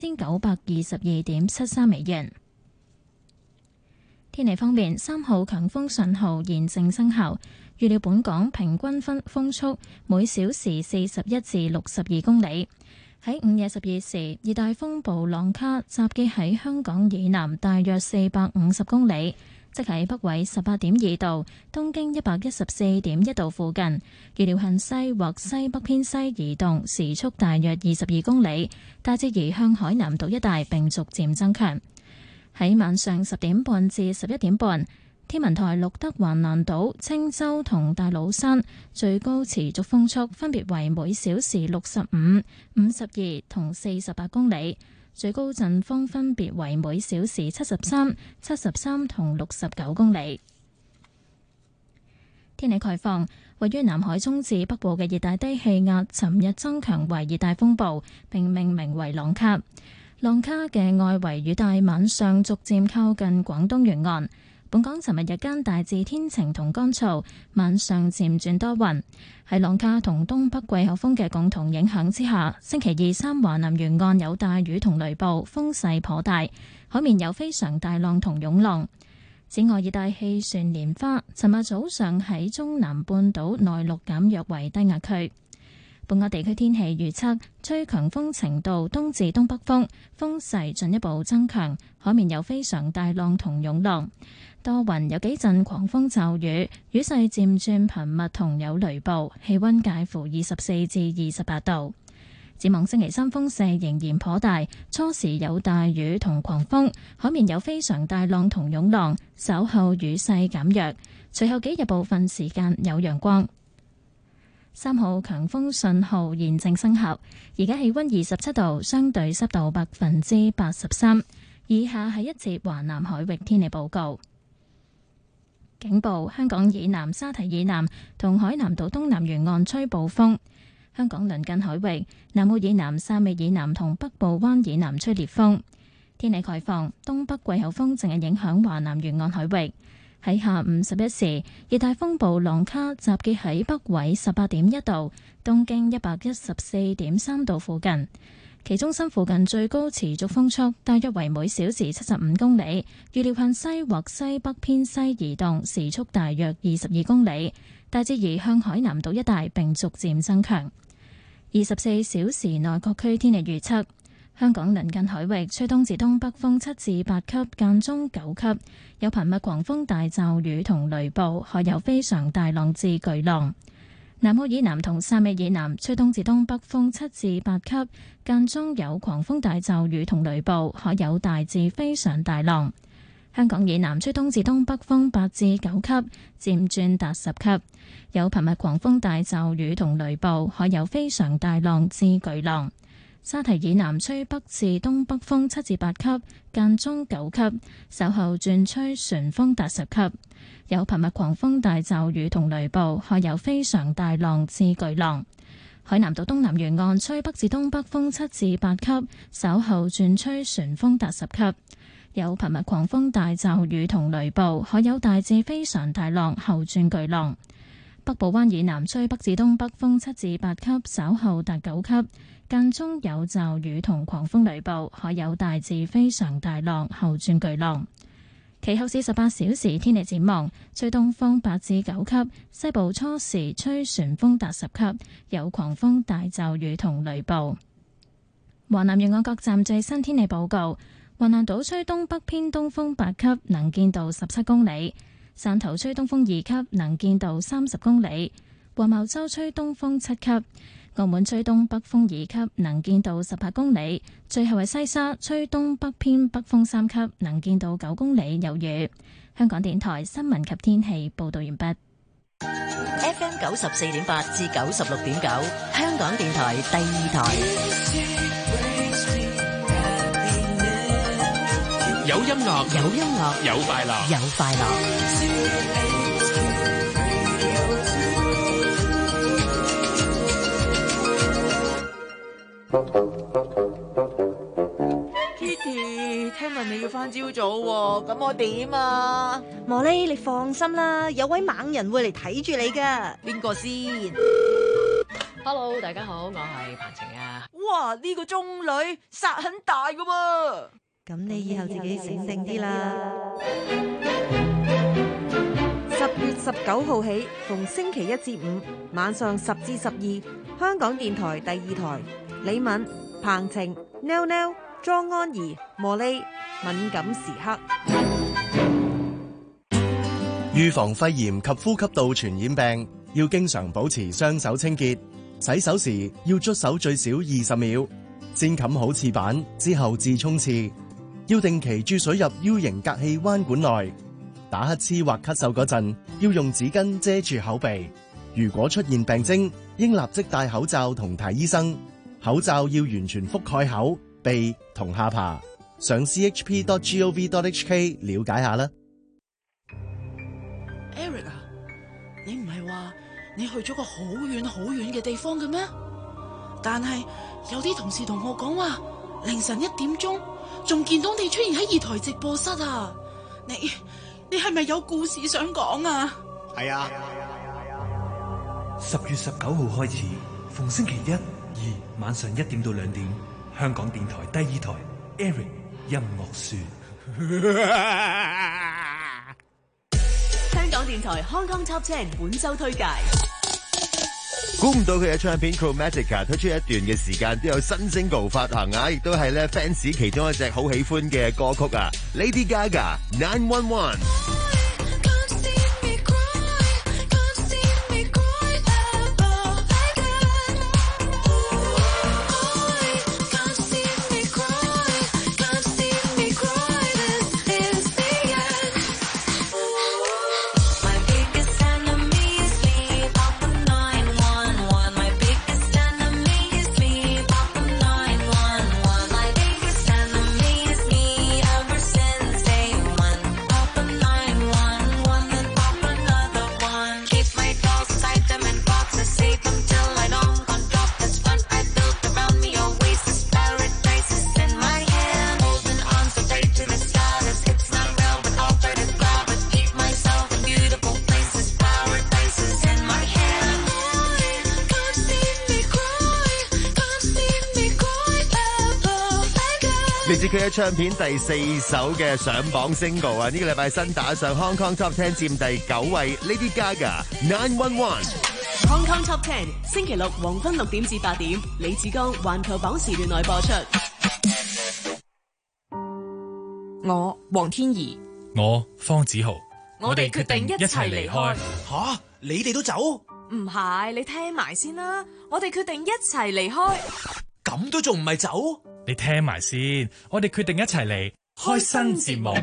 1,922.73美元。天氣方面，3號強風信號現正生效，預料本港平均風速每小時41至62公里。喺午夜12時，熱帶風暴朗卡集結喺香港以南大約450公里，即喺北緯18.2度、東經114.1度附近。預料向西或西北偏西移動，時速大約22公里，大致移向海南島一帶並逐漸增強。喺晚上10點半至11點半，天文台錄得橫瀾島、青洲同大老山最高持續風速分別為每小時65、52同48公里，最高陣風分別為每小時73、73同69公里。天氣概況，位於南海中至北部嘅熱帶低氣壓，尋日增強為熱帶風暴，並命名為朗卡。朗卡嘅外圍雨帶晚上逐漸靠近廣東沿岸。本港尋日日間大致天晴同乾燥，晚上漸轉多雲。喺朗卡同東北季候風嘅共同影響之下，星期二三華南沿岸有大雨同雷暴，風勢頗大，海面有非常大浪同湧浪。此外，熱帶氣旋蓮花尋日早上喺中南半島內陸減弱為低壓區。本港地區天氣預測，吹強風程度東至東北風，風勢進一步增強，海面有非常大浪同湧浪。多雲，有幾陣狂風驟雨，雨勢漸轉頻密同有雷暴，氣溫介乎24至28度。展望星期三風勢仍然頗大，初時有大雨同狂風，海面有非常大浪同湧浪，稍後雨勢減弱，隨後幾日部分時間有陽光。3號強風信號現正生效，而家氣溫27度，相對濕度83%。以下係一節華南海域天氣報告。警報：香港以南、沙堤以南同海南島東南沿岸吹暴風；香港鄰近海域、南澳以南、汕尾以南同北部灣以南吹烈風。天氣概況：東北季候風正係影響華南沿岸海域。喺下午11時，熱帶風暴朗卡集結喺北緯18.1度、東經114.3度附近。其中心附近最高持續風速大約為每小時75公里，預料向西或西北偏西移動，時速大約22公里，大致移向海南島一帶並逐漸增強。24小時內各區天氣預測。香港鄰近海域吹東至東北風7至8級，間中9級，有頻密狂風大驟雨同雷暴，海有非常大浪至巨浪。南澳以南同汕尾以南吹東至東北風7至8級，間中有狂風大驟雨同雷暴，海有大至非常大浪。香港以南吹東至東北風8至9級，漸轉達10級，有頻密狂風大驟雨同雷暴，海有非常大浪至巨浪。沙堤以南吹北至東北風7至8級，間中9級，稍後轉吹旋風達10級，有頻密狂風大驟雨同雷暴，海有非常大浪至巨浪。海南島東南沿岸吹北至東北風7至8級，稍後轉吹旋風達10級，有頻密狂風大驟雨同雷暴，海有大至非常大浪，後轉巨浪。北部灣以南吹北至東北風7至8級，稍後達9級，間中有驟雨同狂風雷暴，海有大至非常大浪，後轉巨浪。其後48小時天氣展望：吹東風8至9級，西部初時吹旋風達10級，有狂風大驟雨同雷暴。華南沿岸各站最新天氣報告：橫瀾島吹東北偏東風8級，能見度17公里；汕頭吹東風2級，能見度30公里；黃茅洲吹東風7級。澳門吹東北風2級，能見度18公里。最後係西沙吹東北偏北風3級，能見度9公里，有雨。香港電台新聞及天氣報道完畢。 FM 94.8至96.9，香港電台第二台。 有音樂， 有音樂， 有快樂， 有快樂。 Kitty，聽聞你要返朝早喎，咁我點啊？ 莫莉，你放心啦，有位猛人會嚟睇住你噶。 邊個先？ Hello， 大家好，我係彭晴啊。 哇！呢個中女殺很大噶喎。 咁你以後自己醒定啲啦。10月19號起，逢星期一至五晚上10至12，香港電台第2台，李敏、彭晴、Nell Nell、莊安儀、茉莉，敏感時刻。 預防肺炎及呼吸道傳染病，要經常保持雙手清潔，洗手時要捽手最少20秒，先冚好廁板之後至沖廁，要定期注水入 U 型隔氣彎管內。打乞嗤或咳嗽嗰陣，要用紙巾遮住口鼻。如果出現病徵，應立即戴口罩同睇醫生。口罩要完全覆蓋口、鼻同下巴。上 chp.gov.hk 了解下啦。 Eric 啊，你唔係話你去咗個好遠好遠嘅地方嘅咩？但係有啲同事同我講話，凌晨1點鐘仲見到你出現喺2台直播室啊！你係咪有故事想講啊？ 係啊！10月19號開始，逢星期1、2晚上1點到2點，香港電台第2台 Eric 音樂書。 香港電台 Hong Kong Top 10本周推介。 估唔到佢嘅唱片 Chromatica 推出一段嘅時間都有新 single 發行啊，亦都係咧 fans 其中一隻好喜歡嘅歌曲啊 ，Lady Gaga 911。嚟自佢嘅唱片第4首嘅上榜 single 啊，呢個禮拜新打上 Hong Kong Top 10佔第9位 ，Lady Gaga 911。 Hong Kong Top 10星期六黃昏6點至8點，李子剛環球榜時段內播出。 我黃天怡， 我方子豪， 我哋決定一齊離開。 吓，你哋都走？ 唔係，你聽埋先啦。我哋決定一齊離開。 咁都仲唔係走？ 你聽埋先，我哋決定一齊嚟開新節目。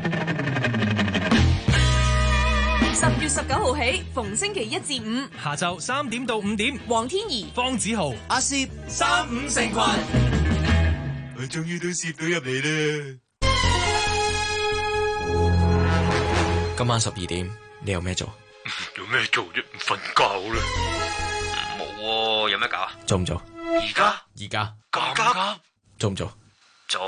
10月19號起，逢星期1至5， 下晝3點到5點， 黃天怡、 方子豪、 阿攝 3、5成群， 佢終於都攝到入嚟啦。 今晚12點，你有咩做？ 有咩做啫？唔瞓覺啦。 冇喎，有咩搞啊？做唔做？ 而家咁急？做唔做？ 做。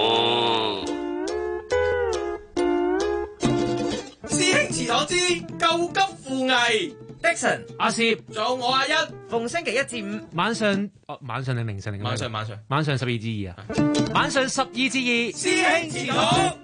師兄祠堂之救急扶危 ，Dixon 阿攝，仲有我阿一，逢星期1至5 晚上定凌晨定晚上 12至2啊，晚上12至2， 師兄祠堂。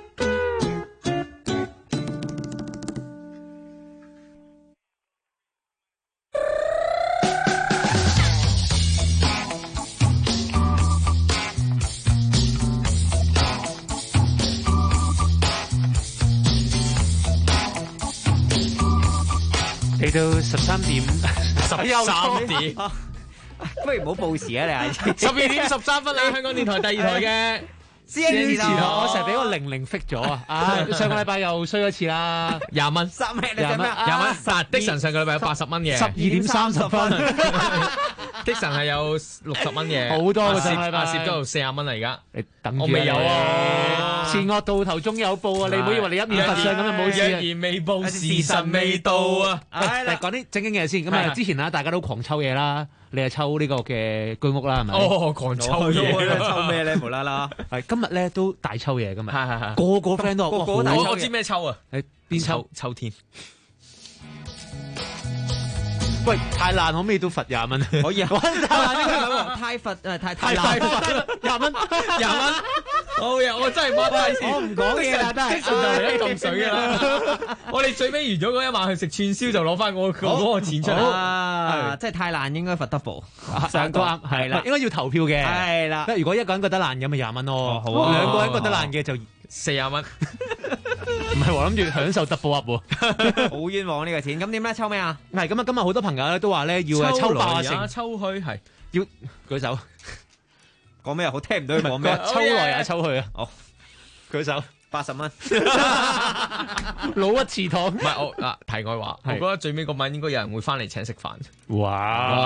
嚟到13點 13點， 不如唔好報時啊！你係 12點13分啊！香港電台第2台嘅師兄祠堂， 我成日俾個00 fit 咗啊！上個禮拜又衰咗一次啦 ，20蚊 ，3蚊，你使咩 ？20蚊，但的神上個禮拜有80蚊嘅 ，12點30分， 的神係有60蚊嘅， 好多個上禮拜， 阿攝都有40蚊啦而家， 你等我未有啊， 善惡到頭終有報啊！你唔好以為你一面佛上咁就冇事啊！ 若然未報，時辰未到啊！ 嚟講啲正經嘢先，咁啊之前啊大家都狂抽嘢啦，你係抽呢個嘅居屋啦係咪？ 哦，狂抽嘢， 抽咩咧？無啦啦， 係今日咧都大抽嘢，今日個個 friend 都話我知咩抽啊？ 邊抽？ 秋天。 喂，太爛可唔可以都罰20蚊？ 可以啊，太罰太爛 20蚊 20蚊。好嘢，我真係冇低先。 我唔講嘢啦，都係。 就嚟一嚿水㗎啦。我哋最尾完咗嗰一晚去食串燒，就攞翻嗰個錢出嚟。 啊，即係太爛應該罰 double。 上都啱，係啦，應該要投票嘅。 係啦， 如果一個人覺得爛嘅咪20蚊咯， 好啊。 兩個人覺得爛嘅就40蚊。唔係喎，諗住享受 double up 喎， 好冤枉呢個錢。咁點咧？抽咩啊？ 係咁啊！今日好多朋友咧都話咧要抽爆成抽去係要舉手。 講咩啊？我聽唔到佢講咩。 抽來啊，抽去啊！ 哦， 舉手 80蚊， 老一次糖。 唔係我嗱，題外話，我覺得最尾嗰晚應該有人會翻嚟請食飯。 哇！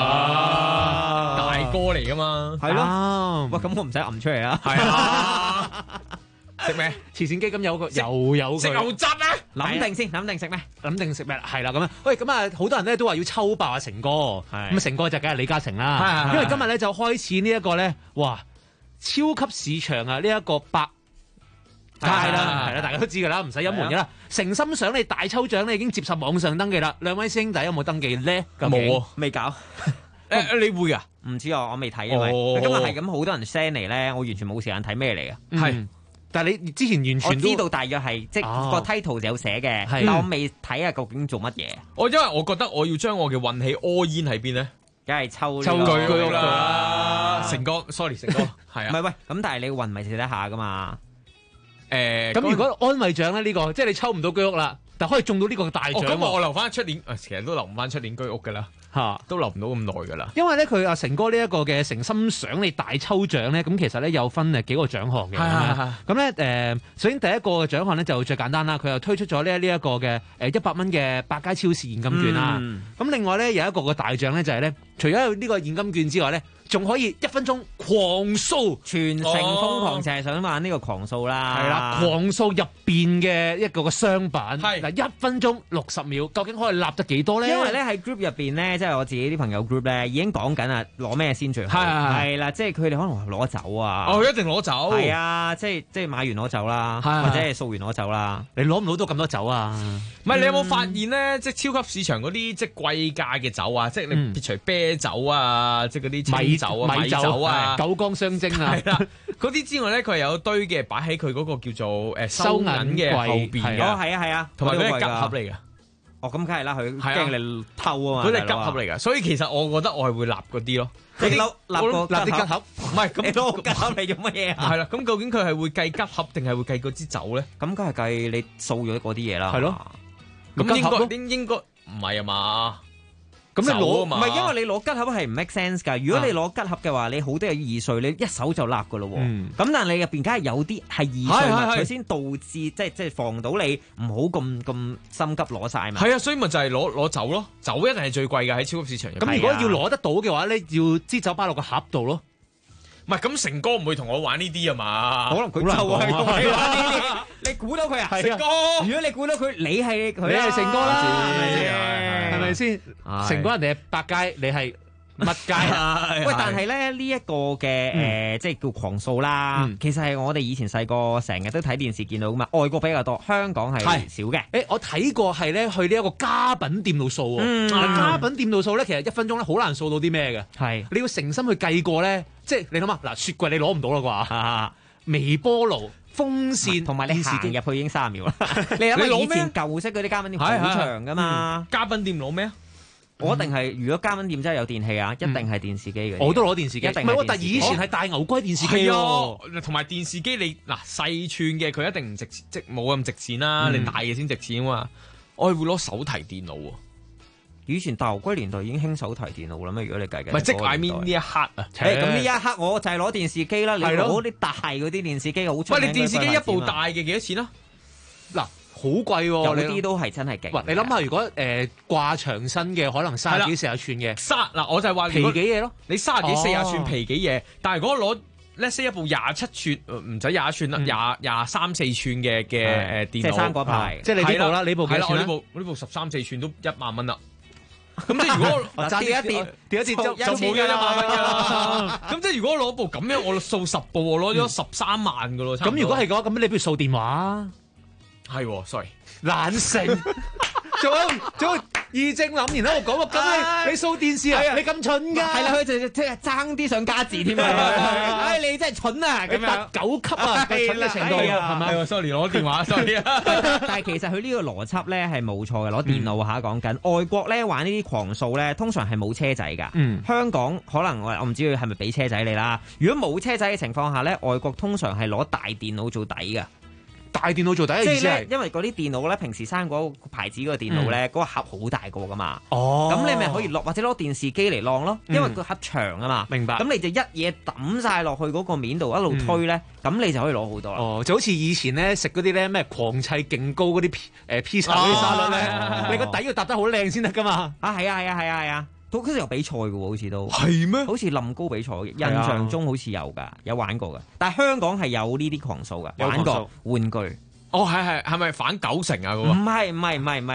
大哥嚟噶嘛？ 係咯。喂，咁我唔使揞出嚟啦。 係啊。食咩？ 慈善基金有個又有食牛雜啊！ 諗定先，諗定食咩？ 諗定食咩？係啦咁樣。喂，咁啊，好多人咧都話要抽爆阿成哥。咁啊，成哥就梗係李嘉誠啦。因為今日咧就開始呢一個咧，哇！超級市場啊，呢一個係啦，大家都知㗎啦，唔使隱瞞㗎啦。誠心賞你大抽獎咧已經接受網上登記啦。兩位師兄弟有冇登記咧？ 冇， 未搞。 你會啊？ 唔知我未睇，因為今日係咁好多人 send 嚟咧，我完全冇時間睇咩嚟嘅。 係。但係你之前完全我知道大約係即係個 title 就有寫嘅，但我未睇下究竟做乜嘢。 因為我覺得我要將我嘅運氣 all in 喺邊咧， 梗係抽居屋啦。成哥 ，sorry， 成哥係啊。 唔係喂，咁但係你運咪試得下噶嘛？ 咁如果安慰獎咧呢個，即係你抽唔到居屋啦，但可以中到呢個大獎。 咁我留翻出年，其實都留唔翻出年居屋噶啦。都留唔到咁耐㗎啦， 因為咧佢阿成哥呢一個嘅誠心賞你大抽獎咧，咁其實咧有分幾個獎項嘅。咁咧首先第一個嘅獎項咧就最簡單啦，佢又推出咗呢一個嘅100蚊嘅百佳超市現金券啦。咁另外咧有一個嘅大獎咧就係咧，除咗有呢個現金券之外咧，仲可以1分鐘狂掃， 全城瘋狂就係想玩呢個狂掃啦。 係啦，狂掃入邊嘅一個嘅商品。嗱，1分鐘60秒，究竟可以立得幾多咧？ 因為咧喺 group 入邊咧，即係我自己啲朋友 group 咧，已經講緊啊，攞咩先最好？係啦，即係佢哋可能攞酒啊。 哦，一定攞酒。 係啊，即係買完攞酒啦，或者係掃完攞酒啦。 你攞唔攞到咁多酒啊？ 唔係，你有冇發現咧？即係超級市場嗰啲即係貴價嘅酒啊，即係你撇除啤酒啊，即係嗰啲米酒啊， 九江雙蒸啊， 係啦，嗰啲之外咧，佢係有堆嘅擺喺佢嗰個叫做收銀嘅後邊嘅。 哦，係啊， 同埋嗰啲吉盒嚟嘅。 哦，咁梗係啦，佢驚你偷啊嘛。 嗰啲係吉盒嚟㗎，所以其實我覺得我係會立嗰啲咯。 你立啲吉盒， 唔係咁攞吉盒嚟做乜嘢啊？ 係啦，咁究竟佢係會計吉盒定係會計嗰支酒咧？ 咁梗係計你掃咗嗰啲嘢啦。 係咯， 咁應該唔係啊嘛？ 咁你攞唔係因為你攞吉盒係唔 make sense 㗎。如果你攞吉盒嘅話，你好多有易碎，你一手就立㗎咯。咁但係你入邊梗係有啲係易碎物，佢先導致即係防到你唔好咁心急攞晒嘛。 係啊，所以咪就係攞酒咯，酒一定係最貴㗎喺超級市場入邊。 咁如果要攞得到嘅話咧，要支酒擺落個盒度咯。 唔係咁，成哥唔會同我玩呢啲啊嘛。 可能佢就係同你玩呢啲，你估到佢啊？成哥，如果你估到佢，你係成哥啦，係咪先？成哥人哋係百佳，你係乜佳？ 喂，但係咧呢一個嘅即係叫狂掃啦。其實係我哋以前細個成日都睇電視見到噶嘛，外國比較多，香港係少嘅。 我睇過係咧去呢一個家品店度掃喎。家品店度掃咧，其實1分鐘咧好難掃到啲咩嘅。 係你要誠心去計過咧，即係你諗下嗱，雪櫃你攞唔到啦啩？微波爐、風扇同埋你行入去已經30秒啦。你諗下以前舊式嗰啲家品店好長噶嘛？ 家品店攞咩啊？ 我一定係，如果家品店真係有電器啊，一定係電視機嘅。 我都攞電視機， 一定唔係喎，但係以前係大牛龜電視機喎， 同埋電視機你嗱細寸嘅佢一定唔值，即冇咁值錢啦。你大嘅先值錢啊嘛。我係會攞手提電腦喎。 以前大牛龜年代已經興手提電腦啦咩？如果你計緊， 唔係即係 I mean 呢一刻啊。 咁呢一刻我就係攞電視機啦。你攞啲大嗰啲電視機好出名。 喂，你電視機一部大嘅幾多錢啊？ 嗱。好貴喎，有啲都係真係勁。 你諗下，如果掛長身嘅，可能30幾40寸嘅， 嗱我就係話皮幾嘢咯。 你30幾40寸皮幾嘢，但係如果攞 let's say 一部27寸，唔使21寸啦，23、4寸嘅電腦， 即係生果牌， 即係你呢部啦，你部幾錢？ 我呢部13、4寸都1萬蚊啦。咁即係如果跌一跌就冇咗1萬蚊㗎啦。咁即係如果攞部咁樣，我掃10部，我攞咗13萬㗎咯。 咁如果係嘅話，咁你不如掃電話。 係，sorry， 懶性，仲有義正諗然喺度講話，咁你掃電視啊？你咁蠢㗎？ 係啦，佢就即係爭啲想加字添啊！你真係蠢啊！咁樣 9級啊，蠢嘅程度係咪 ？Sorry， 攞電話，sorry 啊！ 但係其實佢呢個邏輯咧係冇錯嘅，攞電腦嚇講緊。外國咧玩呢啲狂掃咧，通常係冇車仔㗎。香港可能我唔知佢係咪俾車仔你啦。如果冇車仔嘅情況下咧，外國通常係攞大電腦做底㗎。 大電腦做底嘅意思係， 因為嗰啲電腦咧，平時生嗰個牌子嗰個電腦咧，嗰個盒好大個噶嘛。 哦， 咁你咪可以或者攞電視機嚟晾咯，因為個盒長啊嘛。 明白。 咁你就一嘢抌晒落去嗰個面度，一路推咧，咁你就可以攞好多啦。 哦，就好似以前咧食嗰啲咧咩狂砌勁高嗰啲披薩嗰啲沙律咧，你個底要搭得好靚先得噶嘛。 係啊。嗰時有比賽嘅喎，好似都係咩？ 好似冧高比賽，印象中好似有㗎，有玩過㗎。但係香港係有呢啲狂掃㗎，玩過玩具。 哦，係咪反9成啊？嗰個唔係，唔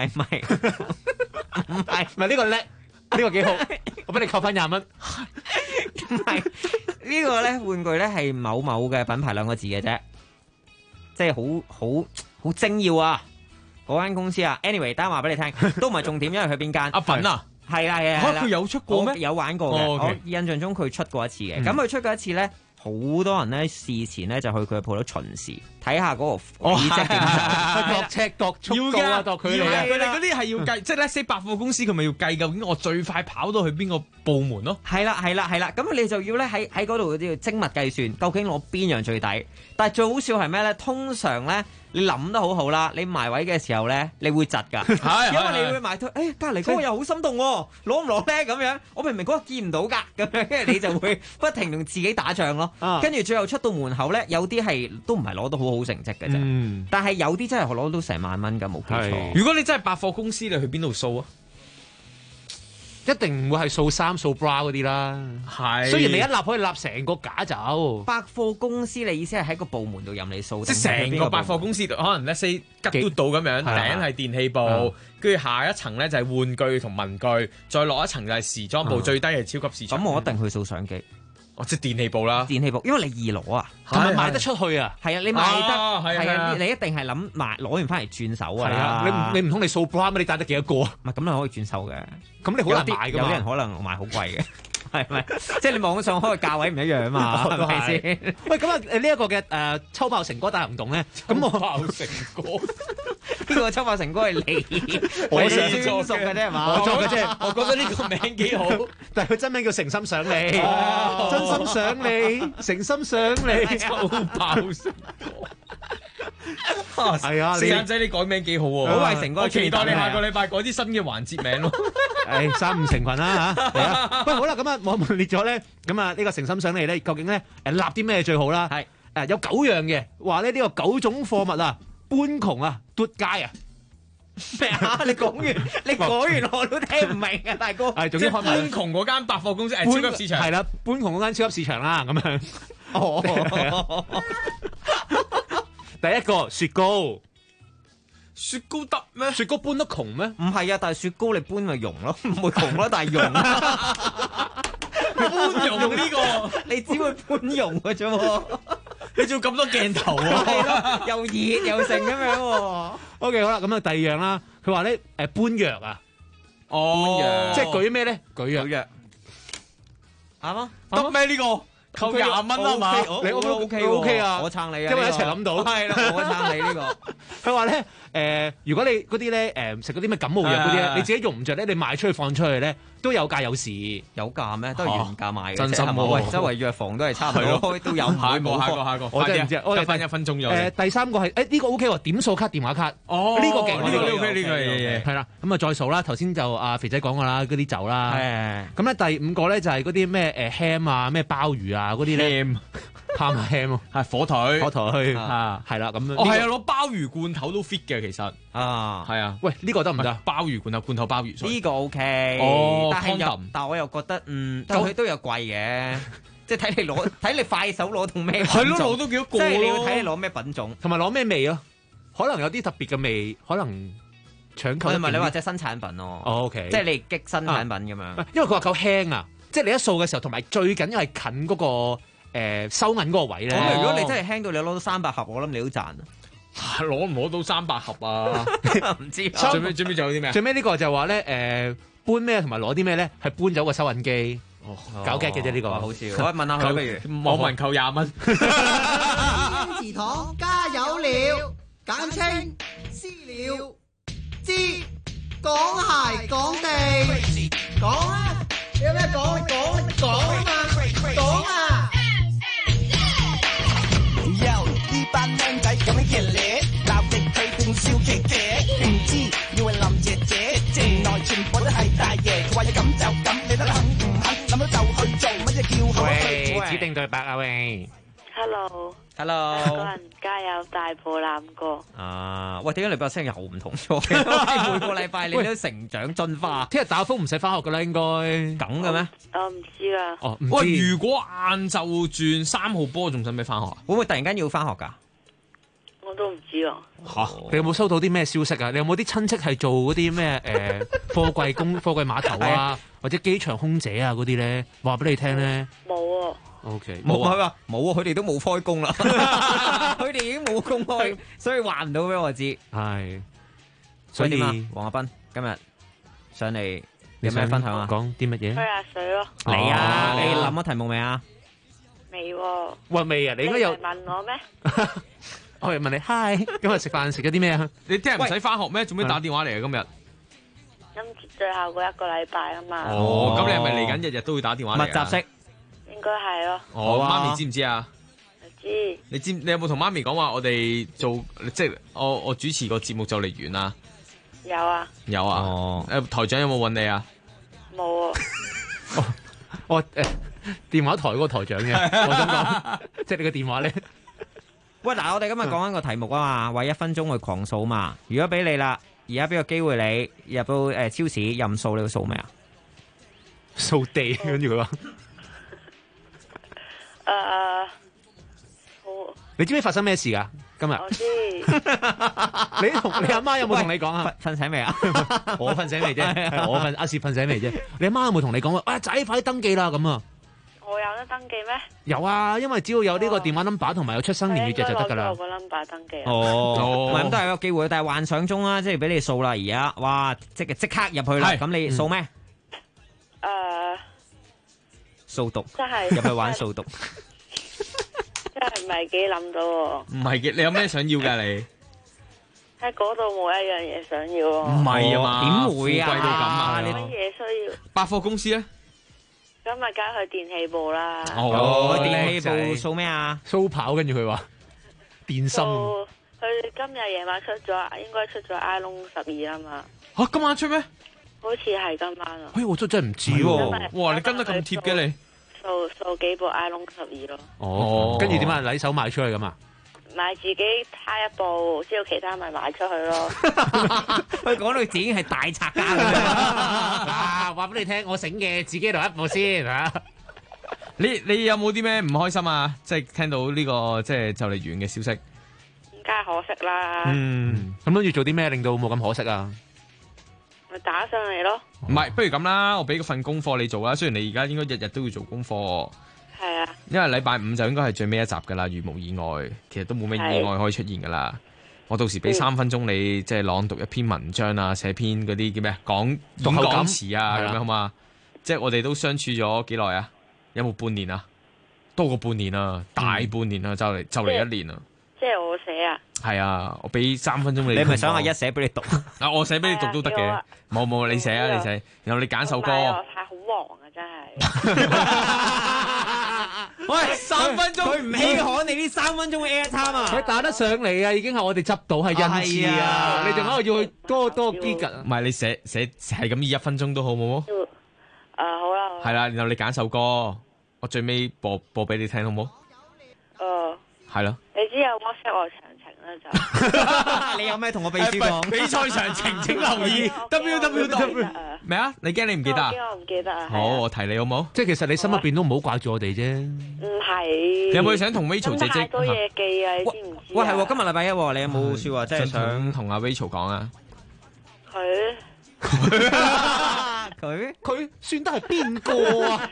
係呢個叻，呢個幾好，我俾你扣翻20蚊。 唔係呢個咧玩具咧係某嘅品牌2個字嘅啫，即係好精要啊！嗰間公司啊 ，anyway， 等下話俾你聽，都唔係重點，因為佢邊間阿粉啊。 係啦， 佢有出過咩？ 有玩過嘅，我印象中佢出過一次嘅。咁佢出過一次咧，好多人咧事前咧就去佢嘅鋪頭巡視，睇下嗰個軌跡點樣， 度尺度速度啊，度距離啊。 佢哋嗰啲係要計，即係咧，百貨公司佢咪要計究竟我最快跑到去邊個部門咯？ 係啦。咁你就要咧喺嗰度要精密計算，究竟攞邊樣最抵。但係最好笑係咩咧？通常咧。你諗得好好啦，你埋位嘅時候咧，你會窒㗎，因為你會埋推，隔離嗰個又好心動喎，攞唔攞咧咁樣？我明明嗰個見唔到㗎，咁樣跟住你就會不停同自己打仗咯。跟住最後出到門口咧，有啲係都唔係攞到好成績嘅啫，但係有啲真係攞到成萬蚊㗎，冇記錯。 如果你真係百貨公司，你去邊度掃啊？ 一定唔會係掃衫掃 bra 嗰啲啦，係。雖然你一立可以立成個架走。 百貨公司你意思係喺個部門度任你掃， 即係成個百貨公司度，可能咧吉嘟到咁樣，頂係電器部，跟住下一層咧就係玩具同文具，再落一層就係時裝部，最低係超級市場。 咁我一定去掃相機。 即係電器部啦， 電器部，因為你2攞啊， 同埋賣得出去啊， 係啊，你賣得係啊，你一定係諗攞完翻嚟轉手啊， 係啊，你唔通你掃 bra 咩？你帶得幾多個啊？ 唔係咁你可以轉手嘅， 咁你好難賣㗎嘛， 有啲人可能賣好貴嘅。係咪？即係你網上開嘅價位唔一樣啊嘛，係咪先？ 喂，咁啊呢一個嘅抽爆成哥大行動咧，咁我爆成哥呢個抽爆成哥係你，我專屬嘅啫係嘛？ 我作嘅啫， 我覺得呢個名幾好， 但係佢真名叫誠心想你，真心想你，誠心想你， 抽爆成哥。 係啊， 四眼仔你改名幾好喎， 好為成哥， 我期待你下個禮拜改啲新嘅環節名咯。 誒，3、5成群啦嚇，嚟啊！喂，好啦，咁啊，我們列咗咧，咁啊，呢個誠心想你咧，究竟咧立啲咩最好啦？係有9樣嘅，話咧呢個9種貨物啊，搬窮啊，奪街啊！ 咩啊？你講完我都聽唔明啊，大哥。 係，總之搬窮嗰間百貨公司超級市場。 係啦，搬窮嗰間超級市場啦，咁樣。哦。第一個雪糕。 雪糕得咩？ 雪糕搬得窮咩？ 唔係啊，但係雪糕你搬咪溶咯，唔會窮咯，但係溶。 搬溶呢個， 你只會搬溶嘅啫喎。 你仲咁多鏡頭喎？ 係咯，又熱又剩咁樣喎。 OK， 好啦，咁啊第2樣啦，佢話咧搬藥啊， 搬藥， 即係舉咩咧？舉藥。 啱啊？ 得咩呢個？扣20蚊啊嘛， 你 OK 啊，我撐你啊， 今日一齊諗到， 係啦，我撐你呢個。 佢話咧如果你嗰啲咧食嗰啲咩感冒藥嗰啲咧，你自己用唔着咧，你賣出去放出去咧都有價有市， 有價咩？都係原價賣嘅， 真心喎。 喂，周圍藥房都係差唔多，都有。 下個， 我真係唔知。 我哋分1分鐘咗。 第3個係呢個 OK 喎，點數卡電話卡。 哦， 呢個勁， 呢個 OK，呢個嘢係啦。咁啊再數啦，頭先就阿肥仔講過啦，嗰啲酒啦。咁咧第5個咧就係嗰啲咩ham 啊、咩鮑魚啊嗰啲咧。ham 咯， 係火腿啊，係啦咁樣。 係啊，攞鮑魚罐頭都 fit 嘅其實啊， 係啊。 喂，呢個得唔得？ 鮑魚罐頭鮑魚。 呢個 OK。 哦， 但我又覺得但佢都有貴嘅，即係睇你快手攞到咩？ 係咯，攞到幾多個？ 即係你要睇你攞咩品種， 同埋攞咩味咯？可能有啲特別嘅味，可能搶購。 唔係你話即係新產品咯。 OK， 即係你激新產品咁樣。 因為佢話夠輕啊，即係你一掃嘅時候，同埋最緊要係近嗰個。收銀嗰個位咧， 如果你真係輕到你攞到300盒，我諗你都賺啊！ 攞唔攞到300盒啊？ 唔知。 最尾仲有啲咩？ 最尾呢個就話咧搬咩同埋攞啲咩咧，係搬走個收銀機。搞嘅啫呢個， 好笑。我問下佢不如網民扣20蚊。 字堂加油了，簡稱私了。知講鞋講地，講啊！有咩講啊嘛，講啊！ Yo， 呢班靚仔咁樣熱烈，鬧極佢定笑騎騎，唔知以為林姐姐，原來全部都係大爺。佢話要咁就咁，你得肯唔肯？諗到就去做，乜嘢叫好？ 喂，指定對白啊喂。 Hello， 香港人加油，大步攬過。 喂，點解你把聲又唔同咗嘅？好似每個禮拜你都成長進化。 聽日打風唔使翻學噶啦，應該咁嘅咩？ 我唔知啊。 哦， 喂，如果晏晝轉3號波，仲使唔使翻學啊？ 會唔會突然間要翻學㗎？ 我都唔知啊。 嚇！你有冇收到啲咩消息啊？你有冇啲親戚係做嗰啲咩貨櫃碼頭啊，或者機場空姐啊嗰啲咧？話俾你聽咧。 冇啊。 OK， 冇啊，佢哋都冇開工啦，佢哋已經冇工開，所以話唔到俾我知。 係， 所以點啊？黃亞斌今日上嚟有咩分享啊？ 講啲乜嘢？ 吹下水咯。 嚟啊！你諗咗題目未啊？ 未喎。 喂，未啊？你應該有問我咩？ 我係問你 ，Hi， 今日食飯食咗啲咩啊？ 你聽日唔使翻學咩？做咩打電話嚟啊？今日？ 最後嗰1個禮拜啊嘛。 哦，咁你係咪嚟緊日日都會打電話嚟啊？ 密集式。 應該係咯。 媽咪知唔知啊？ 知。 你有冇同媽咪講話我哋做即係我主持個節目就嚟完啦？ 有啊。 有啊。台長有冇揾你啊？ 冇啊。 電話台嗰個台長嘅，我想講，即係你個電話咧。 喂，嗱，我哋今日講緊個題目啊嘛，話1分鐘去狂掃嘛。如果俾你啦，而家俾個機會你入到超市任掃，你會掃咩啊？ 掃地，跟住佢話。你知唔知發生咩事噶？今日我知。 你同你阿媽有冇同你講啊？ 瞓醒未啊？ 我瞓醒未啫？阿薛瞓醒未啫？你阿媽有冇同你講話？啊仔，快啲登記啦咁啊！ 我有得登記咩？ 有啊，因為只要有呢個電話 number 同埋有出生年月日就得噶啦。 我個 number 登記。 唔係咁都係有機會，但係幻想中啦，即係俾你掃啦。而家哇，即刻入去啦。咁你掃咩？掃毒。 真係入去玩掃毒。 真係唔係幾諗到喎。 唔係嘅，你有咩想要㗎你？ 喺嗰度冇一樣嘢想要喎。 唔係啊嘛？ 點會啊？ 貴到咁啊！ 乜嘢需要？ 百貨公司咧？ 咁咪梗係去電器部啦。 電器部掃咩啊？ 掃跑，跟住佢話電芯。 佢今日夜晚出咗，應該出咗 iPhone 12啊嘛。 嚇！今晚出咩？ 好似係今晚啊。 我真係唔知喎。 哇！你跟得咁貼嘅你。 掃幾部 iPhone 12咯。 哦，跟住點啊？禮手賣出去咁啊？ 買自己攤一部，之後其他咪賣出去咯。 佢講到自己係大拆家咁樣。 話俾你聽，我醒嘅，自己嚟一部先嚇。 你有冇啲咩唔開心啊？即係聽到呢個即係就嚟完嘅消息。 梗係可惜啦。 咁諗住做啲咩令到冇咁可惜啊？ 咪打上嚟咯。 唔係，不如咁啦，我俾份功課你做啦。雖然你而家應該日日都要做功課。 係啊。因為禮拜5就應該係最尾一集噶啦，如無意外，其實都冇咩意外可以出現噶啦。我到時俾3分鐘你，即係朗讀一篇文章啊，寫篇嗰啲叫咩演講詞啊，咁樣好嘛？即係我哋都相處咗幾耐啊？有冇半年啊？多過半年啊，大半年啊，就嚟1年啊。 即係我寫啊？係啊，我俾3分鐘你。 你咪想阿一寫俾你讀啊？我寫俾你讀都得嘅。冇，你寫啊，你寫。然後你揀首歌。 太好忙啊，真係。 喂，3分鐘佢唔稀罕你呢3分鐘嘅 airtime 啊！ 佢打得上嚟啊，已經係我哋執到係恩賜啊！你仲喺度要去多幾格？ 唔係你寫係咁以1分鐘都好冇？ 好啦。 係啦，然後你揀首歌，我最尾播俾你聽好冇？係咯。 你知有 WhatsApp 我詳情啦就。 你有咩同我秘書講？ 比賽詳情請留意 www 咩啊？你驚你唔記得啊？ 我唔記得啊。 好，我提你好冇？ 即係其實你心入邊都唔好掛住我哋啫。 唔係。 你有冇想同 Rachel 姐姐？ 太多嘢記啊！你知唔知？ 喂，係今日禮拜1，你有冇說話即係想同阿 Rachel 講啊？ 佢算得係邊個啊？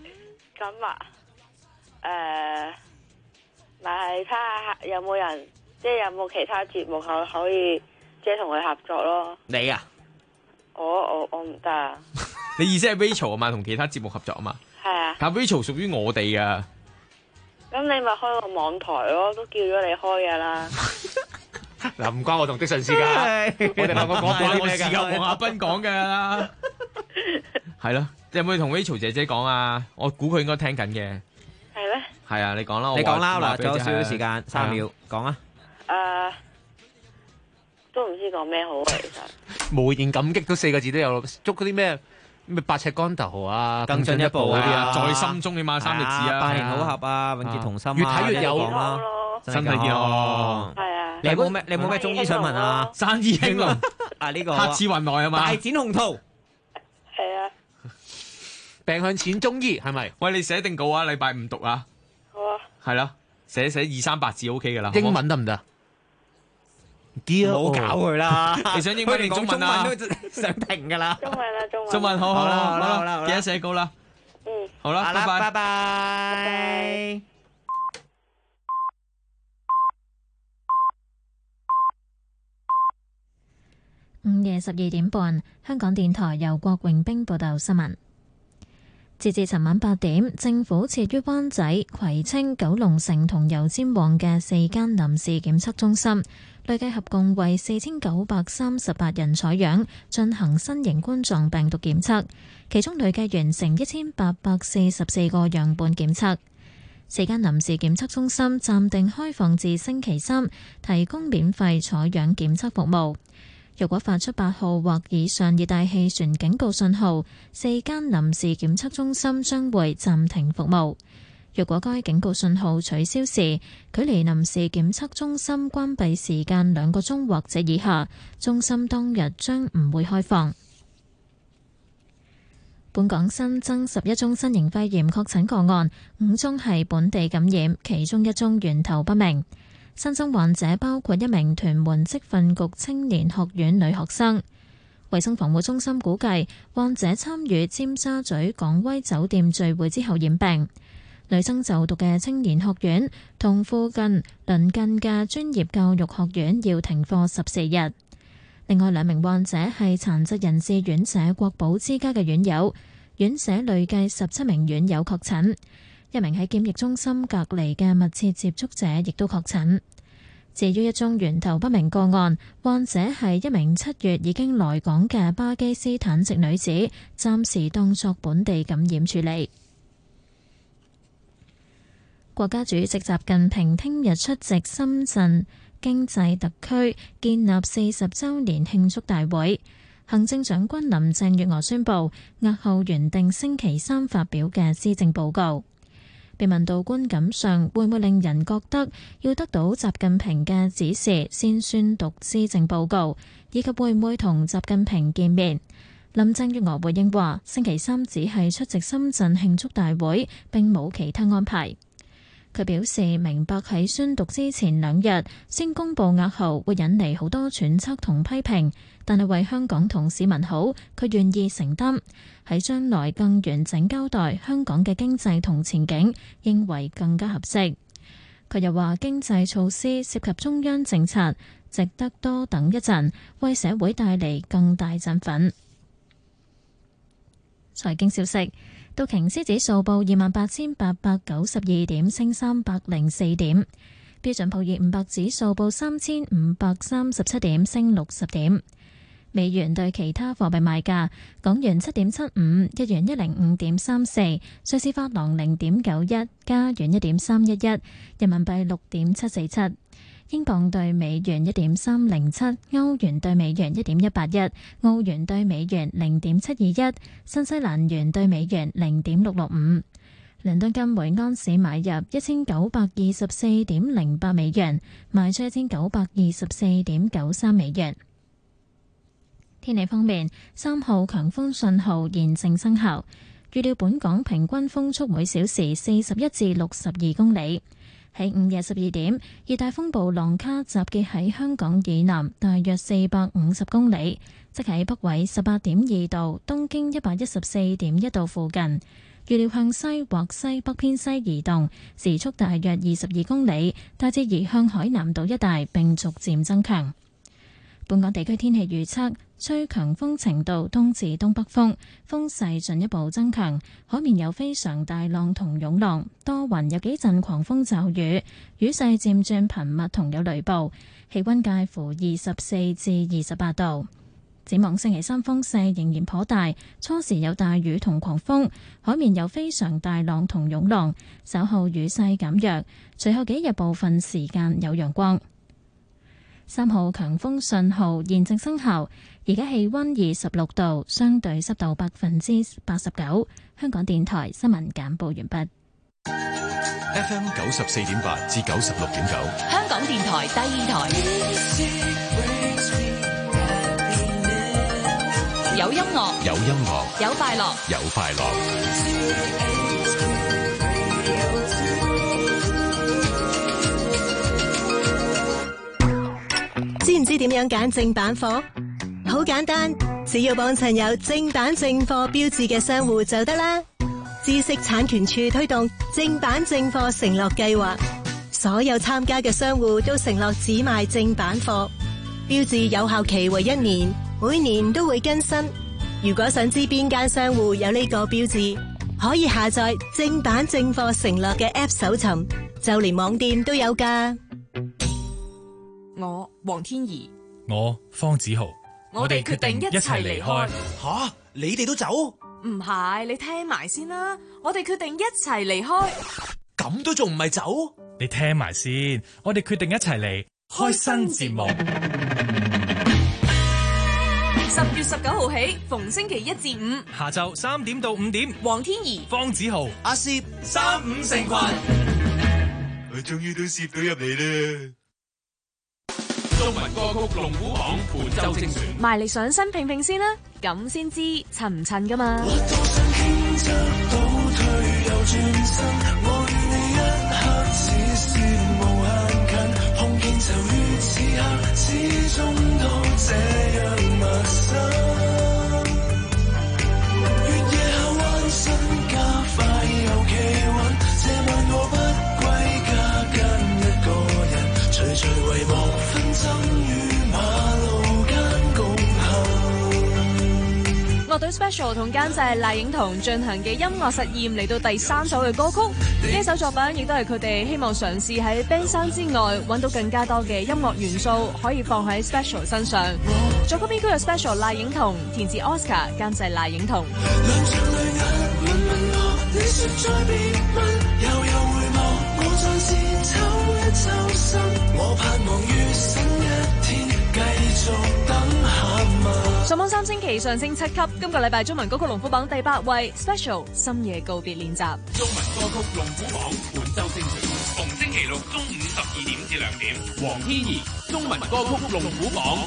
咁啊？咪係睇下有冇人即係有冇其他節目可以即係同佢合作咯？ 你啊？ 我唔得啊！ 你意思係 Rachel 啊嘛，同其他節目合作啊嘛？ 係啊。 但 Rachel 屬於我哋噶。 咁你咪開個網台咯，都叫咗你開噶啦。 嗱，唔關我同的神事㗎，我哋兩個講關我事㗎， 黃亞斌講嘅啦。係咯，你有冇同 Rachel 姐姐講啊？我估佢應該聽緊嘅。 係咩？ 係啊，你講啦， 你講啦，嗱，仲有少少時間，3秒，講啊。 都唔知講咩好啊，其實。 無言感激都4個字都有，捉嗰啲咩百尺竿頭啊，更進一步嗰啲啊， 在心中起碼3隻字啊， 百年好合啊，永結同心啊， 越睇越有啦， 身體健康。 係啊。 你有冇咩中醫想問啊？ 生意興隆啊，呢個客似雲來啊嘛， 大展鴻圖。 係啊。 病向淺中醫係咪？ 喂，你寫定稿啊，禮拜5讀啊。 好啊。 係啦，寫200-300字 OK 噶啦。 英文得唔得？ 唔好搞佢啦！ 你想英文定中文啊？ 都想停噶啦。 中文啦，中文。 中文好啦，記得寫稿啦。好啦，拜拜。 午夜12點半，香港電台由郭榮兵報道新聞。截至尋晚8點，政府設於灣仔、葵青、九龍城同油尖旺嘅4間臨時檢測中心，累計合共為4938人採樣，進行新型冠狀病毒檢測，其中累計完成1844個樣本檢測。4間臨時檢測中心暫定開放至星期3，提供免費採樣檢測服務。若果發出8號或以上熱帶氣旋警告信號，4間臨時檢測中心將會暫停服務。若果該警告信號取消時，距離臨時檢測中心關閉時間2個鐘或者以下，中心當日將唔會開放。本港新增11宗新型肺炎確診個案，5宗係本地感染，其中1宗源頭不明。新增患者包括一名屯門職訓局青年學院女學生。衛生防護中心估計，患者參與尖沙咀港威酒店聚會之後染病。女生就讀嘅青年學院同附近鄰近嘅專業教育學院要停課14日。另外2名患者係殘疾人士院舍國寶之家嘅院友，院舍累計17名院友確診。1名喺檢疫中心隔離嘅密切接觸者亦都確診。至於1宗源頭不明個案，患者係1名7月已經來港嘅巴基斯坦籍女子，暫時當作本地感染處理。國家主席習近平聽日出席深圳經濟特區建立40週年慶祝大會。行政長官林鄭月娥宣布，押後原定星期3發表嘅施政報告。被問到觀感上會唔會令人覺得要得到習近平嘅指示先宣讀施政報告，以及會唔會同習近平見面，林鄭月娥回應話：星期3只係出席深圳慶祝大會，並冇其他安排。佢表示明白喺宣讀之前2日先公佈押後會引嚟好多揣測同批評，但係為香港同市民好，佢願意承擔喺將來更完整交代香港嘅經濟同前景，認為更加合適。佢又話經濟措施涉及中央政策，值得多等一陣，為社會帶嚟更大振奮。財經消息。道瓊斯指數報28,892點，升304點。標準普爾500指數報3,537點，升60點。美元對其他貨幣賣價：港元7.75，日元105.34，瑞士法郎0.91，加元1.311，人民幣6.747。英鎊對美元1.307，歐元對美元1.181，澳元對美元0.721，新西蘭元對美元0.665。倫敦金每安士買入1924.08美元，賣出1924.93美元。天氣方面，3號強風信號現正生效，預料本港平均風速每小時41至62公里。喺午夜12點，熱帶風暴浪卡集結喺香港以南大約450公里，即喺北緯18.2度、東經114.1度附近， 預料向西或西北偏西移動，時速大約22公里，大致移向海南島一帶，並逐漸增強。本港地區天氣預測，吹強風程度東至東北風，風勢進一步增強，海面有非常大浪同湧浪，多雲，有幾陣狂風驟雨，雨勢漸轉頻密同有雷暴，氣溫介乎24至28度。展望星期三風勢仍然頗大，初時有大雨同狂風，海面有非常大浪同湧浪，稍後雨勢減弱，隨後幾日部分時間有陽光。3號強風信號現正生效，而家氣溫26度，相對濕度89%。香港電台新聞簡報完畢。 FM 94.8至96.9， 香港電台第二台。有音樂， 有音樂， 有快樂， 有快樂。 知唔知點樣揀正版貨？好簡單，只要幫襯有正版正貨標誌嘅商戶就得啦。知識產權處推動正版正貨承諾計劃，所有參加嘅商戶都承諾只賣正版貨，標誌有效期為1年，每年都會更新。如果想知邊間商戶有呢個標誌，可以下載正版正貨承諾嘅 App 搜尋，就連網店都有㗎。 我黃天怡， 我方子豪， 我哋決定一齊離開。 吓，你哋都走？ 唔係，你聽埋先啦。我哋決定一齊離開。 咁都仲唔係走？你聽埋先，我哋決定一齊嚟開新節目。 10月19號起，逢星期1至5， 下晝3點到5點， 黃天怡、 方子豪、 阿攝35成群， 我終於都攝到入嚟啦！ 中文歌曲龍虎榜本周精選， 埋嚟上身拼拼先啦，咁先知襯唔襯噶嘛？樂隊 Special 同監製賴影彤進行嘅音樂實驗嚟到第3首嘅歌曲，呢首作品亦都係佢哋希望嘗試喺 band sound 之外揾到更加多嘅音樂元素可以放喺 Special 身上。作曲編曲有 Special 賴影彤，填詞 Oscar， 監製賴影彤。上網3星期上升7級，今個禮拜中文歌曲龍虎榜第8位 Special 深夜告別練習。 中文歌曲龍虎榜本周精選，逢星期六中午12點至2點，黃天怡中文歌曲龍虎榜。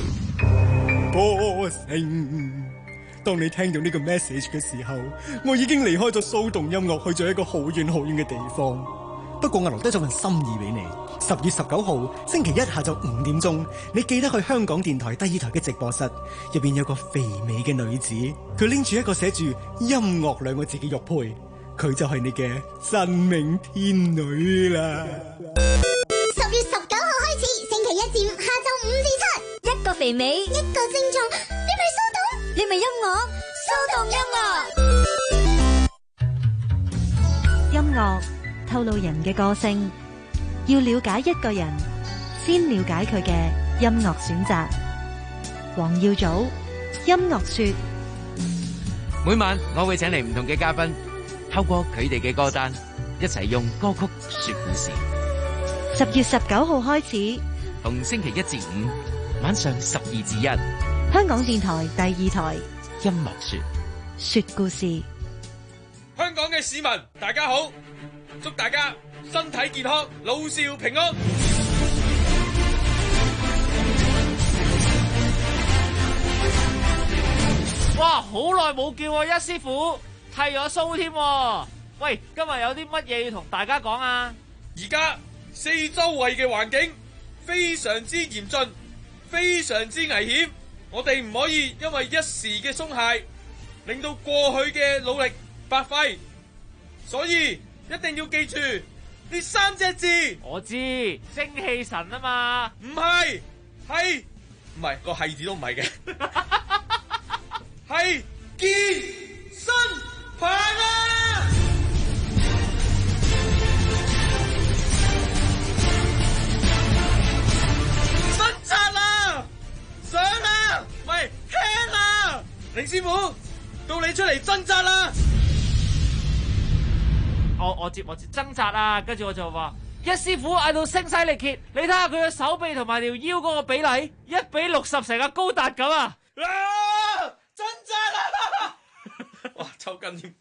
歌聲，當你聽到呢個 message 嘅時候，我已經離開咗騷動音樂，去咗一個好遠好遠嘅地方。不過我留低咗份心意俾你。10月19號星期一下晝5點鐘，你記得去香港電台第2台嘅直播室，入邊有個肥美嘅女子，佢拎住一個寫住音樂2個字嘅玉佩，佢就係你嘅真命天女啦。 10月19號開始，星期一至5下晝5至7，一個肥美，一個精壯，你咪騷動，你咪音樂，騷動音樂。 音樂透露人嘅個性，要了解一個人，先了解佢嘅音樂選擇。黃耀祖音樂說， 每晚我會請嚟唔同嘅嘉賓，透過佢哋嘅歌單，一齊用歌曲說故事。 10月19號開始， 逢星期一至五晚上12至1， 香港電台第2台音樂說， 說故事。 香港嘅市民大家好，祝大家身體健康，老少平安。 哇，好耐冇見喎，一師傅剃咗鬚添。喂，今日有啲乜嘢要同大家講啊？ 而家四周圍嘅環境非常之嚴峻，非常之危險，我哋唔可以因為一時嘅鬆懈，令到過去嘅努力白費。 所以一定要記住呢3隻字。我知精氣神啊嘛，唔係，唔係個係字都唔係嘅，係健身棒啊！掙扎啦，上啦，喂，聽啦，凌師傅，到你出嚟掙扎啦！我接掙扎啊，跟住我就話一師傅嗌到聲嘶力竭，你睇下佢嘅手臂同埋條腰嗰個比例1比60成個高達咁啊！掙扎啦！哇，抽筋添。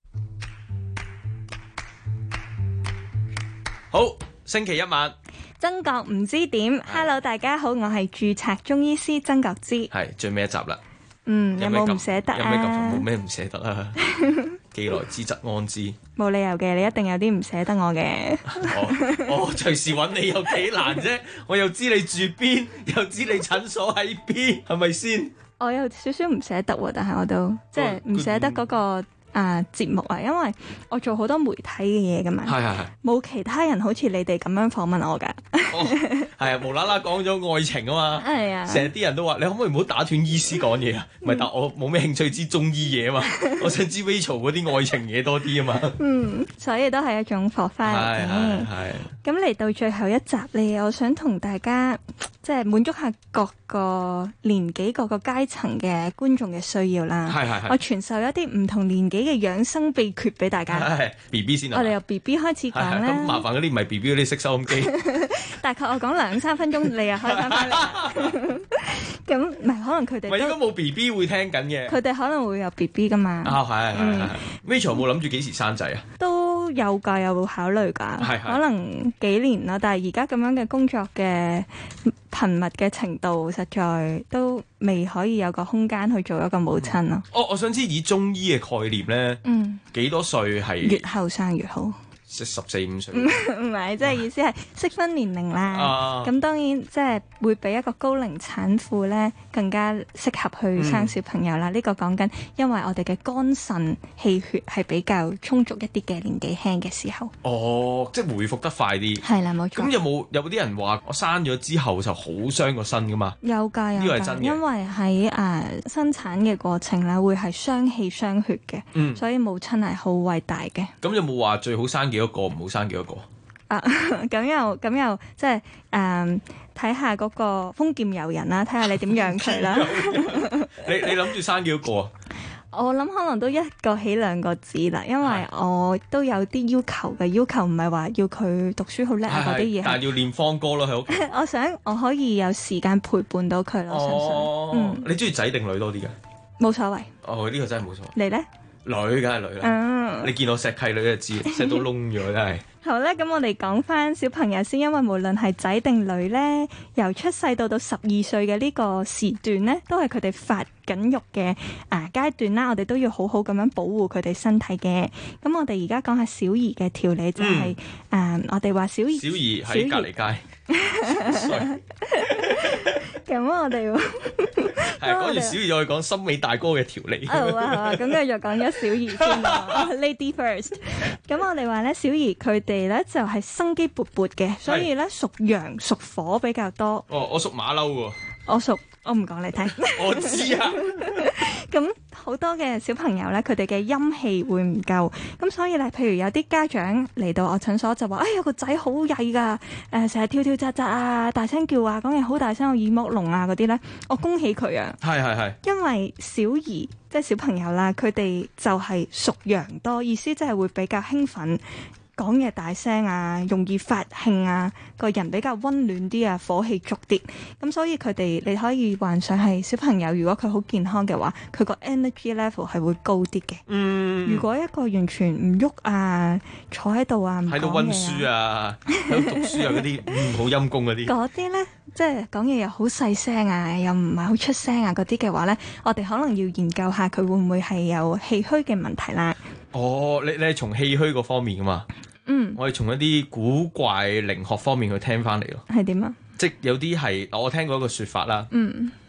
好，星期一晚。 曾國唔知點 ，Hello 大家好，我係註冊中醫師曾國之。 係最尾一集啦。 有冇唔捨得啊？ 有咩咁？冇咩唔捨得啊？既來之則安之。 冇理由嘅，你一定有啲唔捨得我嘅。 我隨時揾你有幾難啫？我又知你住邊，又知你診所喺邊，係咪先？ 我有少少唔捨得喎，但係我都即係唔捨得嗰個節目啊，因為我做好多媒體嘅嘢噶嘛，冇其他人好似你哋咁樣訪問我噶。 係啊，無啦啦講咗愛情啊嘛，係啊，成日啲人都話你可唔可以唔好打斷醫師講嘢啊？唔係，但我冇咩興趣知中醫嘢啊嘛，我想知 Rachel 嗰啲愛情嘢多啲啊嘛。 所以都係一種火花嚟嘅。咁嚟到最後一集咧，我想同大家即係滿足下各個年紀、各個階層嘅觀眾嘅需要啦。我傳授一啲唔同年紀嘅養生秘訣俾大家。 BB 先啊！ 我哋由 BB 開始講啦。 咁麻煩嗰啲唔係 BB 嗰啲識收音機。 大概我講2-3分鐘，你又開翻返嚟。咁唔係可能佢哋唔係應該冇 BB 會聽緊嘅。 佢哋可能會有 BB 噶嘛。係。 Rachel 有冇諗住幾時生仔啊？ 都有㗎，有考慮㗎。可能幾年啦，但係而家咁樣嘅工作嘅頻密嘅程度，實在都未可以有個空間去做一個母親咯。 我想知以中醫嘅概念咧，幾多歲係越後生越好？ 即係14-15歲， 唔係，即係意思係適婚年齡啦。咁當然即係會比一個高齡產婦咧更加適合去生小朋友啦。呢個講緊，因為我哋嘅肝腎氣血係比較充足一啲嘅年紀輕嘅時候。 即係回復得快啲。係啦，冇錯。咁有冇啲人話我生咗之後就好傷個身噶嘛？有㗎，呢個係真嘅。因為喺生產嘅過程咧，會係傷氣傷血嘅，所以母親係好偉大嘅。咁有冇話最好生幾多個，唔好生幾多個？咁又即係睇下嗰個豐儉由人啦，睇下你點養佢啦。你諗住生幾多個啊？ 我諗可能都1個起2個止啦，因為我都有啲要求嘅，要求唔係話要佢讀書好叻啊嗰啲嘢， 但係要練方歌咯喺屋企。 我想我可以有時間陪伴到佢咯。 你中意仔定女多啲嘅？ 冇所謂。 呢個真係冇所謂。 你咧？ 女梗係女啦。你見我錫契女就知，錫到窿咗真係。 好啦，咁我哋講翻小朋友先，因為無論係仔定女咧，由出世到12歲嘅呢個時段咧，都係佢哋發緊育嘅階段啦。我哋都要好好咁樣保護佢哋身體嘅。咁我哋而家講下小兒嘅調理，就係我哋話小兒喺隔離街。 咁我哋係講住小兒，再講森美大哥嘅調理。 好啊，咁繼續講咗小兒先啦。Lady first。咁我哋話咧，小兒佢哋咧就係生機勃勃嘅，所以咧屬陽屬火比較多。 我屬馬騮喎。 我唔講你聽。 我知啊。 咁好多嘅小朋友咧，佢哋嘅陰氣會唔夠，咁所以咧，譬如有啲家長嚟到我診所就話：有個仔好曳噶，成日跳跳扎扎啊，大聲叫啊，講嘢好大聲，有耳膜聾啊嗰啲咧，我恭喜佢啊！係。因為小兒即係小朋友啦，佢哋就係屬陽多，意思即係會比較興奮。講嘢大聲啊，容易發興啊，個人比較溫暖啲啊，火氣足啲。咁所以佢哋你可以幻想係小朋友，如果佢好健康嘅話，佢個 energy level 係會高啲嘅。如果一個完全唔喐啊，坐喺度啊，唔講嘢啊，喺度溫書啊，喺度讀書啊嗰啲，好陰功嗰啲。嗰啲咧，即係講嘢又好細聲啊，又唔係好出聲啊嗰啲嘅話咧，我哋可能要研究下佢會唔會係有氣虛嘅問題啦。 你係從氣虛嗰方面噶嘛？我哋從一啲古怪靈學方面去聽翻嚟咯。係點啊？即係有啲係我聽過一個說法啦。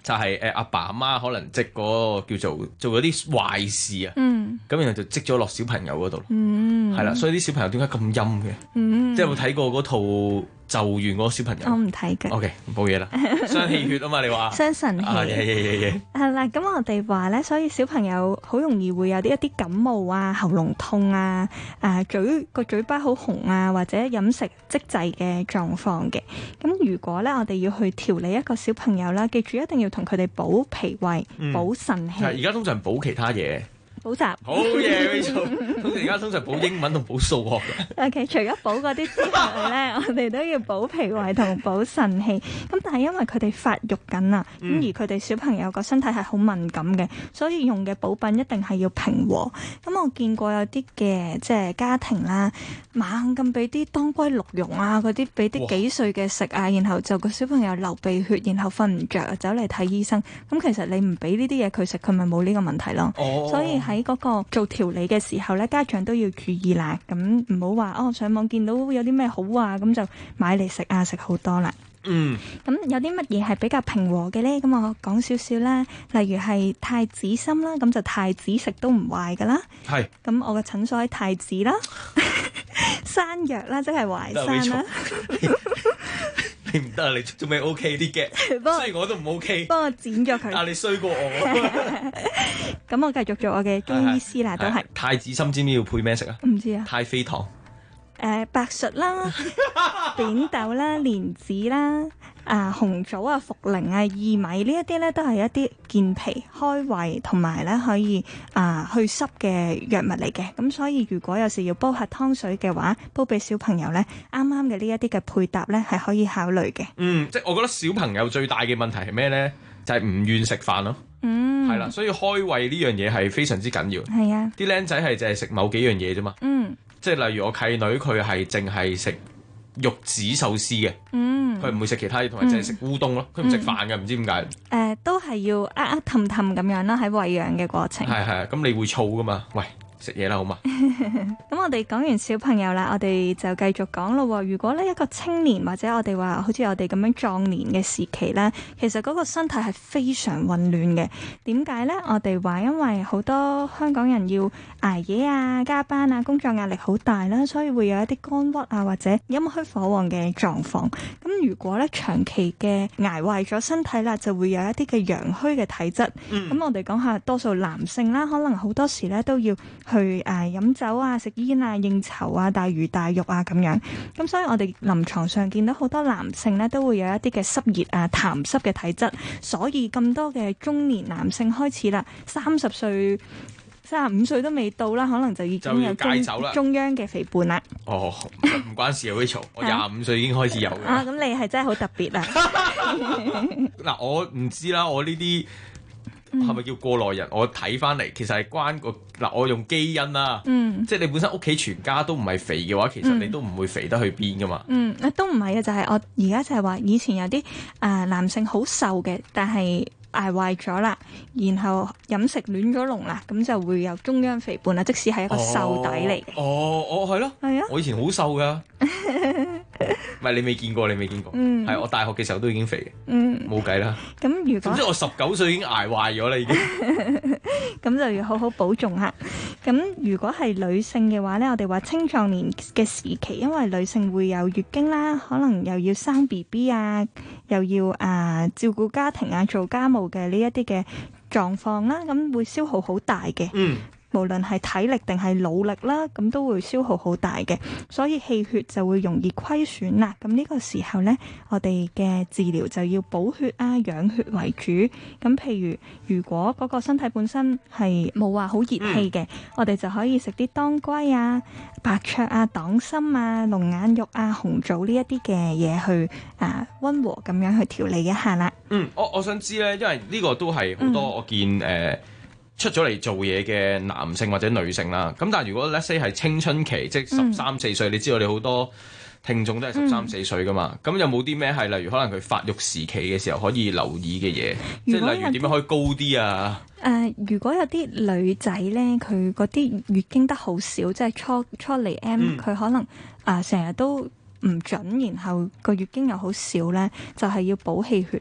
就係阿爸阿媽可能即係嗰個叫做咗啲壞事啊，咁然後就積咗落小朋友嗰度，係啦，所以啲小朋友點解咁陰嘅？即係有冇睇過嗰套咒怨嗰個小朋友？ 我唔睇嘅。 OK， 冇嘢啦，傷氣血啊嘛，你話傷神氣。係啦，咁我哋話咧，所以小朋友好容易會有一啲感冒啊、喉嚨痛啊、嘴巴好紅啊，或者飲食積滯嘅狀況嘅。咁如果咧，我哋要去調理一個小朋友啦，記住一定要同佢哋補脾胃、補腎氣。 而家通常補其他嘢。 補習好嘢，而家通常補英文同補數學嘅。 OK， 除咗補嗰啲之外咧，我哋都要補脾胃同補腎氣。咁但係因為佢哋發育緊啊，咁而佢哋小朋友個身體係好敏感嘅，所以用嘅補品一定係要平和。咁我見過有啲嘅即係家庭啦，猛咁俾啲當歸鹿茸啊嗰啲俾啲幾歲嘅食啊，然後就個小朋友流鼻血，然後瞓唔着，走嚟睇醫生。咁其實你唔俾呢啲嘢佢食，佢咪冇呢個問題咯。所以喺嗰個做調理嘅時候咧，家長都要注意啦。咁唔好話上網見到有啲咩好啊，咁就買嚟食啊，食好多啦。咁有啲乜嘢係比較平和嘅咧？咁我講少少啦，例如係太子參啦，咁就太子食都唔壞噶啦。係。咁我嘅診所喺太子啦，山藥啦，即係淮山啦。 你唔得啊！你做咩 OK 啲嘅？雖然我都唔 OK， 幫我剪咗佢。 但你衰過我。 咁我繼續做我嘅中醫師啦，都係。 太子參知唔知要配咩食啊？ 唔知啊。 太妃糖。 白術啦、扁豆啦、蓮子啦、紅棗啊、茯苓啊、薏米呢一啲咧，都係一啲健脾開胃同埋咧可以去濕嘅藥物嚟嘅。咁所以如果有時要煲下湯水嘅話，煲俾小朋友咧，啱啱嘅呢一啲嘅配搭咧係可以考慮嘅。 即係我覺得小朋友最大嘅問題係咩咧？就係唔願食飯咯。係啦，所以開胃呢樣嘢係非常之緊要。係啊，啲僆仔係淨係食某幾樣嘢啫嘛。即係例如我契女佢係淨係食玉子壽司嘅，佢唔會食其他嘢，同埋淨係食烏冬咯，佢唔食飯嘅，唔知點解。 都係要氹氹咁樣啦，喺餵養嘅過程。 係，咁你會燥噶嘛？喂，食嘢啦，好嘛？ 咁我哋講完小朋友啦，我哋就繼續講咯。如果呢一個青年或者我哋話好似我哋咁樣壯年嘅時期咧，其實嗰個身體係非常混亂嘅。點解咧？我哋話因為好多香港人要捱夜啊、加班啊、工作壓力好大啦，所以會有一啲肝鬱啊或者陰虛火旺嘅狀況。咁如果咧長期嘅捱壞咗身體啦，就會有一啲嘅陽虛嘅體質。咁我哋講下多數男性啦，可能好多時咧都要去飲酒啊、食煙啊、應酬啊、大魚大肉啊咁樣，咁所以我哋臨床上見到好多男性咧都會有一啲嘅濕熱啊、痰濕嘅體質，所以咁多嘅中年男性開始啦，30歲、35歲都未到啦，可能就已經有中央嘅肥胖啦。 唔關事啊 Rachel， 我25歲已經開始有嘅。 咁你係真係好特別啊！ 嗱，我唔知啦，我呢啲。係咪叫過來人？我睇翻嚟，其實係關我用基因啦，即係你本身屋企全家都唔係肥嘅話，其實你都唔會肥得去邊噶嘛。 都唔係嘅，就係我而家就係話，以前有啲男性好瘦嘅，但係捱壞咗啦，然後飲食亂咗龍啦，咁就會有中央肥胖啦，即使係一個瘦底嚟嘅。 係咯，係啊，我以前好瘦噶。唔係你未見過，係我大學嘅時候都已經肥嘅，冇計啦。咁如果總之我19歲已經捱壞咗啦，已經。 咁就要好好保重下。咁如果係女性嘅話呢，我哋話青壯年嘅時期，因為女性會有月經啦，可能又要生 BB 啊，又要照顧家庭啊，做家務嘅呢一啲嘅狀況啦，咁會消耗好大嘅。無論係體力定係腦力啦，咁都會消耗好大嘅，所以氣血就會容易虧損啦。咁呢個時候呢，我哋嘅治療就要補血啊、養血為主。咁譬如果嗰個身體本身係冇話好熱氣嘅，我哋就可以食啲當歸啊、白芍啊、黨參啊、龍眼肉啊、紅棗呢一啲嘅嘢去溫和咁樣去調理一下啦。 我想知呢，因為呢個都係好多我見出咗嚟做嘢嘅男性或者女性啦，咁但係如果 let's say 係青春期，即係13、14歲，你知道你好多聽眾都係13、14歲噶嘛，咁有冇啲咩係例如可能佢發育時期嘅時候可以留意嘅嘢，即係例如點樣可以高啲啊？ 如果有啲女仔咧，佢嗰啲月經得好少，即係初嚟 M，佢可能成日都唔準，然後個月經又好少咧，就係要補氣血啦。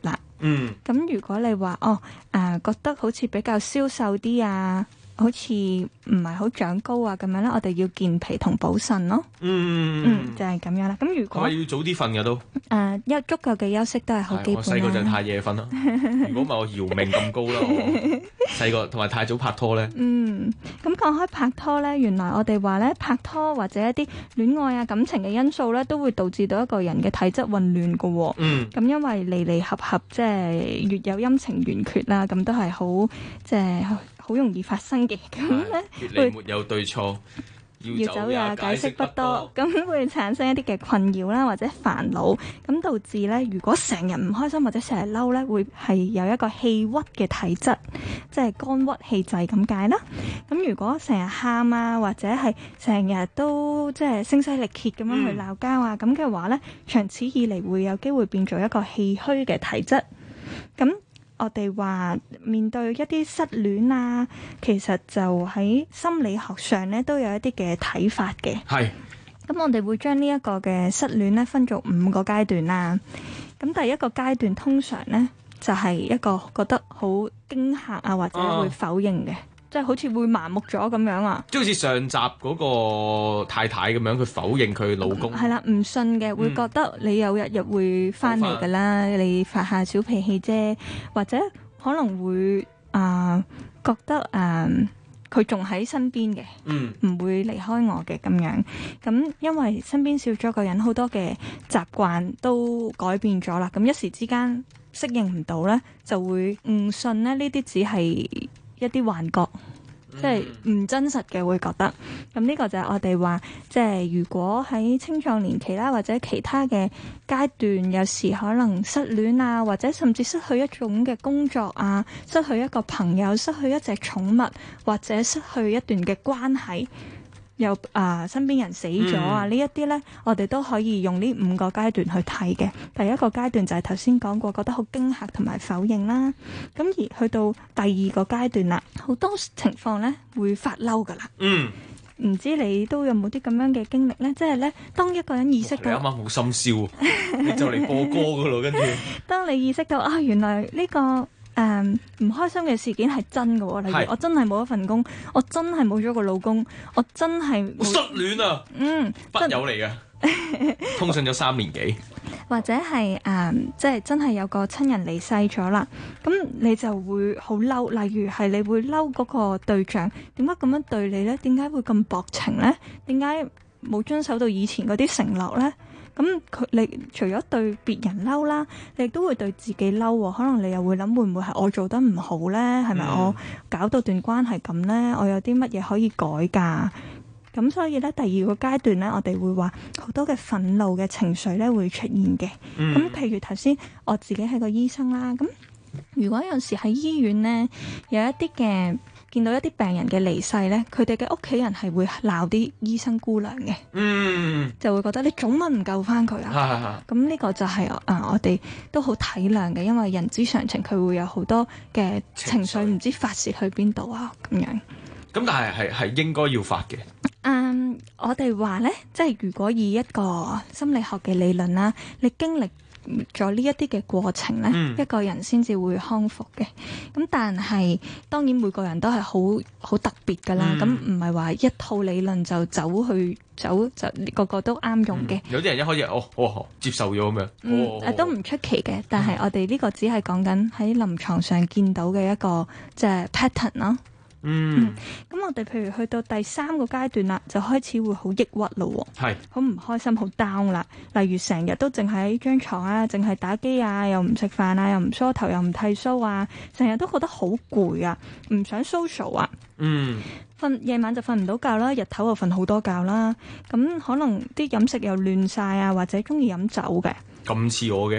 咁如果你話覺得好似比較消瘦啲啊，好似唔係好長高啊咁樣咧，我哋要健脾同補腎咯。就係咁樣啦。咁如果要早啲瞓嘅都有足夠嘅休息都係好基本啦。 我細個就太夜瞓啦，如果唔係我姚明咁高啦，我細個同埋太早拍拖咧。 咁講開拍拖咧，原來我哋話咧拍拖或者一啲戀愛啊感情嘅因素咧，都會導致到一個人嘅體質混亂㗎喎。咁因為離離合合，即係月有陰晴圓缺啦，咁都係好即係好容易發生嘅。咁咧別離沒有對錯。 要走也解釋不多，咁會產生一啲嘅困擾啦，或者煩惱，咁導致咧，如果成日唔開心或者成日嬲咧，會係有一個氣鬱嘅體質，即係肝鬱氣滯咁解啦。咁如果成日喊啊，或者係成日都即係聲嘶力竭咁樣去鬧交啊，咁嘅話咧，長此以嚟會有機會變做一個氣虛嘅體質。咁我哋話面對一啲失戀啊，其實就喺心理學上咧都有一啲嘅睇法嘅。係。咁我哋會將呢一個嘅失戀咧分做5個階段啦。咁第一個階段通常咧就係一個覺得好驚嚇啊，或者會否認嘅。即係好似會麻木咗咁樣啊！ 即係好似上集嗰個太太咁樣，佢否認佢老公。 係啦，唔信嘅，會覺得你有日日會翻嚟㗎啦，你發下小脾氣啫，或者可能會覺得佢仲喺身邊嘅，唔會離開我嘅咁樣。咁因為身邊少咗個人，好多嘅習慣都改變咗啦。咁一時之間適應唔到咧，就會誤信咧呢啲只係一啲幻覺，即係唔真實嘅，會覺得。咁呢個就係我哋話，即係如果喺青壯年期啦，或者其他嘅階段，有時可能失戀啊，或者甚至失去一種嘅工作啊，失去一個朋友，失去一隻寵物，或者失去一段嘅關係，有身邊人死咗啊，呢一啲呢，我哋都可以用呢5個階段去睇嘅。第一個階段就係頭先講過，覺得好驚嚇同埋否認啦。咁而去到第2個階段啦，好多情況呢會發嬲噶啦。唔知你都有冇啲咁樣嘅經歷呢？即係呢，當一個人意識到， 你啱啱好深宵，你就嚟播歌噶咯，跟住當你意識到原來呢個唔開心嘅事件係真嘅喎，例如我真係冇一份工，我真係冇咗個老公，我真係失戀啊！筆友嚟嘅，通訊咗3年幾， 或者係即係真係有個親人離世咗啦，咁你就會好嬲。例如係你會嬲嗰個對象點解咁樣對你呢？點解會咁薄情呢？點解冇遵守到以前嗰啲承諾呢？咁你除咗對別人嬲啦，你亦都會對自己嬲喎。可能你又會諗，會唔會係我做得唔好呢？係咪我搞到段關係咁呢？我有啲乜嘢可以改㗎？咁所以咧，第2個階段咧，我哋會話好多嘅憤怒嘅情緒咧會出現嘅。咁譬如頭先我自己係個醫生啦，咁如果有時喺醫院咧有一啲嘅見到一啲病人嘅離世咧，佢哋嘅屋企人係會鬧啲醫生姑娘嘅，就會覺得你做乜唔救翻佢啊？咁呢個就係我哋都好體諒嘅，因為人之常情，佢會有好多嘅情緒唔知發泄去邊度啊咁樣。 咁但係應該要發嘅。 我哋話呢，即係如果以一個心理學嘅理論啦，你經歷咗呢一啲嘅過程呢，一個人先至會康復嘅。咁但係當然每個人都係好特別噶啦，咁唔係話一套理論就就個個都啱用嘅。 有啲人一開始接受咗咁樣， 都唔出奇嘅。但係我哋呢個只係講緊喺臨床上見到嘅一個即係 pattern 咯。咁我哋譬如去到第3個階段啦，就開始會好抑鬱咯，係好唔開心，好 down 啦。例如成日都淨係喺張床啊，淨係打機啊，又唔食飯啊，又唔梳頭，又唔剃鬚啊，成日都覺得好攰啊，唔想 social 啊。夜晚就瞓唔到覺啦，日頭又瞓好多覺啦。咁可能啲飲食又亂晒啊，或者中意飲酒嘅。 咁似我嘅。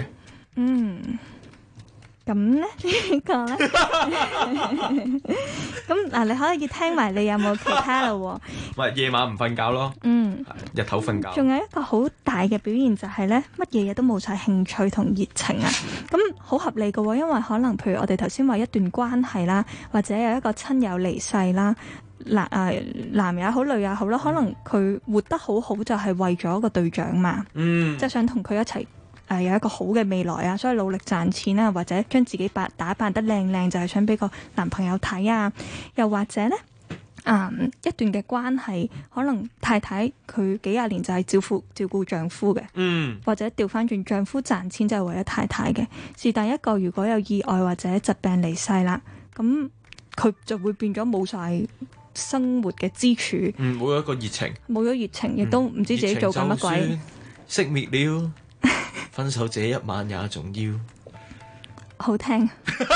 咁咧呢個咧，咁嗱，你可以聽埋你有冇其他咯？ 喂，夜晚唔瞓覺咯，日頭瞓覺。 仲有一個好大嘅表現就係咧，乜嘢嘢都冇晒興趣同熱情啊！咁好合理嘅，因為可能譬如我哋頭先話一段關係啦，或者有一個親友離世啦，男也好，女也好啦，可能佢活得好好就係為咗個對象嘛，即係想同佢一齊有一個好嘅未來啊，所以努力賺錢啊，或者將自己打扮得靚靚，就係想俾個男朋友睇啊，又或者呢。一段嘅關係，可能太太佢幾廿年就係照顧丈夫嘅，或者調翻轉丈夫賺錢就係為咗太太嘅。是但一個如果有意外或者疾病離世啦，咁佢就會變咗冇晒生活嘅支柱， 冇一個熱情， 冇咗熱情，亦都唔知自己做緊乜鬼。 熄滅了，分手這一晚也重要。 好聽。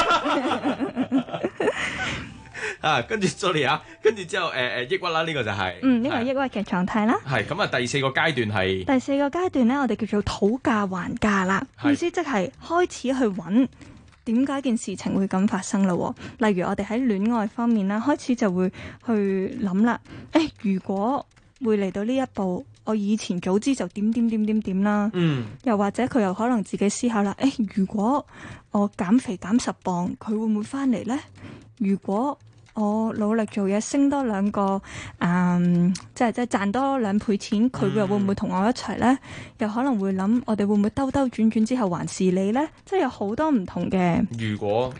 跟住 sorry 啊，跟住之後抑鬱啦，呢個就係呢個抑鬱嘅狀態啦。 係咁啊，第四個階段係第四個階段咧，我哋叫做討價還價啦。意思即係開始去揾點解件事情會咁發生咯。例如我哋喺戀愛方面啦，開始就會去諗啦。如果會嚟到呢一步，我以前早知就點啦。又或者佢又可能自己思考啦。如果我減肥減10磅，佢會唔會翻嚟呢？如果我努力做嘢，升多2個，即係賺多2倍錢，佢又會唔會同我一齊呢？又可能會諗，我哋會唔會兜兜轉轉之後還是你呢？即係有好多唔同嘅如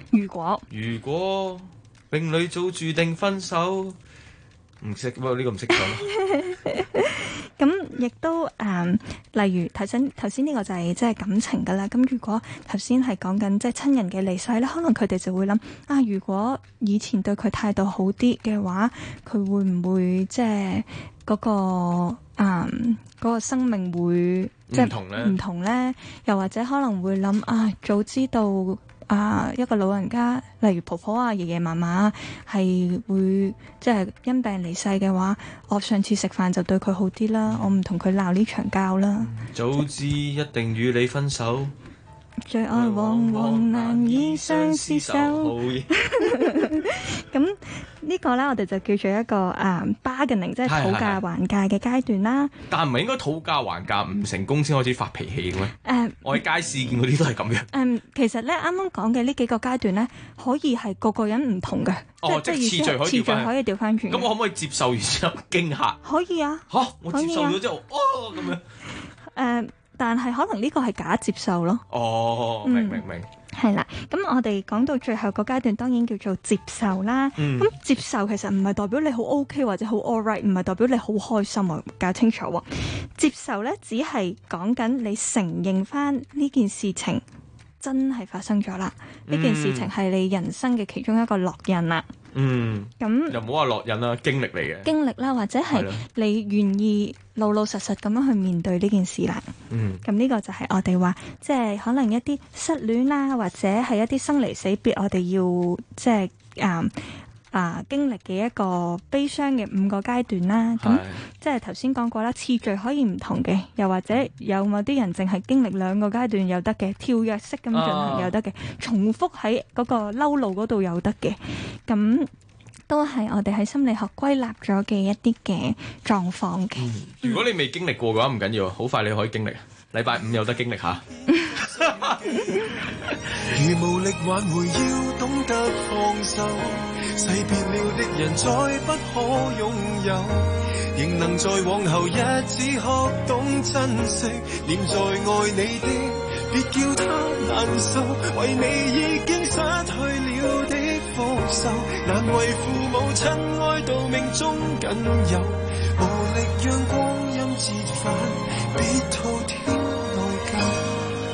果並侶早注定分手，唔識呢個唔識講。 咁亦都例如頭先呢個就係即係感情噶啦。咁如果頭先係講緊即係親人嘅離世咧，可能佢哋就會諗如果以前對佢態度好啲嘅話，佢會唔會即係嗰個生命會即係唔同咧？又或者可能會諗早知道。一個老人家，例如婆婆爺爺嫲嫲係會即係因病離世嘅話，我上次食飯就對佢好啲啦，我唔同佢鬧呢場交啦。 早知一定與你分手， 最愛往往難以相廝守。咁呢個咧，我哋就叫做一個bargaining，即係討價還價嘅階段啦。 但唔係應該討價還價唔成功先開始發脾氣嘅咩？我喺街市見嗰啲都係咁樣。其實咧，啱啱講嘅呢幾個階段咧，可以係個個人唔同嘅。即係次序可以調翻轉。 咁我可唔可以接受完之後驚嚇？ 可以啊。 我接受咗之後，咁樣。 但係可能呢個係假接受咯。 明。 係啦，咁我哋講到最後個階段，當然叫做接受啦。咁接受其實唔係代表你好 OK 或者好 all right， 唔係代表你好開心啊，搞清楚喎。接受呢，只係講緊你承認翻呢件事情真係發生咗啦，呢件事情係你人生嘅其中一個烙印啦。咁又唔好話烙印啦，經歷嚟嘅經歷啦，或者係你願意老老實實咁樣去面對呢件事啦。咁呢個就係我哋話，即係可能一啲失戀啦，或者係一啲生離死別，我哋要即係經歷嘅一個悲傷嘅5個階段啦。咁即係頭先講過啦，次序可以唔同嘅，又或者有某啲人淨係經歷2個階段又得嘅，跳躍式咁進行又得嘅，重複喺嗰個嬲路嗰度又得嘅。咁都係我哋喺心理學歸納咗嘅一啲嘅狀況嘅。 如果你未經歷過嘅話，唔緊要，好快你可以經歷。禮拜5有得經歷下。 如無力挽回，要懂得放手。逝別了的人再不可擁有，仍能在往後日子學懂珍惜。念在愛你的，別叫他難受，為你已經失去了的福壽，難為父母親愛到命中僅有，無力讓光陰折返，別滔天內疚。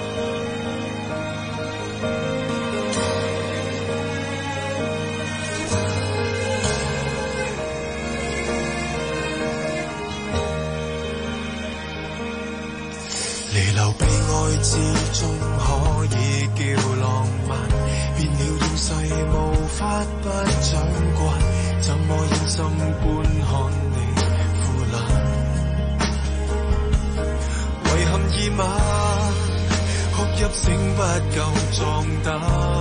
離流悲哀之中可以叫浪漫，變了厭世無法不長慣，怎麼忍心觀看你腐爛？遺憾已晚，哭泣聲不夠壯膽，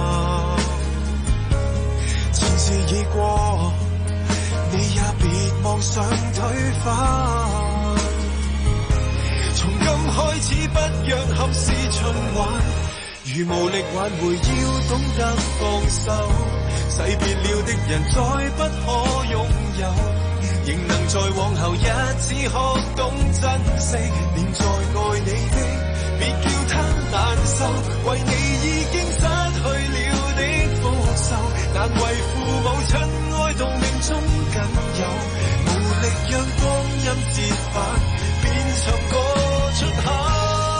前事已過，你也別妄想推翻。從今開始不讓憾事循環，如無力挽回要懂得放手，逝別了的人再不可擁有，仍能在往後日子學懂珍惜，念在愛你的，別叫他難受，為你已經失去了的復仇，難為父母親愛到命中僅有，無力讓光陰折返，變尋個出口。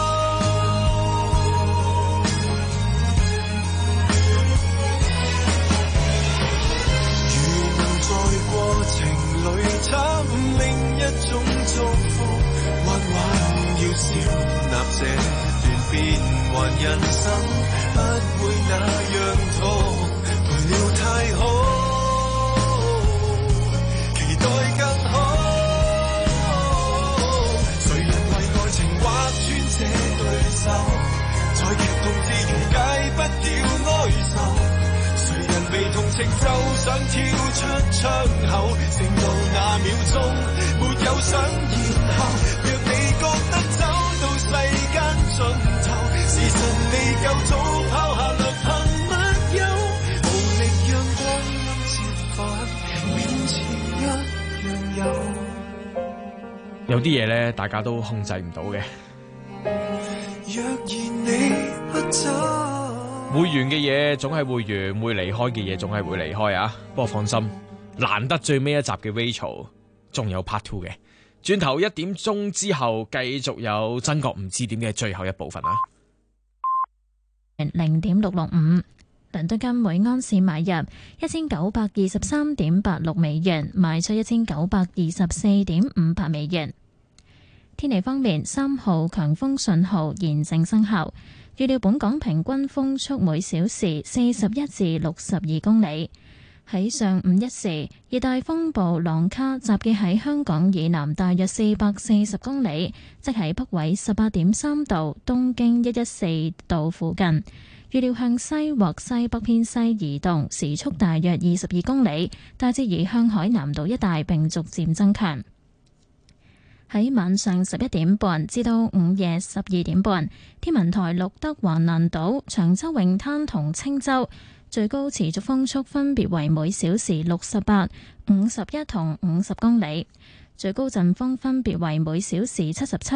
如能在過程裏參另一種祝福，彎彎要笑納這段變幻人生，不會那樣痛，陪了太好，期待更好。誰人為愛情劃穿這對手，在劇痛之餘戒不掉哀愁。誰人被同情就想跳出窗口，剩到那秒鐘沒有想然後，若你覺得走到世間盡頭，時辰未夠早拋下略恨密友，無力讓光陰折返，面前一樣有。 有啲嘢咧，大家都控制唔到嘅。 若然你不走， 會完嘅嘢總係會完，會離開嘅嘢總係會離開啊！不過放心，難得最尾一集嘅 Rachel 仲有 Part 2嘅。轉頭1點鐘之後，繼續有真覺唔知點嘅最後一部分啊 ！0.665，倫敦金每安士買入1923.86美元，賣出1924.58美元。天氣方面，3號強風信號現正生效。預料本港平均風速每小時41至62公里。喺上午1時，熱帶風暴朗卡集結喺香港以南大約440公里，即喺北緯18.3度、東經114度附近。預料向西或西北偏西移動，時速大約22公里，大致移向海南島一帶並逐漸增強。喺晚上11點半至到午夜12點半，天文台錄得橫瀾島、長洲泳灘同青洲最高持續風速分別為每小時68、51同50公里，最高陣風分別為每小時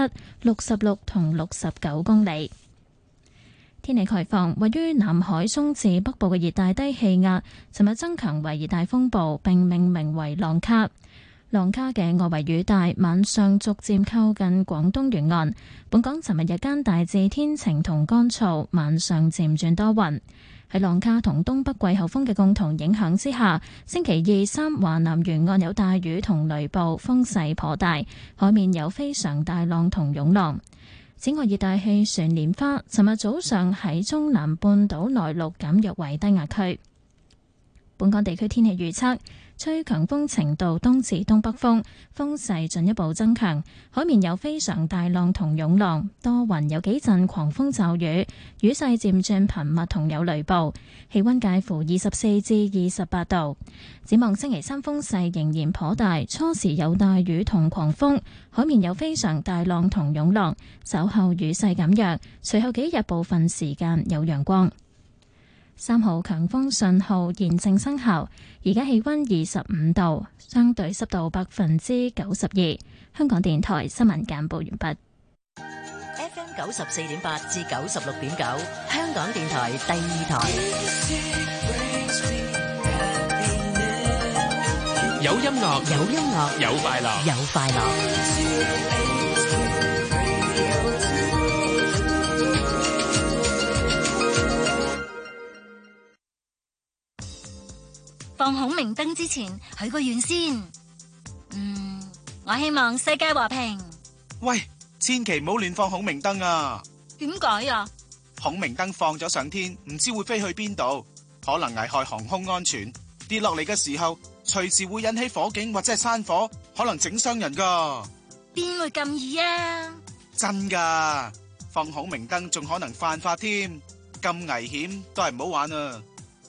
77、66同69公里。天氣概況，位於南海中至北部嘅熱帶低氣壓，尋日增強為熱帶風暴，並命名為朗卡。朗卡嘅外圍雨帶晚上逐漸靠近廣東沿岸，本港尋日日間大致天晴同乾燥，晚上漸轉多雲。喺朗卡同東北季候風嘅共同影響之下，星期2、3華南沿岸有大雨同雷暴，風勢頗大，海面有非常大浪同湧浪。此外，熱帶氣旋蓮花尋日早上喺中南半島內陸減弱為低壓區。本港地區天氣預測，吹強風程度東至東北風，風勢進一步增強，海面有非常大浪同湧浪，多雲有幾陣狂風驟雨，雨勢漸轉頻密同有雷暴，氣溫介乎24至28度。展望星期3風勢仍然頗大，初時有大雨同狂風，海面有非常大浪同湧浪，稍後雨勢減弱，隨後幾日部分時間有陽光。3號強風信號現正生效，而家氣溫25度，相對濕度92%。香港電台新聞簡報完畢。 FM 94.8至96.9，香港電台第2台。 有音樂， 有音樂， 有快樂， 有快樂。 放孔明燈之前許個願先。我希望世界和平。 喂，千祈唔好亂放孔明燈啊！ 點解啊？ 孔明燈放咗上天，唔知會飛去邊度，可能危害航空安全。跌落嚟嘅時候，隨時會引起火警或者係山火，可能整傷人噶。 邊會咁易啊？ 真噶，放孔明燈仲可能犯法添，咁危險都係唔好玩啊！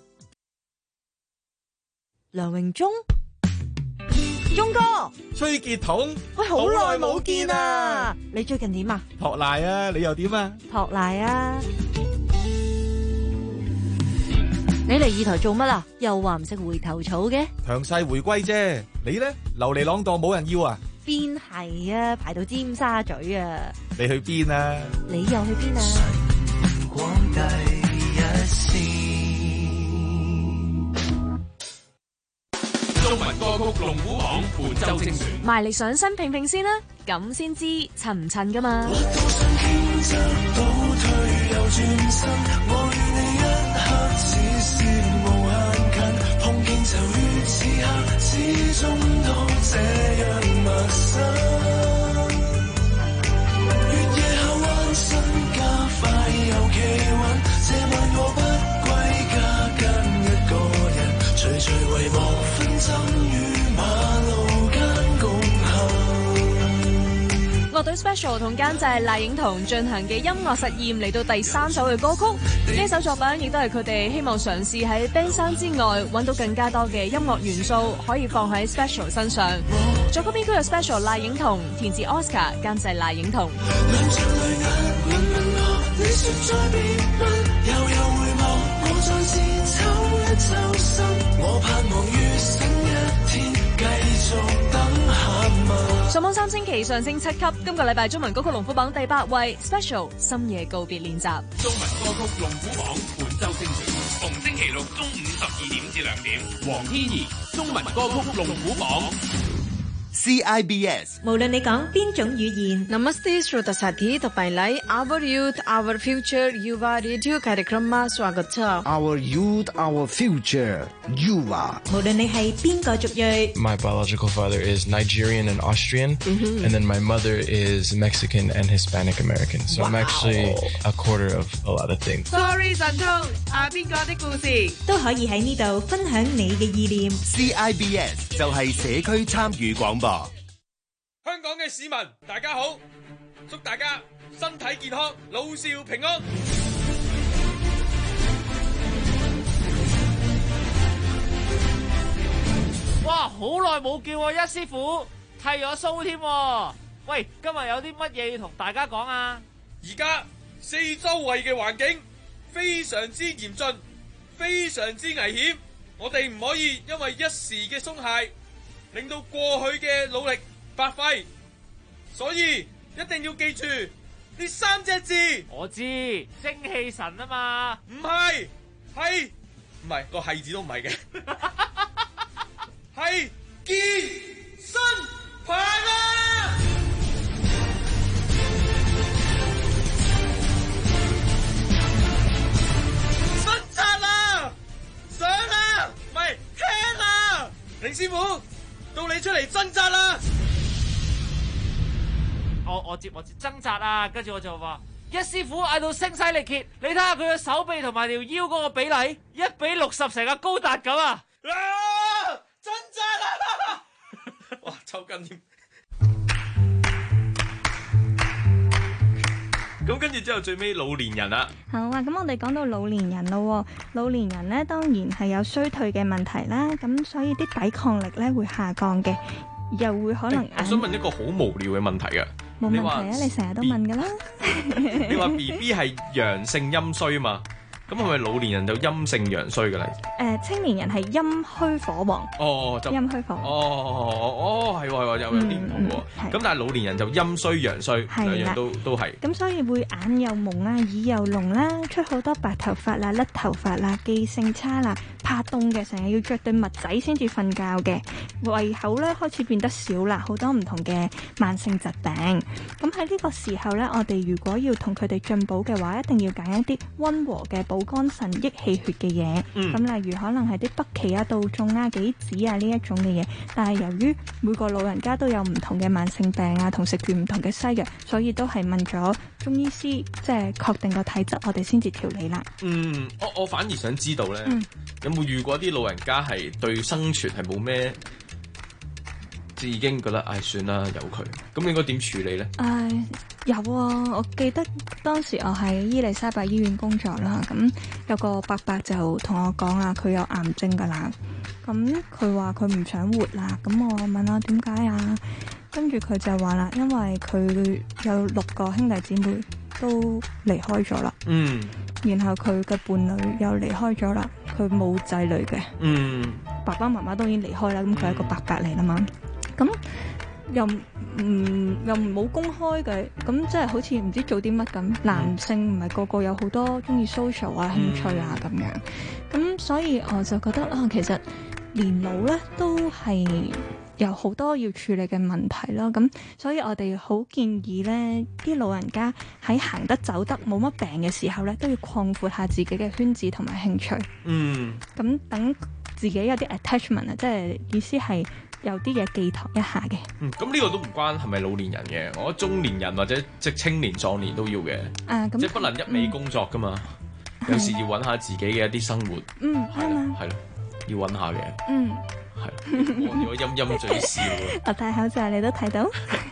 梁榮忠，忠哥， 崔潔彤， 喂，好耐冇見啊！你最近點啊？ 托賴啊！你又點啊？ 托賴啊！你嚟二台做乜啊？又話唔食回頭草嘅？ 強勢回歸啫。你呢？流離浪蕩冇人要啊？ 邊係啊？排到尖沙咀啊！ 你去邊啊？ 你又去邊啊？ 光第一線。 中文歌曲龍虎榜本周精選， 埋嚟上身拼拼先啦，咁先知襯唔襯噶嘛。樂隊 Special 同監製賴影彤進行嘅音樂實驗嚟到第3首嘅歌曲，呢首作品亦都係佢哋希望嘗試喺 band sound 之外揾到更加多嘅音樂元素可以放喺 Special 身上。作曲編曲有 Special 賴影彤，填詞 Oscar， 監製賴影彤。上網3星期上升7級，今個禮拜中文歌曲龍虎榜第8位 Special 深夜告別練習。 中文歌曲龍虎榜本周精選，逢星期六中午12點至2點。黃天怡中文歌曲龍虎榜。 CIBS 無論你講邊種語言 Namaste Shrotasati Tapailai Our Youth Our Future Yuva Radio कार्यक्रममा स्वागत छ। Our Youth Our Future Yuva 無論你係邊個族裔 My biological father is Nigerian and Austrian, and then my mother is Mexican and Hispanic American. So I'm actually a quarter of a lot of things. Sorry 神通邊個的故事都可以喺呢度分享你嘅意念。 CIBS 就係社區參與廣播。 香港嘅市民大家好，祝大家身體健康，老少平安。 哇，好耐冇見喎，一師傅剃咗鬚添。喂，今日有啲乜嘢要同大家講啊？ 而家四周圍嘅環境非常之嚴峻，非常之危險，我哋唔可以因為一時嘅鬆懈，令到過去嘅努力白費，所以一定要記住呢3隻字。 我知精氣神啊嘛， 唔係，係唔係個係字都唔係嘅，係健身棒啊！伸扎啦，上啦，唔係聽啦，凌師傅到你出嚟掙扎啦！ 我接掙扎啊，跟住我就話一師傅嗌到聲嘶力竭，你睇下佢嘅手臂同埋條腰嗰個比例1比60，成個高達咁啊！掙扎啦！哇，抽筋添。咁跟住之後最尾老年人啦。 好啊，咁我哋講到老年人咯，老年人咧當然係有衰退嘅問題啦，咁所以啲抵抗力咧會下降嘅，又會可能我想問一個好無聊嘅問題嘅。 冇問題啊，你成日都問噶啦。 你話 BB 係陽性陰衰嘛？咁係咪老年人就陰性陽衰嘅咧？ 青年人係陰虛火旺。 哦，就陰虛火旺。 係喎，有啲唔同喎。咁但係老年人就陰衰陽衰，兩樣都係。 咁所以會眼又矇啊，耳又聾啦，出好多白頭髮啦、甩頭髮啦、記性差啦、怕凍嘅，成日要着對襪仔先至瞓覺嘅，胃口咧開始變得少啦，好多唔同嘅慢性疾病。咁喺呢個時候咧，我哋如果要同佢哋進補嘅話，一定要揀一啲溫和嘅補肝腎益氣血嘅嘢。咁例如可能係啲北芪啊、杜仲啊、杞子啊呢一種嘅嘢。但係由於每個老人家都有唔同嘅慢性病啊，同食住唔同嘅西藥，所以都係問咗中醫師，即係確定個體質，我哋先至調理啦。 我反而想知道咧，有冇遇過啲老人家係對生存係冇咩，即已經覺得算啦，由佢，咁應該點處理咧？ 有啊，我記得當時我喺伊麗莎白醫院工作啦，咁有個伯伯就同我講啊，佢有癌症噶啦，咁佢話佢唔想活啦，咁我問下點解啊？跟住佢就話啦，因為佢有6個兄弟姊妹都離開咗啦，然後佢嘅伴侶又離開咗啦，佢冇仔女嘅，爸爸媽媽當然離開啦，咁佢係一個伯伯嚟啦嘛，咁又冇公開嘅，咁即係好似唔知做啲乜咁。男性唔係個個有好多中意 social 啊、興趣啊咁樣，咁所以我就覺得啊，其實年老咧都係有好多要處理嘅問題啦。咁所以我哋好建議咧，啲老人家喺行得走得冇乜病嘅時候咧，都要擴闊下自己嘅圈子同埋興趣。咁等自己有啲 attachment 啊，即係意思係有啲嘢寄託一下嘅。 咁呢個都唔關係咪老年人嘅，我覺得中年人或者即係青年壯年都要嘅。即係不能一味工作噶嘛，有時要揾下自己嘅一啲生活。係咯，要揾下嘅。係，我陰陰嘴笑。 我戴口罩你都睇到。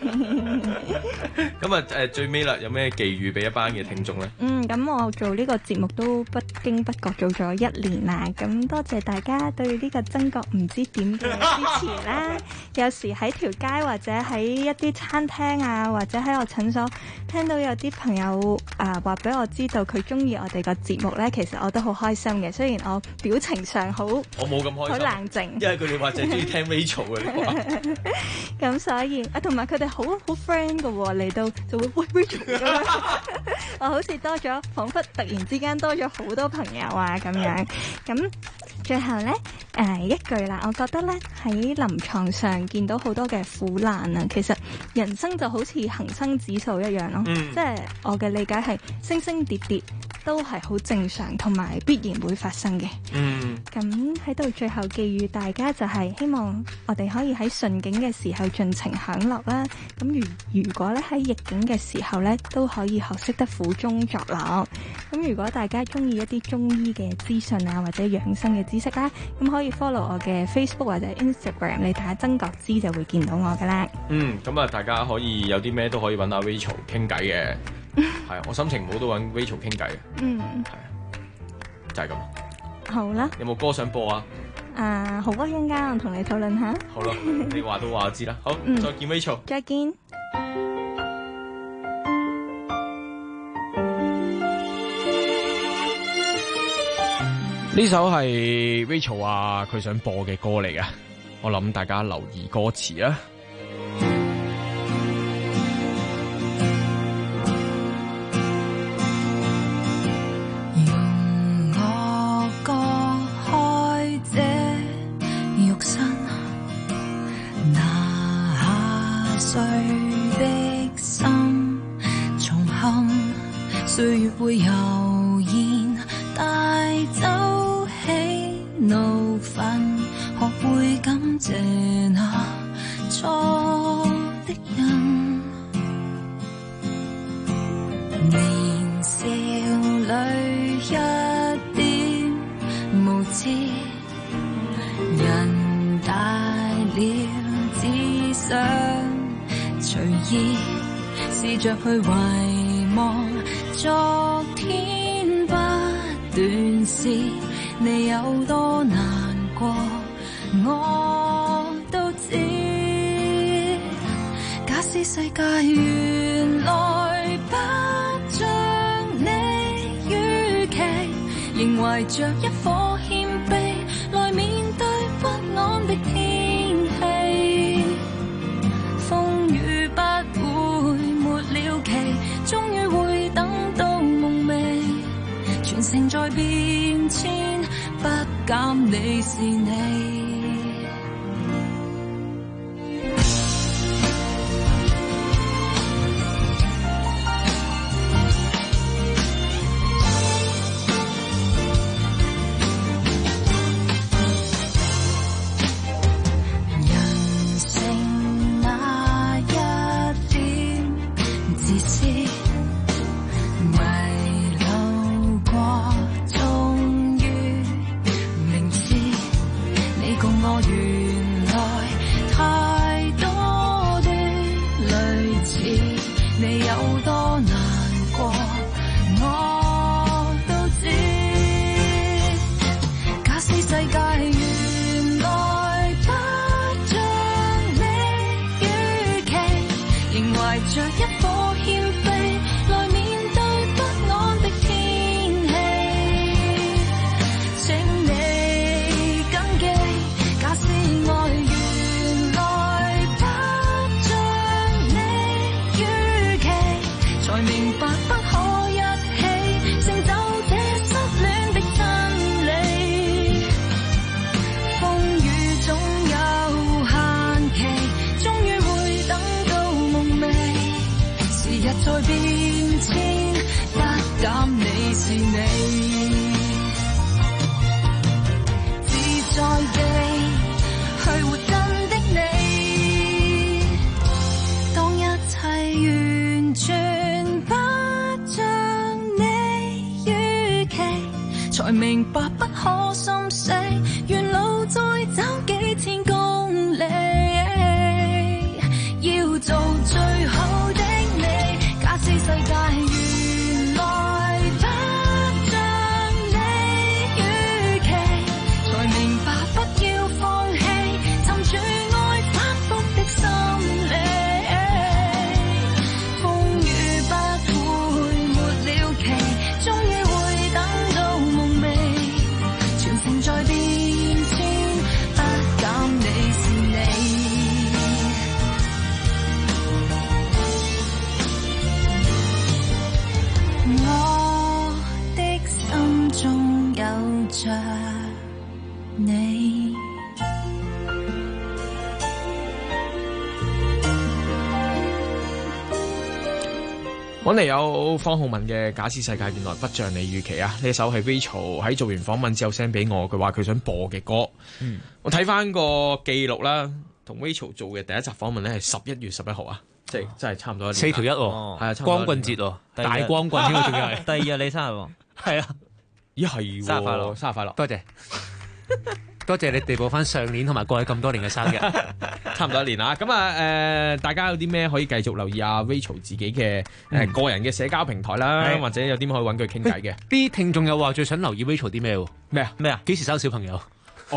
咁啊最尾啦，有咩寄語俾一班嘅聽眾咧？ 咁我做呢個節目都不經不覺做咗1年啦，咁多謝大家對呢個曾國唔知點嘅支持啦。有時喺條街或者喺一啲餐廳啊，或者喺我診所聽到有啲朋友話俾我知道佢中意我哋個節目咧，其實我都好開心嘅。雖然我表情上我冇咁開心，好冷靜， 因為佢哋話就係中意聽 Rachel 嘅。 咁所以同埋佢哋好 friend 嘅喎，嚟到就會喂 Rachel 咁樣，我好似多咗，彷彿突然之間多咗好多朋友啊咁樣。咁最後咧一句啦，我覺得咧喺臨床上見到好多嘅苦難啊，其實人生就好似恒生指數一樣咯，即係我嘅理解係升升跌跌都係好正常，同埋必然會發生嘅。咁喺度最後寄語大家就係希望我哋可以喺順境嘅時候盡情享樂啦。咁如果咧喺逆境嘅時候咧，都可以學識得苦中作樂。咁如果大家中意一啲中醫嘅資訊啊，或者養生嘅知識啦，咁可以 follow 我嘅 Facebook 或者 Instagram， 你打曾國芝就會見到我噶啦。 咁啊，大家可以有啲咩都可以揾阿 Rachel 傾偈嘅。係啊，我心情唔好都揾 Rachel 傾偈嘅。係啊，就係咁。 好啦。 有冇歌想播啊？ 好啊，一陣間我同你討論下。 好啦，你話都話我知啦。好，再見 Rachel。 再見。 呢首係 Rachel 話佢想播嘅歌嚟嘅，我諗大家留意歌詞啊。 用我割開這肉身，拿下碎的心，重陷歲月會悠然帶走怒憤，學會感謝那錯的人。年少裏一點無知，人大了只想隨意試着去遺忘昨天不斷是你有多難過，我都知。假使世界原來不像你預期，仍懷着一顆謙卑來面對不安的天氣。風雨不會沒了期，終於會等到夢寐，全城在變遷，不減你是你。人性那一點自私，迷路過終於明知你共才明白不可心死，沿路再走幾千公里，要做最好的你。假使世界原來不像你預期，才明白不要放棄，沉住愛反覆的心理。風雨不會沒了期，終於會等到夢寐，全城在變遷，不減你是你。我的心中有着你。 揾嚟有方浩文嘅《假使世界原來不像你預期》啊！呢首係 Rachel 喺做完訪問之後 send 俾我，佢話佢想播嘅歌。我睇翻個記錄啦，同 Rachel 做嘅第一集訪問咧係11月11號啊，即係真係差唔多 4條1喎， 係啊， 光棍節喎，大光棍添喎，仲要係第二日你生日喎， 係啊， 咦係生日快樂， 生日快樂， 多謝。多謝你哋報翻上年同埋過去咁多年嘅生日， 差唔多一年啦。咁啊大家有啲咩可以繼續留意阿 Rachel 自己嘅個人嘅社交平台啦，或者有啲咩可以揾佢傾偈嘅。 啲聽眾又話最想留意 Rachel 啲咩喎？咩啊？幾時生小朋友？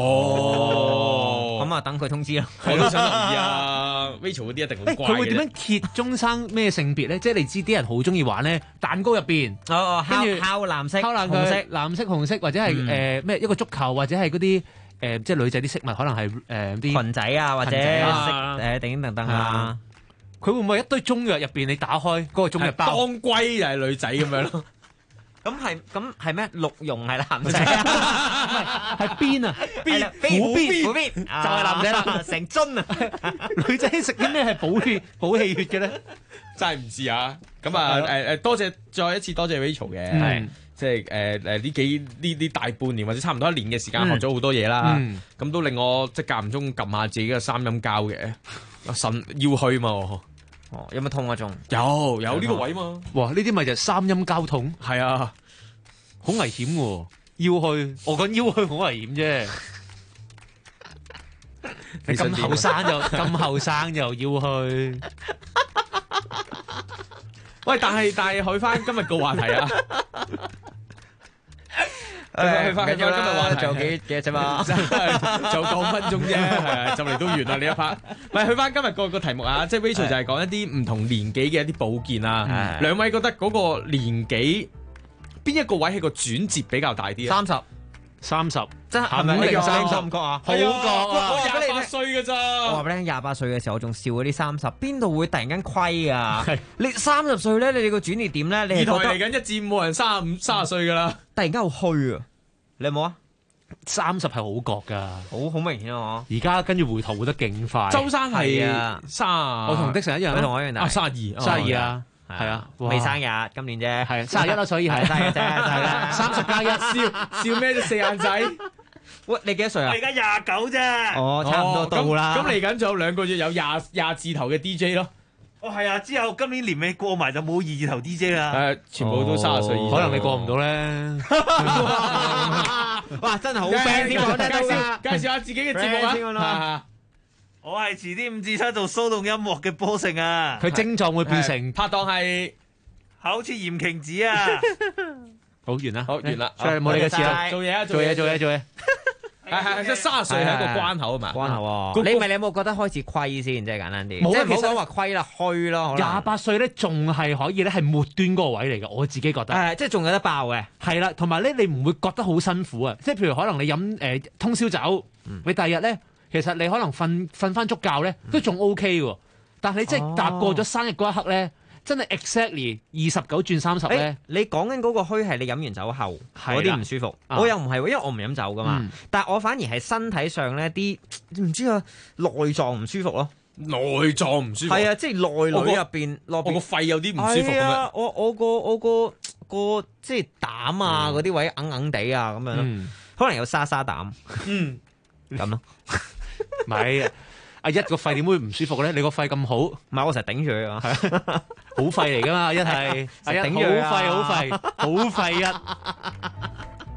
咁啊，等佢通知啦。 我都想留意啊，Rachel 嗰啲一定好乖嘅。 佢會點樣揭中生咩性別咧？即係你知啲人好中意玩咧，蛋糕入邊跟住敲藍色、 紅色、藍色、紅色，或者係咩一個足球，或者係嗰啲。即係女仔啲飾物可能係啲裙仔啊，或者色叮等等啊。 佢會唔會一堆中藥入邊你打開嗰個中藥包？ 當歸就係女仔咁樣咯。 咁係咩？鹿茸係男仔啊？ 係邊啊？ 虎邊就係男仔啦，成樽啊！ 女仔食啲咩係補氣血嘅咧？ 真係唔知啊！咁啊多謝再一次多謝 Rachel 嘅。即係呢大半年或者差唔多一年嘅時間學咗好多嘢啦，咁都令我即係間唔中撳下自己嘅三陰交嘅腎腰虛嘛。 有冇痛啊？仲有呢個位嘛？ 哇！呢啲咪就係三陰交痛？ 係啊， 好危險喎！腰虛，我講腰虛好危險啫。你咁後生就腰虛。 喂，但係去翻今日個話題啊！去翻今日話題， 仲有幾啫嘛？ 就9分鐘啫，係就嚟都完啦呢一 part。喂，去翻今日個題目啊，即係 Rachel 就係講一啲唔同年紀嘅一啲保健啊。兩位覺得嗰個年紀邊一個位係個轉折比較大啲啊？30， 真係咪你30唔覺啊？ 好覺啊！我28歲嘅咋？ 我話俾你聽，28歲嘅時候我仲笑嗰啲30，邊度會突然間虧啊？你30歲咧，你哋個轉捩點咧，你係覺得嚟緊1至5冇人30歲噶啦， 突然間好虛啊！你有冇啊 ？30係好覺噶， 好明顯啊！ 而家跟住回頭回得勁快。 周生係30， 我同的神一樣， 你同我一樣大。 32 啊！係啊， 未生日，今年啫， 係31啦，所以係生日啫，係啦 ，30+1，笑咩啫，四眼仔。 喂，你幾多歲啊？ 我而家29啫。 哦，差唔多到啦。 咁嚟緊仲有2個月有廿字頭嘅 DJ 咯。 哦，係啊，之後今年年尾過埋就冇2字頭 DJ 啦。 全部都30歲以上。 可能你過唔到咧。 哇，真係好 friend 添啊！ 介紹下自己嘅節目啊！ 我係遲啲5至7做騷動音樂嘅波成啊！ 佢症狀會變成拍檔係好似嚴瓊子啊！ 好完啦， 冇你嘅事啦， 做嘢。係即係30歲係一個關口啊嘛， 關口。你有冇覺得開始虧先？即係簡單啲， 冇即係唔好講話虧啦，虛咯。 28歲咧仲係可以咧係末端嗰個位嚟嘅，我自己覺得。 即係仲有得爆嘅。 係啦，同埋咧你唔會覺得好辛苦啊！即係譬如可能你飲通宵酒，你第二日咧。其實你可能瞓翻足覺咧，都仲 OK 喎。但係你即係踏過咗生日嗰一刻咧，真係 exactly 29轉30咧。 你講緊嗰個虛係你飲完酒後嗰啲唔舒服，我又唔係喎，因為我唔飲酒噶嘛。但係我反而係身體上咧啲唔知啊內臟唔舒服咯。 內臟唔舒服。 係啊，即係內裏入邊，我個肺有啲唔舒服咁樣。 我個即係膽啊嗰啲位硬硬地啊咁樣，可能有沙膽。咁咯。 唔係阿一個肺點會唔舒服咧？你個肺咁好，唔係我成日頂住佢啊， 好肺嚟噶嘛？一係阿一好肺，好肺一。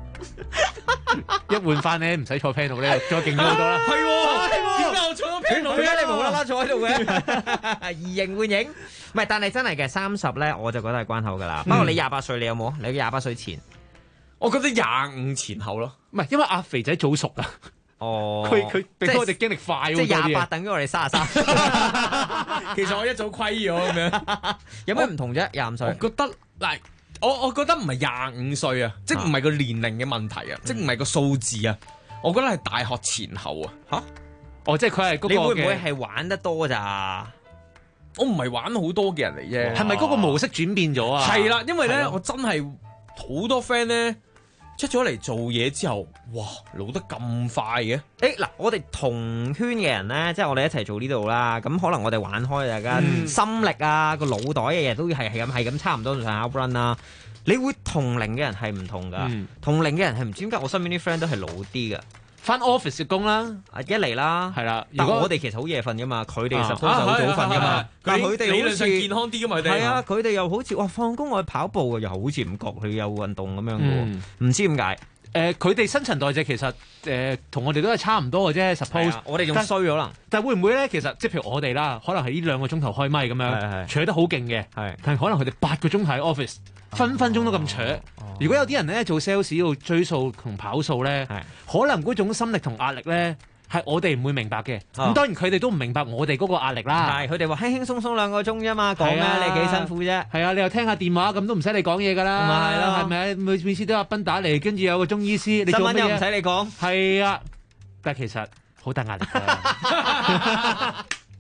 一換翻咧唔使坐 panel 咧，再勁咗好多啦。 係喎，點解我坐咗 panel？ 點解你無啦啦坐喺度嘅？移形換影，唔係，但係真係嘅30咧，我就覺得係關口㗎啦。不過你28歲，你有冇？你28歲前， 我覺得25前後咯。 唔係，因為阿肥仔早熟啊。 哦， 佢比我哋經歷快喎。 即係28等於我哋33。 其實我一早虧咗咁樣。 有咩唔同啫？25歲。 我覺得嗱。我覺得唔係25歲啊，即係唔係個年齡嘅問題啊，即係唔係個數字啊，我覺得係大學前後啊。 嚇？ 哦，即係佢係嗰個嘅。 你會唔會係玩得多咋？ 我唔係玩好多嘅人嚟啫。 係咪嗰個模式轉變咗啊？ 係啦，因為咧，我真係好多 friend 咧出咗嚟做嘢之後，哇，老得咁快嘅。 嗱，我哋同圈嘅人咧，即係我哋一齊做呢度啦。咁可能我哋玩開大家心力啊，個腦袋嘅嘢都係咁差唔多上下 run 啦。你會同齡嘅人係唔同噶，同齡嘅人係唔知點解我身邊啲 friend 都係老啲噶。 翻 office 嘅工啦， 一嚟啦， 係啦。 但我哋其實好夜瞓噶嘛，佢哋實都就好早瞓噶嘛。但佢哋理論上健康啲噶嘛，佢哋係啊，佢哋又好似哇放工我去跑步又好似唔覺佢有運動咁樣嘅喎，唔知點解。 佢哋新陳代謝其實同我哋都係差唔多嘅啫。Suppose 我哋仲衰咗啦。 但會唔會咧？其實即係譬如我哋啦，可能係呢2個鐘頭開咪咁樣，扯得好勁嘅。但係可能佢哋8個鐘頭喺 office，分分鐘都咁扯。如果有啲人咧做 sales 要追數同跑數咧，可能嗰種心力同壓力咧係我哋唔會明白嘅。咁當然佢哋都唔明白我哋嗰個壓力啦。 係佢哋話輕輕鬆鬆2個鐘啫嘛，講咩你幾辛苦啫？ 係啊，你又聽下電話咁都唔使你講嘢㗎啦。咪係咯，係咪？每次都有阿斌打嚟，跟住有個中醫師，你做乜嘢？ 新聞又唔使你講。 係啊，但係其實好大壓力㗎。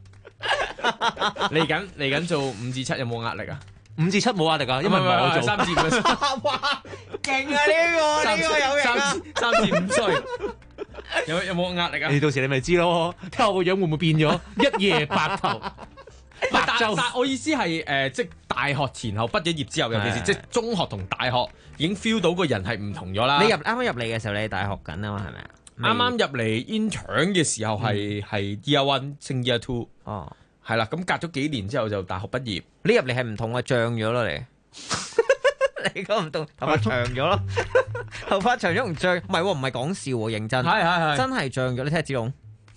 嚟緊做5至7有冇壓力啊 ？5至7冇壓力啊，因為我做 3至5。 哇，勁啊！呢個有型啊 ！3至5歲有冇壓力啊？ 你到時你咪知咯，睇下我個樣會唔會變咗一夜白頭。 但我意思係即係大學前後畢咗業之後，尤其是即係中學同大學已經 feel 到個人係唔同咗啦。 你啱啱入嚟嘅時候，你係大學緊啊嘛，係咪啊？ 啱啱入嚟 intern 嘅時候係 year 1升 year 2。 哦， 係啦，咁隔咗幾年之後就大學畢業。 你入嚟係唔同啊，漲咗咯你。你講唔同，頭髮長咗咯，頭髮長咗唔漲，唔係講笑喎，認真。 係真係漲咗。你睇下子龍。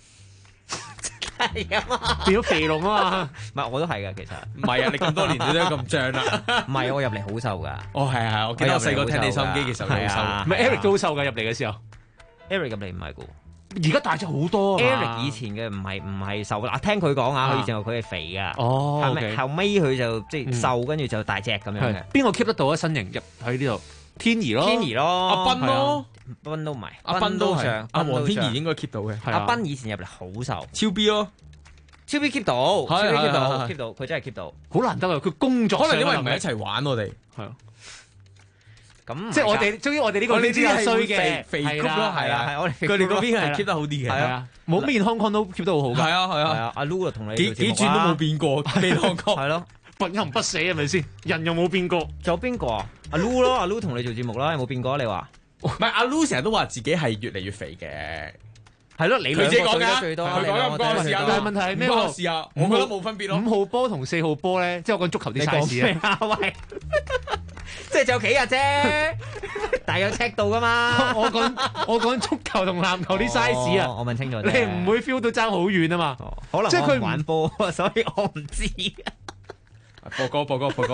係啊嘛， 變咗肥龍啊嘛， 唔係我都係噶，其實唔係啊，你咁多年你都咁脹啦， 唔係我入嚟好瘦噶， 係，我記得我細個聽你收音機嘅時候好瘦， 唔係 Eric 都好瘦噶入嚟嘅時候 ，Eric 入嚟唔係噶， 而家大咗好多。 Eric 以前嘅唔係瘦啦，聽佢講啊，佢以前佢係肥噶， 哦， 後尾佢就即係瘦，跟住就大隻咁樣嘅。 邊個 keep 得到啊？身形入喺呢度？天怡咯， 阿斌咯， 斌都唔係， 阿斌都係，阿黃天怡應該 keep 到嘅。 阿斌以前入嚟好瘦， 超 B 咯， 超 B keep 到，超 B keep 到，keep 到，佢真係 keep 到， 好難得啊！佢工作可能因為唔係一齊玩我哋， 係啊， 咁即係我哋，終於我哋呢個呢啲係衰嘅肥谷咯，係啊， 我哋佢哋嗰邊係 keep 得好啲嘅， 係啊， 冇咩健康康都 keep 得好好㗎， 係啊係啊， 阿 Lu 同你幾轉都冇變過，未康過， 係咯。 不淫不死係咪先？人又冇變過， 仲有邊個啊？阿 Lu 咯，阿 Lu 同你做節目啦，有冇變過啊？你話唔係阿 Lu 成日都話自己係越嚟越肥嘅， 係咯，你佢自己講㗎， 最多， 佢講唔關我事啊。 但係問題係咩？ 我試下，我覺得冇分別咯。 5號波同4號波咧，即係我講足球啲 size 啊！喂，即係仲有幾日啫，但係有尺度噶嘛？ 我講足球同籃球啲 size 啊！ 我問清楚， 你唔會 feel 到爭好遠啊嘛？ 可能即係佢玩波，所以我唔知。 播歌，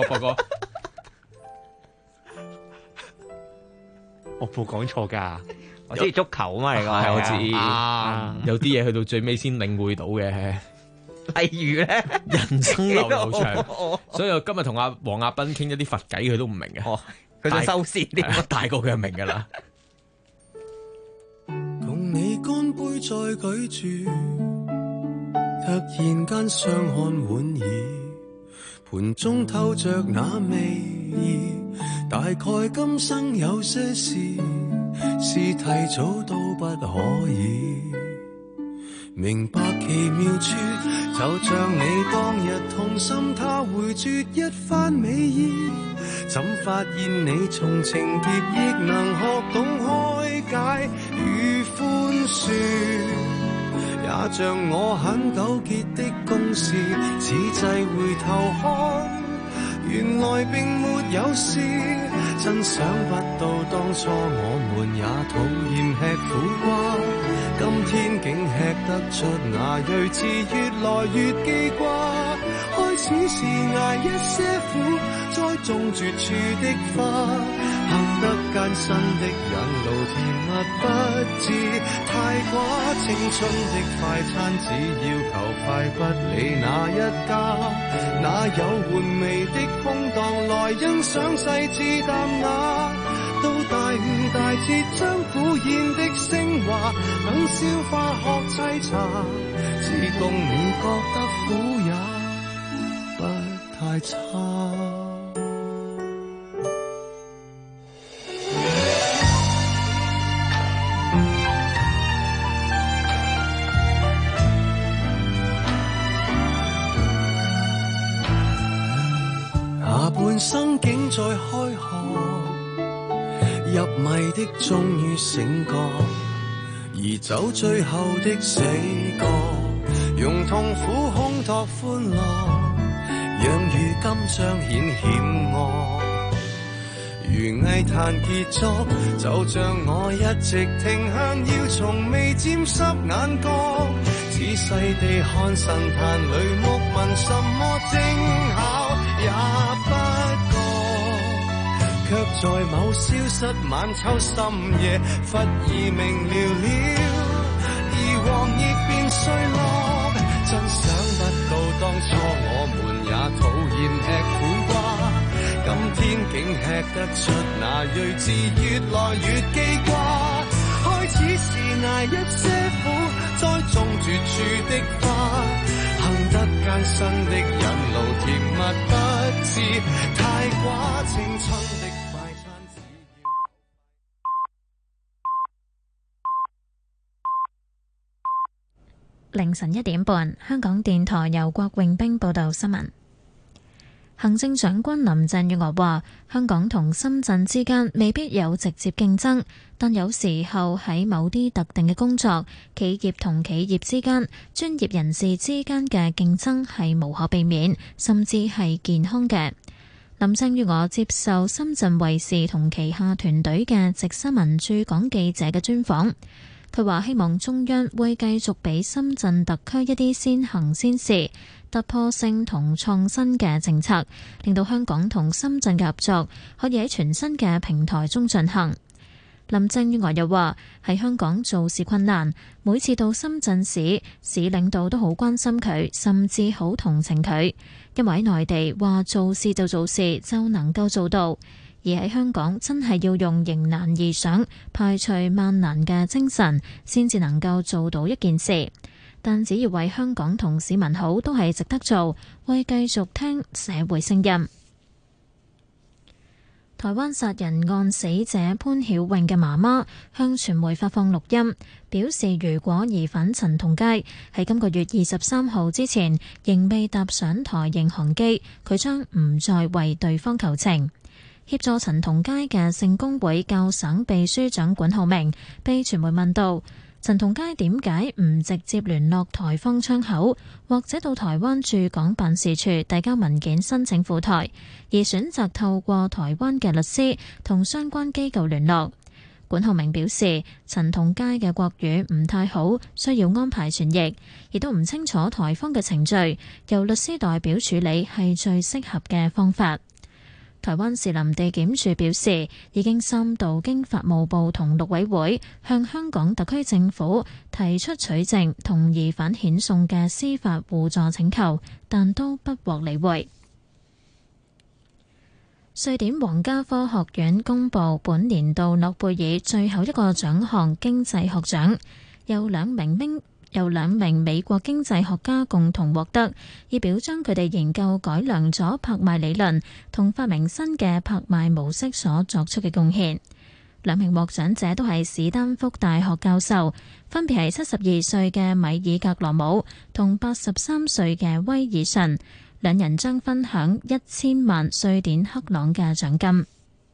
我冇講錯㗎， 我知足球啊嘛嚟講， 係我知。有啲嘢去到最尾先領會到嘅， 例如咧， 人生流流長。所以我今日同阿黃亞斌傾一啲佛偈，佢都唔明嘅。 哦，佢想收線啲， 大個佢就明㗎啦。 共你乾杯再舉住，突然間相看莞爾。盤中透着那味意，大概今生有些事是提早都不可以明白奇妙處，就像你當日痛心他回絕一番美意，怎發現你從情劫亦能學懂開解與寬恕，也像我很糾結的公事，此際回頭看， 原來並沒有事，真想不到當初我們也討厭吃苦瓜，今天竟吃得出那睿智，越來越記掛。開始是捱一些苦，栽種絕處的花，行得艱辛的引路，甜蜜不知太寡。青春的快餐只要求快，不理哪一家，哪有玩味的空檔來欣賞細緻淡雅。到大悟大徹將苦宴的升華，等消化學沏茶，只供你覺得苦也不太差。下半生竟在開學，入迷的終於醒覺，而走最後的死角，用痛苦烘托歡樂，讓如今彰顯險惡。如藝壇傑作，就像我一直停向，要從未沾濕眼角，仔細地看神壇裏木紋，什麼精巧也不覺，卻在某消失晚秋深夜，忽而明了了，而黃葉變碎落。真想不到當初我們也討厭吃苦瓜，今天竟吃得出那睿智，越來越記掛。開始是捱一些苦，栽種絕處的花，行得艱辛的引路，甜蜜不知太寡。青春的快餐只要凌晨1點半，香港電台由郭永兵報道新聞。行政長官林鄭月娥話：香港同深圳之間未必有直接競爭，但有時候喺某啲特定嘅工作，企業同企業之間、專業人士之間嘅競爭係無可避免，甚至係健康嘅。林鄭月娥接受深圳衛視同旗下團隊嘅直新聞駐港記者嘅專訪。佢話希望中央會繼續俾深圳特區一啲先行先試、突破性同創新嘅政策，令到香港同深圳嘅合作可以喺全新嘅平台中進行。林鄭月娥又話喺香港做事困難，每次到深圳市領導都好關心佢，甚至好同情佢，因為喺內地話做事就做事就能夠做到。而喺香港真係要用迎難而上、排除萬難嘅精神，先至能夠做到一件事。但只要為香港同市民好，都係值得做。會繼續聽社會聲音。台灣殺人案死者潘曉穎嘅媽媽向傳媒發放錄音，表示如果疑犯陳同佳喺今個月23號之前仍未踏上台營航機，佢將唔再為對方求情。協助陳同佳嘅聖公會教省秘書長管浩明被傳媒問到陳同佳點解唔直接聯絡台方窗口，或者到台灣駐港辦事處遞交文件申請赴台，而選擇透過台灣嘅律師同相關機構聯絡。管浩明表示，陳同佳嘅國語唔太好，需要安排傳譯，亦都唔清楚台方嘅程序，由律師代表處理係最適合嘅方法。台灣士林地檢署表示，已經3度經法務部同陸委會向香港特區政府提出取證同疑犯遣送嘅司法互助請求，但都不獲理會。瑞典皇家科學院公布本年度諾貝爾最後一個獎項經濟學獎，由兩名美國經濟學家共同獲得，以表彰佢哋研究改良咗拍賣理論同發明新嘅拍賣模式所作出嘅貢獻。兩名獲獎者都係史丹福大學教授，分別係72歲嘅米爾格羅姆同83歲嘅威爾遜，兩人將分享1000萬瑞典克朗嘅獎金。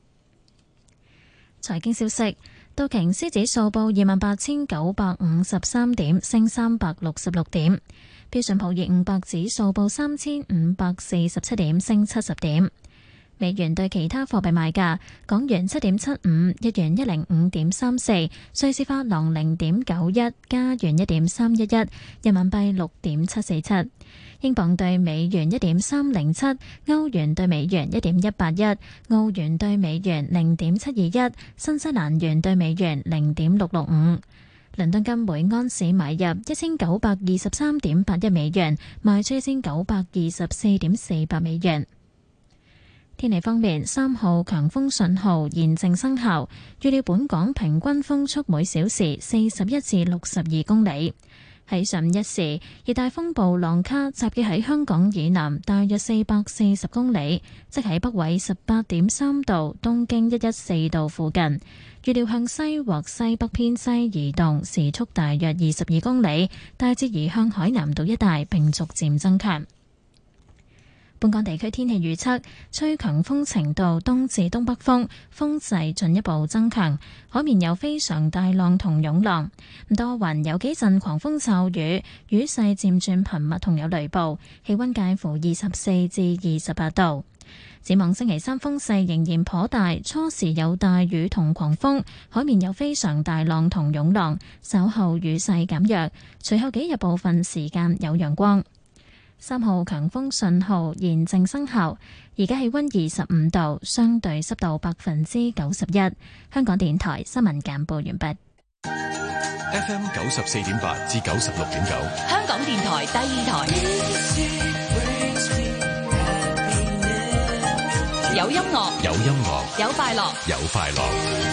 財經消息。道瓊斯指數報28,953點，升366點；標準普爾500指數報3547點，升70點。 美元對其他貨幣賣價：港元7.75，日元105.34，瑞士法郎0.91，加元1.311，人民幣6.747。英鎊對美元1.307，歐元對美元1.181，澳元對美元0.721，新西蘭元對美元0.665。倫敦金每安士買入1923.81美元，賣出1924.48美元。天氣方面，3號強風信號現正生效，預料本港平均風速每小時41至62公里。喺上午1時，熱帶風暴浪卡集結喺香港以南大約440公里，即喺北緯18.3度、東經114度附近。預料向西或西北偏西移動，時速大約22公里，大致移向海南島一帶，並逐漸增強。本港地區天氣預測，吹強風程度東至東北風，風勢進一步增強，海面有非常大浪同湧浪。多雲，有幾陣狂風驟雨，雨勢漸轉頻密同有雷暴，氣溫介乎24至28度。展望星期三風勢仍然頗大，初時有大雨同狂風，海面有非常大浪同湧浪，稍後雨勢減弱，隨後幾日部分時間有陽光。3號強風信號現正生效，而家氣溫25度，相對濕度91%。香港電台新聞簡報完畢。 FM 94.8至96.9， 香港電台第二台，有音樂， 有音樂， 有快樂， 有快樂。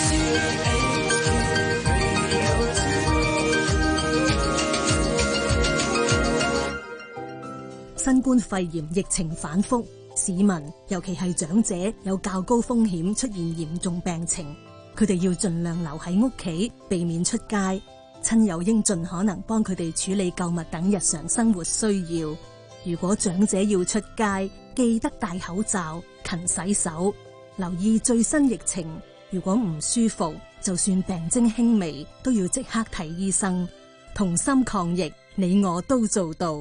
新冠肺炎疫情反覆，市民尤其係長者有較高風險出現嚴重病情，佢哋要盡量留喺屋企，避免出街。親友應盡可能幫佢哋處理購物等日常生活需要。如果長者要出街，記得戴口罩、勤洗手，留意最新疫情。如果唔舒服，就算病徵輕微，都要即刻睇醫生。同心抗疫，你我都做到。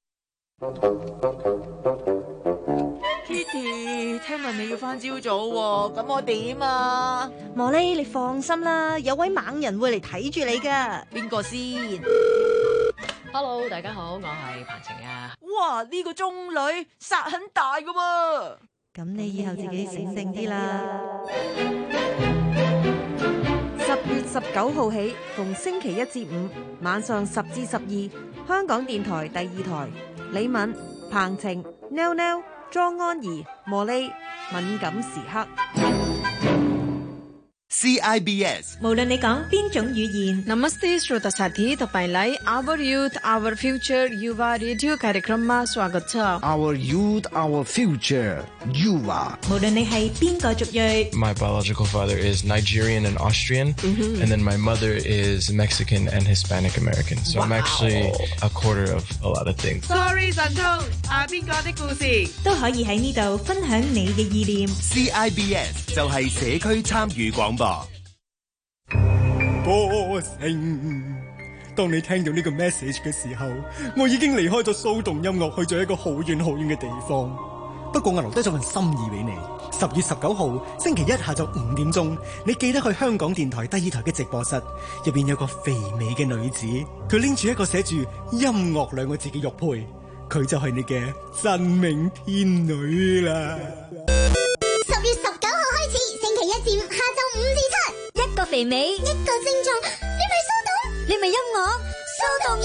Kitty， 聽聞你要返朝早喎，咁我點啊？ 莫莉，你放心啦，有位猛人會嚟睇住你噶。 邊個先 ？Hello， 大家好，我係彭晴啊。 哇，呢個中女殺很大噶喎。 咁你以後自己醒定啲啦。10月19號起，逢星期1至5晚上10至12，香港電台第2台，李敏、彭晴、Nell Nell、莊安怡、莫莉，敏感時刻。 CIBS， 無論你講邊種語言 Namaste Srutasati Tapailai Our Youth Our Future Yuva Radio कार्यक्रममा स्वागत छ। Our Youth Our Future Yuva， 無論你係邊個族裔。 My biological father is Nigerian and Austrian, and then my mother is Mexican and Hispanic American. So I'm actually a quarter of a lot of things. Sorry， 神偷邊個的故事都可以喺呢度分享你嘅意念。 CIBS 就係社區參與廣播。 歌聲，當你聽到呢個 message 嘅時候，我已經離開咗騷動音樂，去咗一個好遠好遠嘅地方。不過我留低咗份心意俾你。10月19號星期一下晝5點鐘，你記得去香港電台第2台嘅直播室，入邊有個肥美嘅女子，佢拎住一個寫住音樂2個字嘅玉佩，佢就係你嘅真命天女啦。 10月19號開始，星期1至5下晝5至7。一個肥美，一個精壯，你咪騷動，你咪音樂，騷動音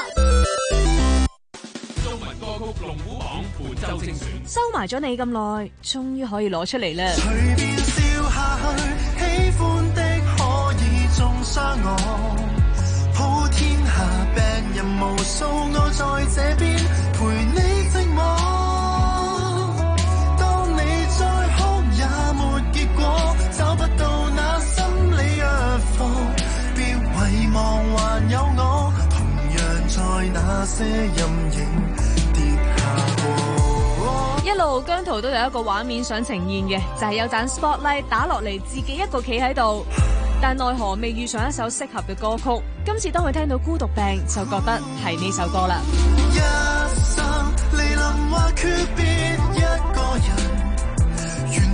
樂。 中文歌曲龍虎榜本周精選， 收埋咗你咁耐，終於可以攞出嚟啦！ 隨便笑下去，喜歡的可以中傷我，普天下病人無數，我在這邊陪你寂寞。當你再哭也沒結果，找不到那心理藥方，別遺忘還有我，同樣在那些陰影跌下過。 一路姜濤都有一個畫面想呈現嘅，就係有盞 spotlight 打落嚟，自己一個企喺度，但奈何未遇上一首適合嘅歌曲。今次當佢聽到孤獨病，就覺得係呢首歌啦。 一生嚟臨或訣別一個人，原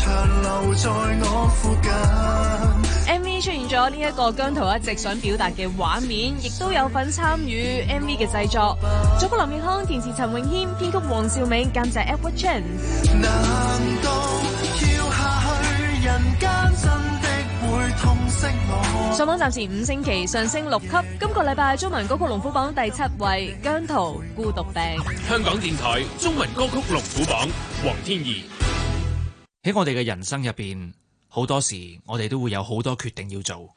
長留在我附近。 MV 出現咗呢一個姜濤一直想表達嘅畫面，亦都有份參與 MV 嘅製作。作曲林奕匡，填詞陳詠謙，編曲黃兆美，監製 Edward Chen。 難道跳下去人間真的會痛惜我？ 上網暫時5星期，上升6級。今個禮拜中文歌曲龍虎榜第7位，姜濤《孤獨病》。 香港電台中文歌曲龍虎榜，黃天怡。 喺我哋嘅人生入邊，好多時我哋都會有好多決定要做，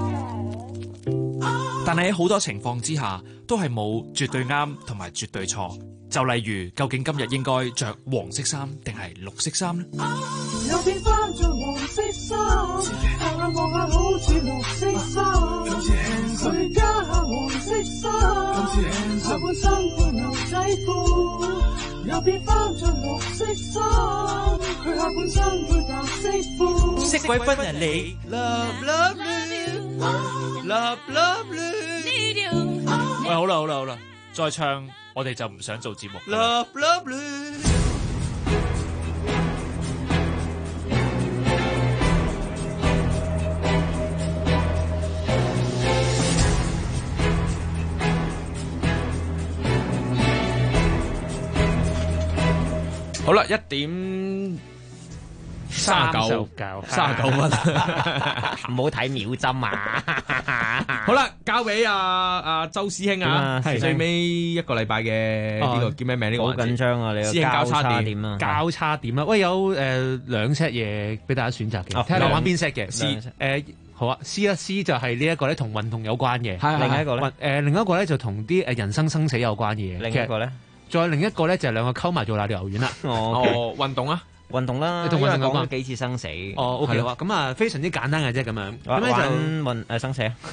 但係喺好多情況之下，都係冇絕對啱同埋絕對錯。就例如，究竟今日應該着黃色衫定係綠色衫呢？ 有變翻着黃色衫，望下望下好似綠色衫，佢加下黃色衫，下半身配牛仔褲。又變翻着綠色衫，佢下半身配白色褲。 色鬼分人你 ，love love you，love love you。喂，好啦好啦好啦，再唱我哋就唔想做節目。Love love you。 好啦，1:39分， 唔好睇秒針啊！ 好啦，交俾阿周師兄啊，最尾一個禮拜嘅呢個叫咩名？呢個好緊張啊！你師兄交叉點啊？ 交叉點啊！喂，有2 set 嘢俾大家選擇嘅，睇下你玩邊 set 嘅。C 好啊，C 一 C 就係呢一個咧，同運動有關嘅。 另一個咧， 另一個咧就同啲人生生死有關嘅嘢。 另一個咧。 再另一個咧就係2個溝埋做瀨尿牛丸啦。 哦，運動啊， 運動啦， 同運動講咗幾次生死。 哦 ，OK 啊，咁啊非常之簡單嘅啫，咁樣。 咁咧就生死啊，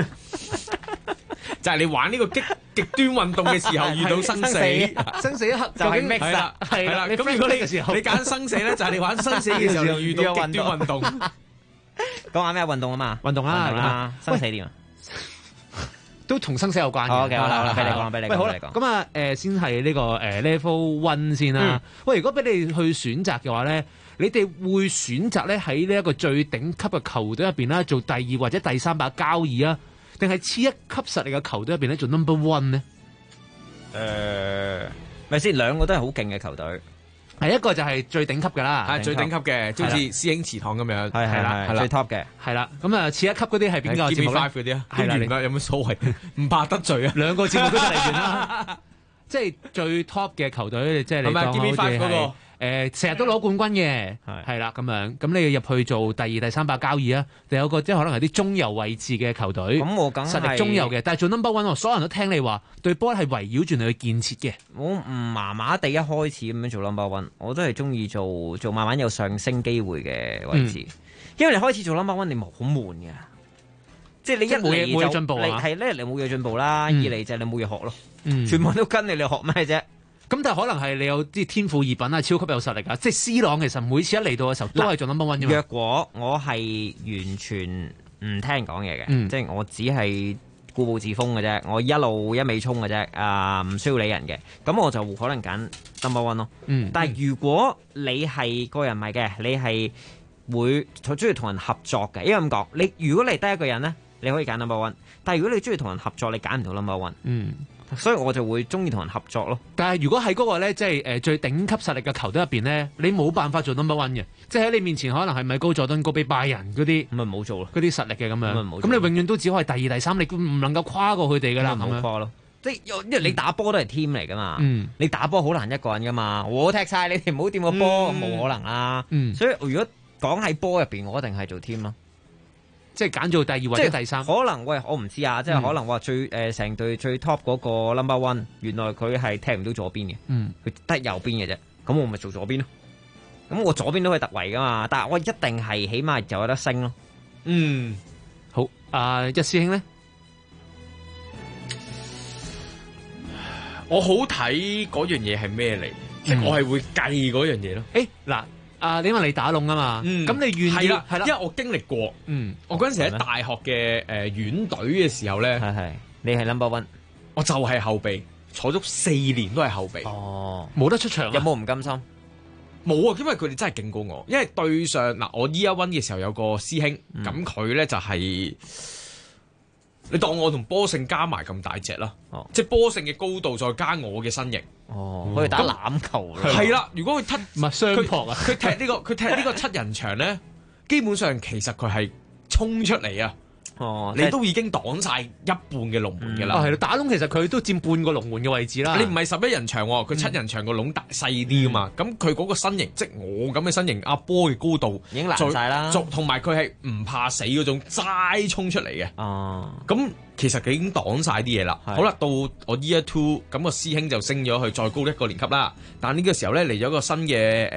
就係你玩呢個極端運動嘅時候遇到生死， 生死一刻就係 mix 啦， 係啦。咁如果你揀生死咧，就係你玩生死嘅時候遇到極端運動。 講下咩運動啊嘛？ 運動啊， 生死點啊？ 都同生死有關嘅。 好嘅，好啦，俾你講，俾你講。 好啦，咁啊，先係呢個level 1先啦。喂，如果俾你去選擇嘅話咧，你哋會選擇咧喺呢一個最頂級嘅球隊入邊啦，做第2或者第3把交椅啊，定係次一級實力嘅球隊入邊咧做 number 1咧？ 咪先，兩個都係好勁嘅球隊。 係一個就係最頂級㗎啦， 係最頂級嘅，就好似師兄祠堂咁樣， 係啦，最 top 嘅， 係啦。咁啊，次一級嗰啲係邊個節目嗰啲啊？係啦，有乜所謂？唔怕得罪啊！2 個節目都得嚟完啦。即係最 top 嘅球隊，即係你講好似係成日都攞冠軍嘅，係啦咁樣。咁你要入去做第2、第3把交椅啊？定有個即係可能係啲中游位置嘅球隊， 咁我梗係實力中游嘅，但係做 number 1，所有人都聽你話，對波係圍繞住你去建設嘅。 我唔麻麻地一開始咁樣做 number 1，我都係中意做慢慢有上升機會嘅位置，因為你開始做 number 1，你好悶嘅。即係你一嚟冇嘢進步啊， 係咧你冇嘢進步啦，二嚟就係你冇嘢學咯，全部都跟你學咩啫？ 咁但係可能係你有啲天賦異稟啊，超級有實力啊！即係 C 朗其實每次一嚟到嘅時候都係做 number 1啫嘛。 若果我係完全唔聽人講嘢嘅，即係我只係固步自封嘅啫，我一味衝嘅啫，唔需要理人嘅，咁我就可能揀 number 1咯。但係如果你係個人唔係嘅，你係會中意同人合作嘅，因為咁講，你如果你得一個人咧，你可以揀 number 1，但係如果你中意同人合作，你揀唔到 number 1。所以我就會中意同人合作咯。 但係如果喺嗰個咧，即係最頂級實力嘅球隊入邊咧，你冇辦法做 number 1嘅，即係喺你面前可能係米高佐敦、高比拜仁嗰啲， 咁咪冇做咯。 嗰啲實力嘅咁樣，咁你永遠都只可以第2、第3，你唔能夠跨過佢哋噶啦， 冇跨咯。即係因為你打波都係 team 嚟噶嘛，你打波好難一個人噶嘛，我踢晒你哋唔好掂個波，咁冇可能啦。所以如果講喺波入邊，我一定係做 team 咯。 即係揀做第2或者第3， 可能喂我唔知啊，即係可能話最成隊最 top 嗰個 number 1，原來佢係踢唔到左邊嘅，佢得右邊嘅啫，咁我咪做左邊咯。咁我左邊都可以突圍噶嘛，但係我一定係起碼就有得升咯。 好，一師兄咧， 我好睇嗰樣嘢係咩嚟？即係我係會計嗰樣嘢咯。 嗱。因為你打龍啊嘛，咁你願意係啦，因為我經歷過，我嗰陣時喺大學嘅院隊嘅時候咧， 你係 number 1， 我就係後備，坐足4年都係後備， 冇得出場， 有冇唔甘心？ 冇啊，因為佢哋真係勁過我。因為對上嗱，我 Year One 嘅時候有個師兄，咁佢咧就係、你當我同波勝加埋咁大隻啦，即係波勝嘅高度再加我嘅身形， 可以打欖球啦。 係啦，如果佢唔係雙撲啊， 佢踢呢個七人場咧，基本上其實佢係衝出嚟啊！你都已經擋晒一半嘅龍門㗎啦。 係咯，打窿其實佢都佔半個龍門嘅位置啦。 你唔係11人場喎，佢7人場個籠大細啲㗎嘛。咁佢嗰個身形，即係我咁嘅身形，阿波嘅高度已經難晒啦。 同埋佢係唔怕死嗰種齋衝出嚟嘅。咁其實佢已經擋晒啲嘢啦。好啦，到我 Year 2，咁個師兄就升咗去再高一個年級啦。但呢個時候咧嚟咗個新嘅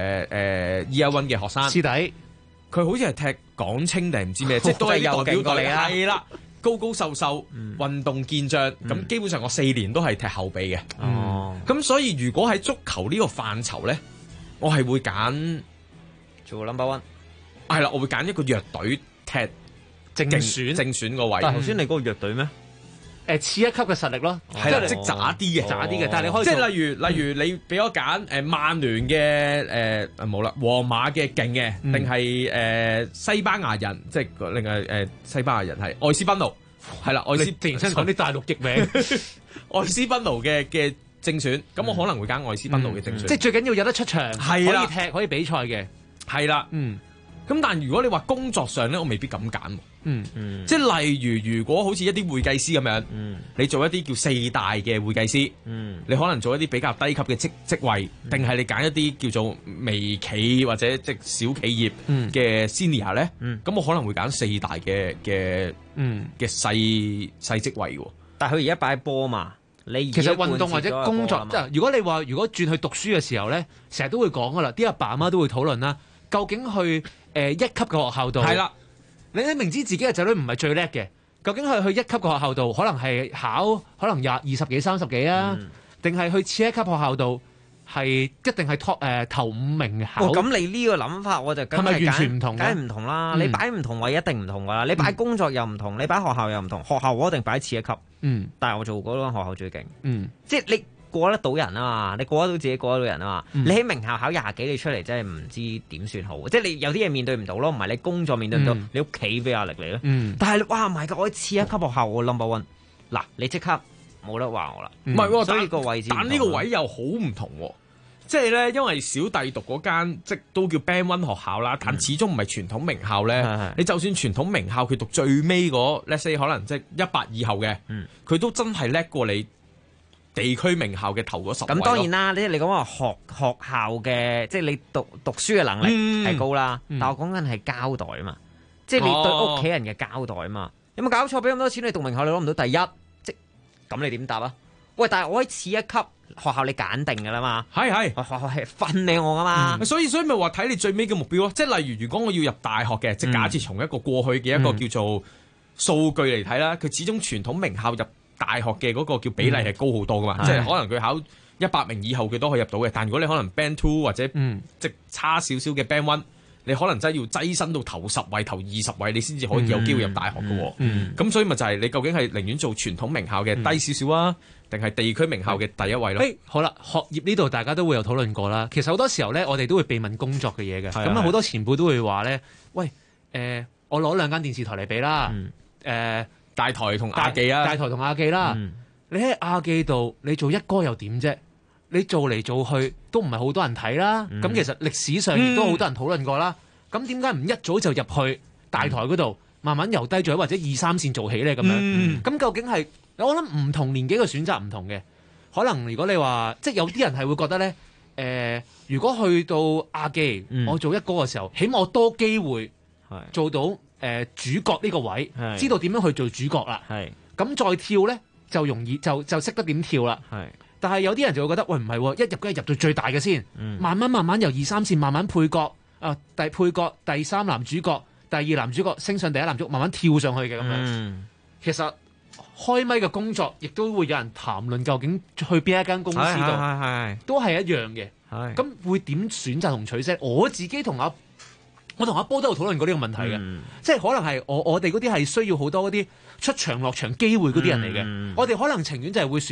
Year 1嘅學生師弟。 佢好似係踢港青定唔知咩，即係都係啲代表隊啊！ 係啦，高高瘦瘦，運動健將，咁基本上我4年都係踢後備嘅。咁所以如果喺足球呢個範疇咧，我係會揀做 number one。 係啦，我會揀一個弱隊踢正選個位。 但係頭先你嗰個弱隊咩？ 次一級嘅實力咯， 係啦，即係渣啲嘅，但係你可以即係例如你俾我揀曼聯嘅冇啦，皇馬嘅勁嘅，定係西班牙人，即係另外西班牙人係愛斯賓奴，係啦，愛斯突然間講啲大陸譯名， 愛斯賓奴嘅正選，咁我可能會揀愛斯賓奴嘅正選， 即係最緊要有得出場， 係啦， 可以踢可以比賽嘅， 係啦，咁但係如果你話工作上咧，我未必咁揀。即係例如果好似一啲會計師咁樣，你做一啲叫4大嘅會計師，你可能做一啲比較低級嘅職位，定係你揀一啲叫做微企或者即小企業嘅 senior 咧？咁我可能會揀4大嘅細職位喎。 但係佢而家擺波嘛，你其實運動或者工作，即係如果轉去讀書嘅時候咧，成日都會講噶啦，啲阿爸阿媽都會討論啦，究竟去1級嘅學校度係啦。你明知自己嘅仔女唔係最叻嘅，究竟係去1級嘅學校度，可能係考可能20幾30幾啊，定係去次一級學校度係一定係頭5名考？ 咁你呢個諗法我就梗係完全唔同， 梗係唔同啦。你擺唔同位一定唔同㗎啦。你擺工作又唔同，你擺學校又唔同。學校我一定擺次一級。但係我做嗰間學校最勁。即係你過得到人啊嘛，你過得到自己過得到人啊嘛。你喺名校考20幾，你出嚟真係唔知點算好。即係你有啲嘢面對唔到咯，唔係你工作面對唔到，你屋企俾壓力你咯。但係哇唔係㗎，我次一級學校我 number one， 嗱你即刻冇得話我啦。唔係喎，所以個位置， 但呢個位又好唔同喎。即係咧，因為小弟讀嗰間即都叫 Band 1學校啦，但始終唔係傳統名校咧。你就算傳統名校，佢讀最尾嗰 let's say 可能即100以後嘅，佢都真係叻過你地區名校嘅頭嗰10位。 咁當然啦，你講話學校嘅，即係你讀書嘅能力係高啦。但我講緊係交代啊嘛，即係你對屋企人嘅交代啊嘛。有冇搞錯？俾咁多錢你讀名校，你攞唔到第一，即咁你點答啊？喂，但係我喺次一級學校你揀定㗎啦嘛，係學校係分俾我㗎嘛， 所以咪話睇你最尾嘅目標咯。即係例如，如果我要入大學嘅，即係假設從一個過去嘅一個叫做數據嚟睇啦，佢始終傳統名校入大學嘅嗰個叫比例係高好多㗎嘛。即係可能佢考100名以後佢都可以入到嘅，但如果你可能 Band 2或者即係差少少嘅 Band 1。你可能真係要躋身到頭10位、頭20位，你先至可以有機會入大學嘅。咁所以咪就係你究竟係寧願做傳統名校嘅低少少啊，定係地區名校嘅第一位咯？ 好啦，學業呢度大家都會有討論過啦。其實好多時候咧，我哋都會被問工作嘅嘢嘅。咁好多前輩都會話咧，喂，我攞2間電視台嚟比啦， 大台同亞記啊， 大台同亞記啦。你喺亞記度，你做一哥又點啫？你做嚟做去都唔係好多人睇啦，咁其實歷史上亦都好多人討論過啦。咁點解唔一早就入去大台嗰度，慢慢由低做起或者2、3線做起咧？咁樣咁究竟係我諗唔同年紀嘅選擇唔同嘅，可能如果你話即係有啲人係會覺得咧，如果去到亞記，我做一哥嘅時候，起碼我多機會做到主角呢個位，知道點樣去做主角啦。咁再跳咧就容易就識得點跳啦。但係有啲人就會覺得，喂唔係喎，一入梗係入到最大嘅先，慢慢由2、3線慢慢配角，第配角、第3男主角、第2男主角升上第1男主角，慢慢跳上去嘅咁樣。其實開咪嘅工作亦都會有人談論究竟去邊一間公司度，都係一樣嘅。咁會點選擇同取捨？我自己同阿波都有討論過呢個問題嘅，即係可能係我哋嗰啲係需要好多嗰啲出場落場機會嗰啲人嚟嘅，我哋可能情願就係會選擇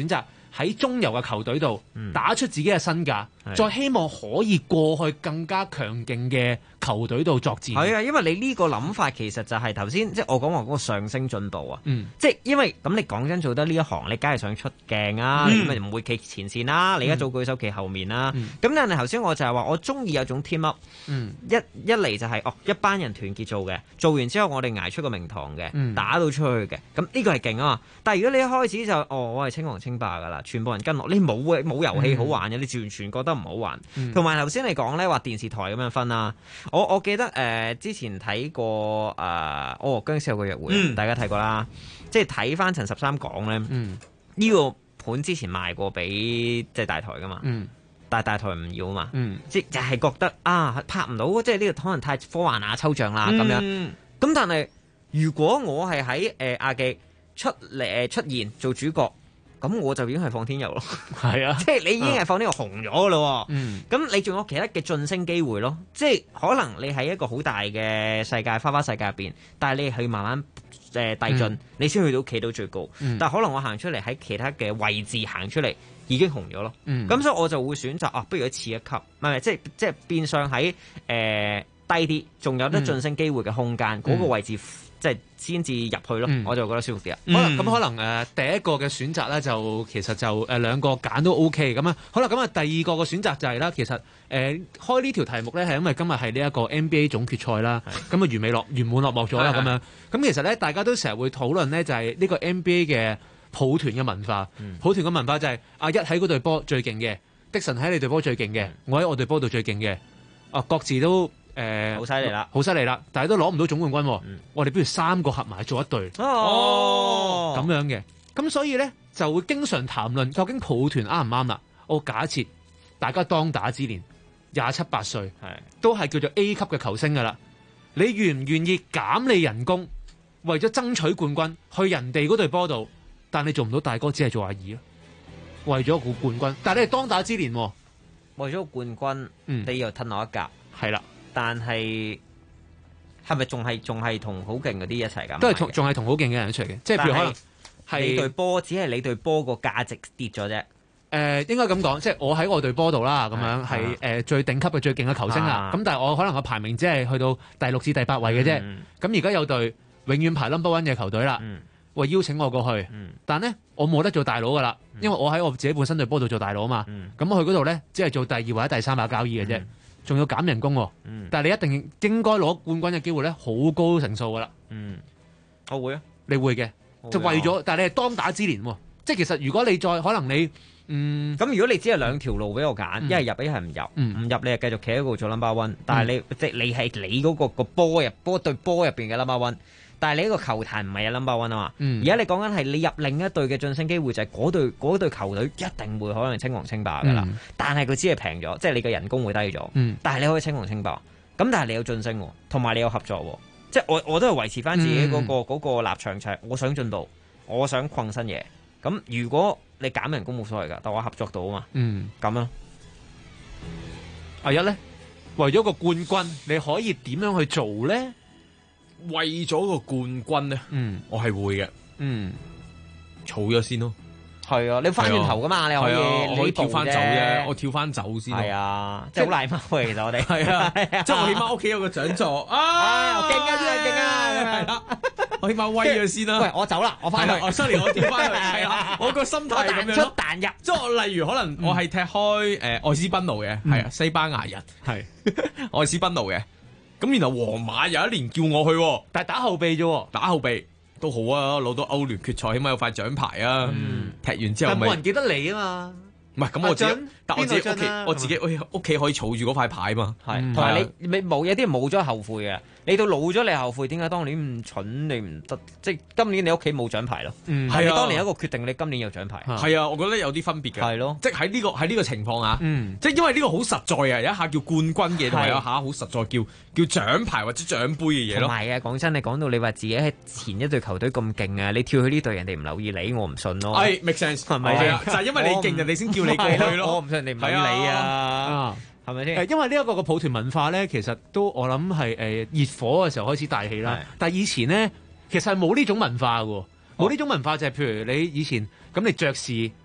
喺中游嘅球隊度打出自己嘅身價， 係再希望可以過去更加強勁嘅球隊度作戰。 係啊，因為你呢個諗法其實就係頭先即係我講話嗰個上升進步啊。即係因為咁你講真做得呢一行，你梗係想出鏡啊，你咪唔會企前線啦。你而家做舉手企後面啦。咁但係頭先我就係話我中意有種 team up，一嚟就係一班人團結做嘅，做完之後我哋捱出個名堂嘅，打到出去嘅，咁呢個係勁啊嘛。但係如果你一開始就我係稱王稱霸㗎啦，全部人跟落，你冇遊戲好玩嘅，你完全覺得唔好玩。同埋頭先你講咧話電視台咁樣分啦，我記得之前睇過僵屍有個約會，大家睇過啦。即係睇翻陳13講咧，呢個盤之前賣過俾即係大台㗎嘛。但係大台唔要啊嘛，即係就係覺得拍唔到，即係呢個可能太科幻抽象啦咁樣。咁但係如果我係喺亞記出現做主角，咁我就已經係放天佑咯。係啊，即係你已經係放呢個紅咗㗎咯。咁你仲有其他嘅晉升機會咯。即係可能你喺一個好大嘅世界花花世界入邊，但係你去慢慢遞進，你先去到企到最高。但係可能我行出嚟喺其他嘅位置行出嚟，已經紅咗咯。咁所以我就會選擇不如一次一級，唔係即係變相喺低啲，仲有得晉升機會嘅空間嗰個位置。即係先至入去咯，我就覺得舒服啲啊。 可能第一個嘅選擇咧，就其實就兩個揀都 OK 咁啊。好啦，咁啊第二個嘅選擇就係啦，其實開呢條題目咧係因為今日係呢一個 NBA 總決賽啦，咁啊圓滿落幕咗啦咁樣。咁其實咧大家都成日會討論咧，就係呢個 NBA 嘅抱團嘅文化。抱團嘅文化就係一喺嗰隊波最勁嘅，迪神喺你隊波最勁嘅，我喺我隊波度最勁嘅，各自都。 好犀利啦， 好犀利啦！但係都攞唔到總冠軍，我哋不如3個合埋做一隊咁樣嘅。咁所以咧就會經常談論究竟抱團啱唔啱啦。我假設大家當打之年27、8歲，都係叫做 A 級嘅球星噶啦。你願唔願意減你人工，為咗爭取冠軍去人哋嗰隊波度？但你做唔到大哥，只係做阿二咯。為咗個冠軍，但係你係當打之年， 為咗個冠軍，你又褪我一格， 係啦。 但係咪仲係同好勁嗰啲一齊㗎？ 都係仲係同好勁嘅人一齊嘅，即係譬如可能係你隊波，只係你隊波個價值跌咗啫。 應該咁講，即係我喺我隊波度啦，咁樣係最頂級嘅最勁嘅球星啦。咁但係我可能個排名只係去到第6至第8位嘅啫。咁而家有隊永遠排 number 1嘅球隊啦，會邀請我過去，但呢，我冇得做大佬㗎啦，因為我喺我自己本身隊波度做大佬啊嘛。咁我去嗰度呢，只係做第2或者第3把交椅嘅啫。仲要減人工喎，但係你一定應該攞冠軍嘅機會咧，好高成數噶啦。 我會啊， 你會嘅，就為咗，但係你係當打之年喎，即係其實如果你再可能你咁如果你只係2條路俾我揀，一係入，一係唔入，唔入你係繼續企喺嗰度做 number one，但係你即係你係你嗰個波對波入邊嘅 number one。但係你呢個球壇唔係有 number one 啊嘛，而家你講緊係你入另一隊嘅晉升機會就係嗰隊球隊一定會可能稱王稱霸㗎啦。但係佢只係平咗，即係你嘅人工會低咗。但係你可以稱王稱霸，咁但係你有晉升，同埋你有合作，即係我都係維持翻自己嗰個立場，就係我想進步，我想困新嘢。咁如果你減人工冇所謂㗎，但我合作到啊嘛。咁咯。 阿一咧，為咗個冠軍，你可以點樣去做咧？ 為咗個冠軍咧，我係會嘅，儲咗先咯。 係啊，你翻轉頭噶嘛，你可以， 我可以跳翻走啫，我跳翻走先。 係啊，即係好賴貓嘅，其實我哋係啊，即係我起碼屋企有個獎座啊， 勁啊，真係勁啊， 係啦，我起碼威咗先啦。 喂，我走啦，我翻去。 sorry，我跳翻去。係啊，我個心態咁樣咯。 彈入， 即係我例如可能我係踢開愛斯賓奴嘅，係啊，西班牙人係愛斯賓奴嘅。咁然後皇馬有一年叫我去， 但係打後備啫， 打後備都好啊，攞到歐聯決賽，起碼有塊獎牌啊！踢完之後但冇人記得你啊嘛。 唔係咁我自己，但我自己屋企可以儲住嗰塊牌嘛。 係，同埋你冇有啲人冇咗後悔嘅。你到老咗，你後悔點解當年咁蠢？你唔得，即係今年你屋企冇獎牌咯。係你當年一個決定，你今年有獎牌。 係啊，我覺得有啲分別嘅。 係咯， 即係喺呢個情況啊，即係因為呢個好實在啊，有一下叫冠軍嘅，同埋有一下好實在叫獎牌或者獎杯嘅嘢咯。 唔係啊，講真，你講到你話自己喺前一隊球隊咁勁啊，你跳去呢隊人哋唔留意你，我唔信咯。 係 make sense 係咪先？就係因為你勁，人哋先叫你過去咯。 我唔信人哋唔留意你啊。係咪先？ 因為呢一個嘅抱團文化咧，其實都我諗係熱火嘅時候開始大起啦。但係以前咧，其實係冇呢種文化嘅，冇呢種文化就係譬如你以前咁，你爵士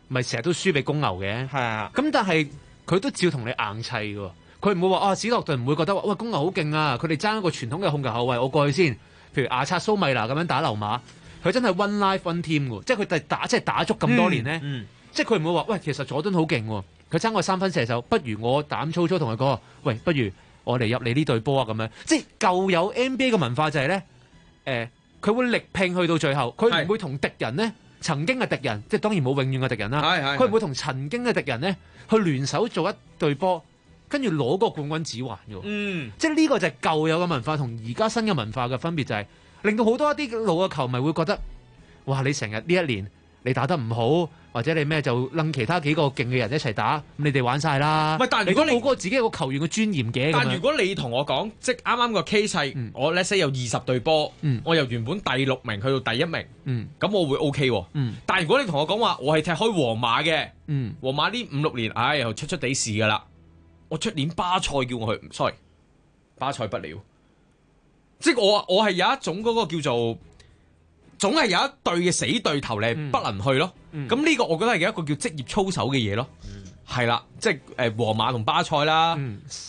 咪成日都輸俾公牛嘅。 係啊， 咁但係佢都照同你硬砌嘅。佢唔會話史諾頓唔會覺得話喂公牛好勁啊！佢哋爭一個傳統嘅控球後衞，我過去先。譬如亞察蘇米拿咁樣打溜馬，佢真係 one life one team 嘅，即係佢打足咁多年咧。即係佢唔會話喂，其實佐敦好勁喎，佢爭個3分射手，不如我膽粗粗同佢講，喂，不如我嚟入你呢隊波啊咁樣。即係舊有 NBA 嘅文化就係咧，佢會力拼去到最後，佢唔會同敵人咧，曾經嘅敵人，即係當然冇永遠嘅敵人啦。佢唔會同曾經嘅敵人咧去聯手做一隊波。跟住攞個冠軍指環嘅，即係呢個就係舊有嘅文化同而家新嘅文化嘅分別，就係令到好多一啲老嘅球迷會覺得，哇！你成日呢一年你打得唔好，或者你咩就擸其他幾個勁嘅人一齊打，咁你哋玩晒啦。 但係如果你冇嗰個自己個球員嘅尊嚴嘅， 但如果你同我講，即係啱啱個 case 係我 let's say 有20隊波，我由原本第6名去到第1名，咁我會 OK 喎。但係如果你同我講話，我係踢開皇馬嘅，皇馬呢5-6年，又出地事㗎啦。我出年巴塞叫我去，sorry， 巴塞不了。即係我係有一種嗰個叫做，總係有一隊嘅死對頭你不能去咯。咁呢個我覺得係一個叫職業操守嘅嘢咯。係啦，即係皇馬同巴塞啦，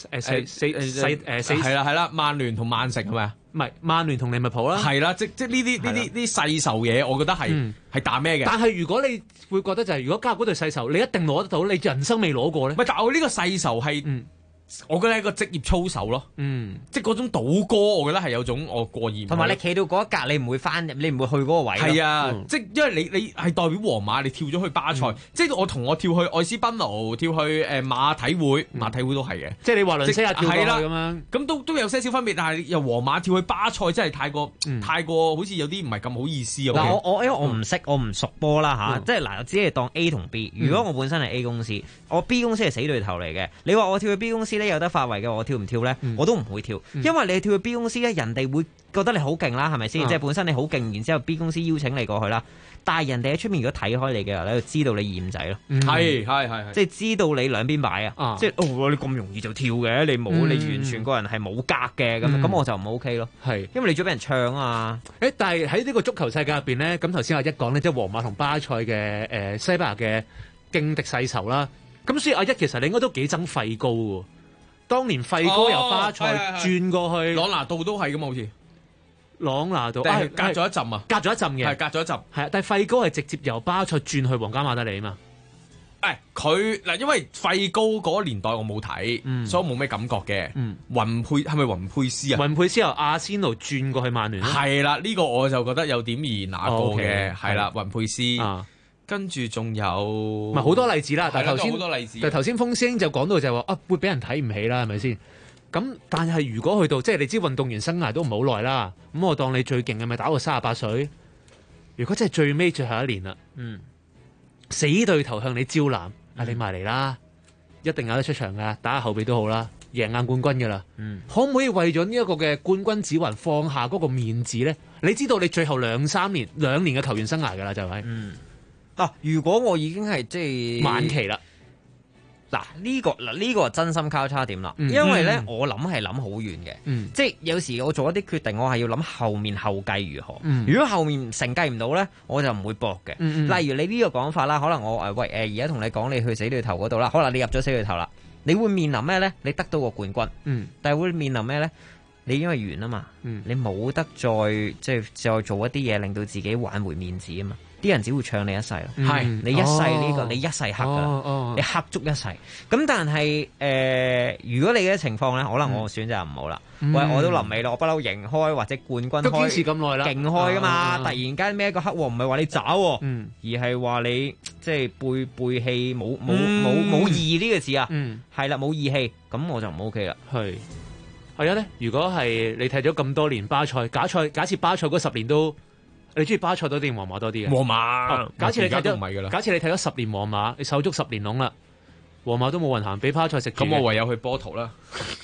係啦，曼聯同曼城係咪啊？ 唔係曼聯同利物浦啦。 係啦，即係呢啲世仇嘢，我覺得係打咩嘅？ 但係如果你會覺得就係，如果加入嗰隊世仇，你一定攞得到，你人生未攞過咧。 唔係，但係我呢個世仇係。我覺得係一個職業操守咯，即係嗰種賭歌，我覺得係有種我過意唔去。 同埋你企到嗰一格，你唔會翻，你唔會去嗰個位。 係啊，即係因為你係代表皇馬，你跳咗去巴塞，即係我跳去愛斯賓奴，跳去馬體會都係嘅。 即係你華倫西亞跳過去咁樣， 咁都有些少分別，但係由皇馬跳去巴塞，真係太過好似有啲唔係咁好意思。 嗱，我因為我唔識，我唔熟波啦嚇，即係嗱，只係當 A 同 B。如果我本身係 A 公司，我 B 公司係死對頭嚟嘅。你話我跳去 B 公司咧有得發圍嘅，我跳唔跳咧？我都唔會跳，因為你跳去 B 公司咧，人哋會覺得你好勁啦，係咪先？即係本身你好勁，然之後 B 公司邀請你過去啦。但係人哋喺出面如果睇開你嘅話咧，就知道你厭仔咯。 係， 即係知道你兩邊擺啊！即係你咁容易就跳嘅，你完全個人係冇格嘅咁我就唔 OK 咯。 係， 因為你仲俾人唱啊！ 但係喺呢個足球世界入邊咧，咁頭先阿一講咧，即係皇馬同巴塞嘅西班牙嘅勁敵世仇啦。咁所以阿一其實你應該都幾憎費高喎。當年費高由巴塞轉過去， 朗拿度都係咁好似。 朗拿度隔咗一陣啊， 隔咗一陣嘅， 係隔咗一陣。 係啊，但係費高係直接由巴塞轉去皇家馬德里啊嘛。 佢嗱，因為費高嗰年代我冇睇，所以我冇咩感覺嘅。雲佩係咪雲佩斯啊？ 雲佩斯由阿仙奴轉過去曼聯。 係啦，呢個我就覺得有點兒拿過嘅。係啦，雲佩斯。跟住仲有， 唔係好多例子啦。但係頭先風聲就講到就係話會俾人睇唔起啦，係咪先？咁但係如果去到即係你知運動員生涯都唔係好耐啦，咁我當你最勁嘅咪打到38歲。如果真係最後一年啦，死對頭向你招攬，你埋嚟啦，一定有得出場噶，打下後備都好啦，贏硬冠軍噶啦。可唔可以為咗呢一個嘅冠軍指環放下嗰個面子咧？你知道你最後2年嘅球員生涯噶啦，就係。 如果我已經係即係晚期啦， 呢個真心交叉點啦，因為咧我諗係諗好遠嘅，即係有時我做一啲決定，我係要諗後面後繼如何。如果後面承繼唔到咧，我就唔會搏嘅。例如你呢個講法啦，可能我而家同你講你去死對頭嗰度啦，可能你入咗死對頭啦，你會面臨咩咧？你得到個冠軍，但係會面臨咩咧？你因為完啊嘛，你冇得再做一啲嘢令到自己挽回面子啊嘛。啲人只會唱你一世咯，係你一世呢個，你一世黑噶啦，你黑足一世。咁但係如果你嘅情況咧，可能我選擇唔好啦。喂，我都臨尾咯，我不嬲贏開或者冠軍都堅持咁耐啦， 勁開噶嘛。突然間孭一個黑喎，唔係話你渣喎，而係話你即係背棄冇義呢個字啊。係啦，冇義氣，咁我就唔 OK 啦。 係啊咧，如果係你踢咗咁多年巴塞，假設巴塞嗰10年都。你中意巴塞多啲定皇馬多啲啊？ 皇馬。 假設你睇咗， 唔係㗎啦。 假設你睇咗10年皇馬，你守足10年籠啦，皇馬都冇運行，俾巴塞食。 咁我唯有去波圖啦。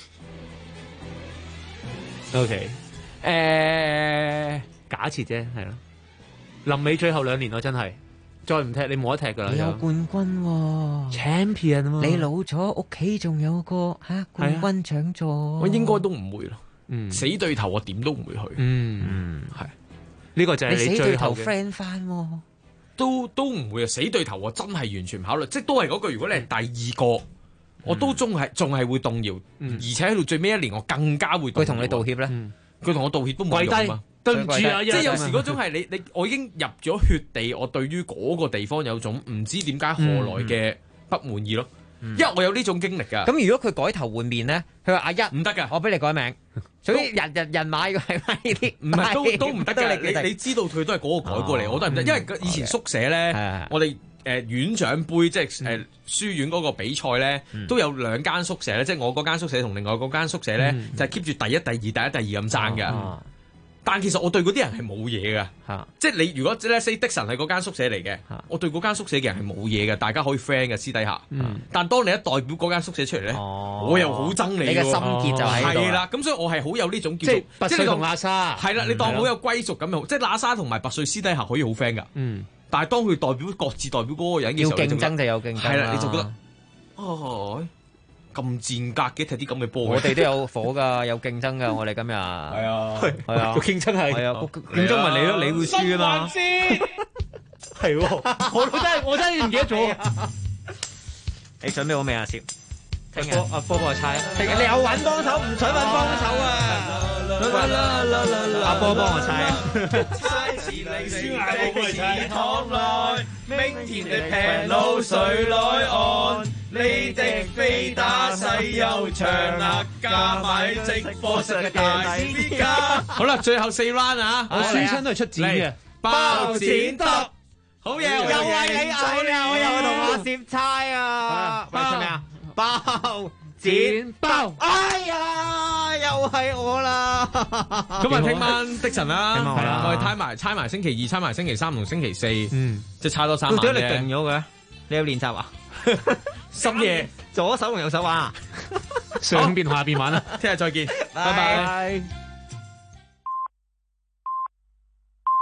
OK，假設啫，係咯。臨尾最後2年我真係再唔踢，你冇得踢㗎啦。 你有冠軍喎 ，Champion 啊嘛。 你老咗，屋企仲有個冠軍獎座。 我應該都唔會咯。死對頭我點都唔會去。 係。呢個就係你最後嘅 friend 翻喎， 都唔會啊！死對頭我真係完全唔考慮，即係都係嗰句，如果你係第二個，我都仲係會動搖，而且喺到最尾一年我更加會動搖。 佢同你道歉咧？ 佢同我道歉都冇用啊！ 對唔住啊！ 即係有時嗰種係你我已經入咗血地，我對於嗰個地方有種唔知點解何來嘅不滿意咯。因為我有呢種經歷㗎。 咁如果佢改頭換面咧，佢話阿一唔得㗎， 我俾你改名，所以人馬嘅係咪呢啲？ 唔係都唔得㗎。你知道佢都係嗰個改過嚟，我都係唔得。因為以前宿舍咧，我哋院長杯即係書院嗰個比賽咧，都有兩間宿舍咧，即係我嗰間宿舍同另外嗰間宿舍咧，就係 keep 住第一、第二咁爭㗎。但其實我對嗰啲人係冇嘢㗎，即係你如果咧 say 的神係嗰間宿舍嚟嘅，我對嗰間宿舍嘅人係冇嘢嘅，大家可以 friend 嘅私底下。但當你一代表嗰間宿舍出嚟咧，我又好憎你。 你嘅心結就喺度。 係啦，咁所以我係好有呢種叫做拔萃同喇沙。 係啦，你當好有歸屬感又即係喇沙同埋拔萃私底下可以好 friend 㗎。但係當佢代表各自代表嗰個人嘅時候， 要競爭就有競爭。 係啦，你就覺得咁賤格嘅踢啲咁嘅波， 我哋都有火㗎，有競爭㗎，我哋今日係啊， 個競爭係競爭咪你咯，你會輸啊嘛， 係喎，我真係唔記得咗。 你準備好未啊？攝聽日阿波幫我猜，聽日你有揾幫手，唔想揾幫手啊！阿波幫我猜啊！ 猜前嚟輸嗌我池塘內，明天的平路誰來岸？你的飛打細又長啊，加埋直播室嘅大啲家。 好啦，最後4 round 啊！ 我輸親都係出剪嘅， 包剪揼，好嘢！ 又係你嗌啊！我又同阿攝猜啊！喂，出咩啊？包剪包，哎呀，又係我啦！ 咁啊，聽晚的神啦，我哋猜埋星期2，猜埋星期3同星期4，即係差多3晚啫。 點解你勁咗嘅？你有練習啊？ 深夜左手同右手玩啊？ 上邊下邊玩啊！ 聽日再見，拜拜。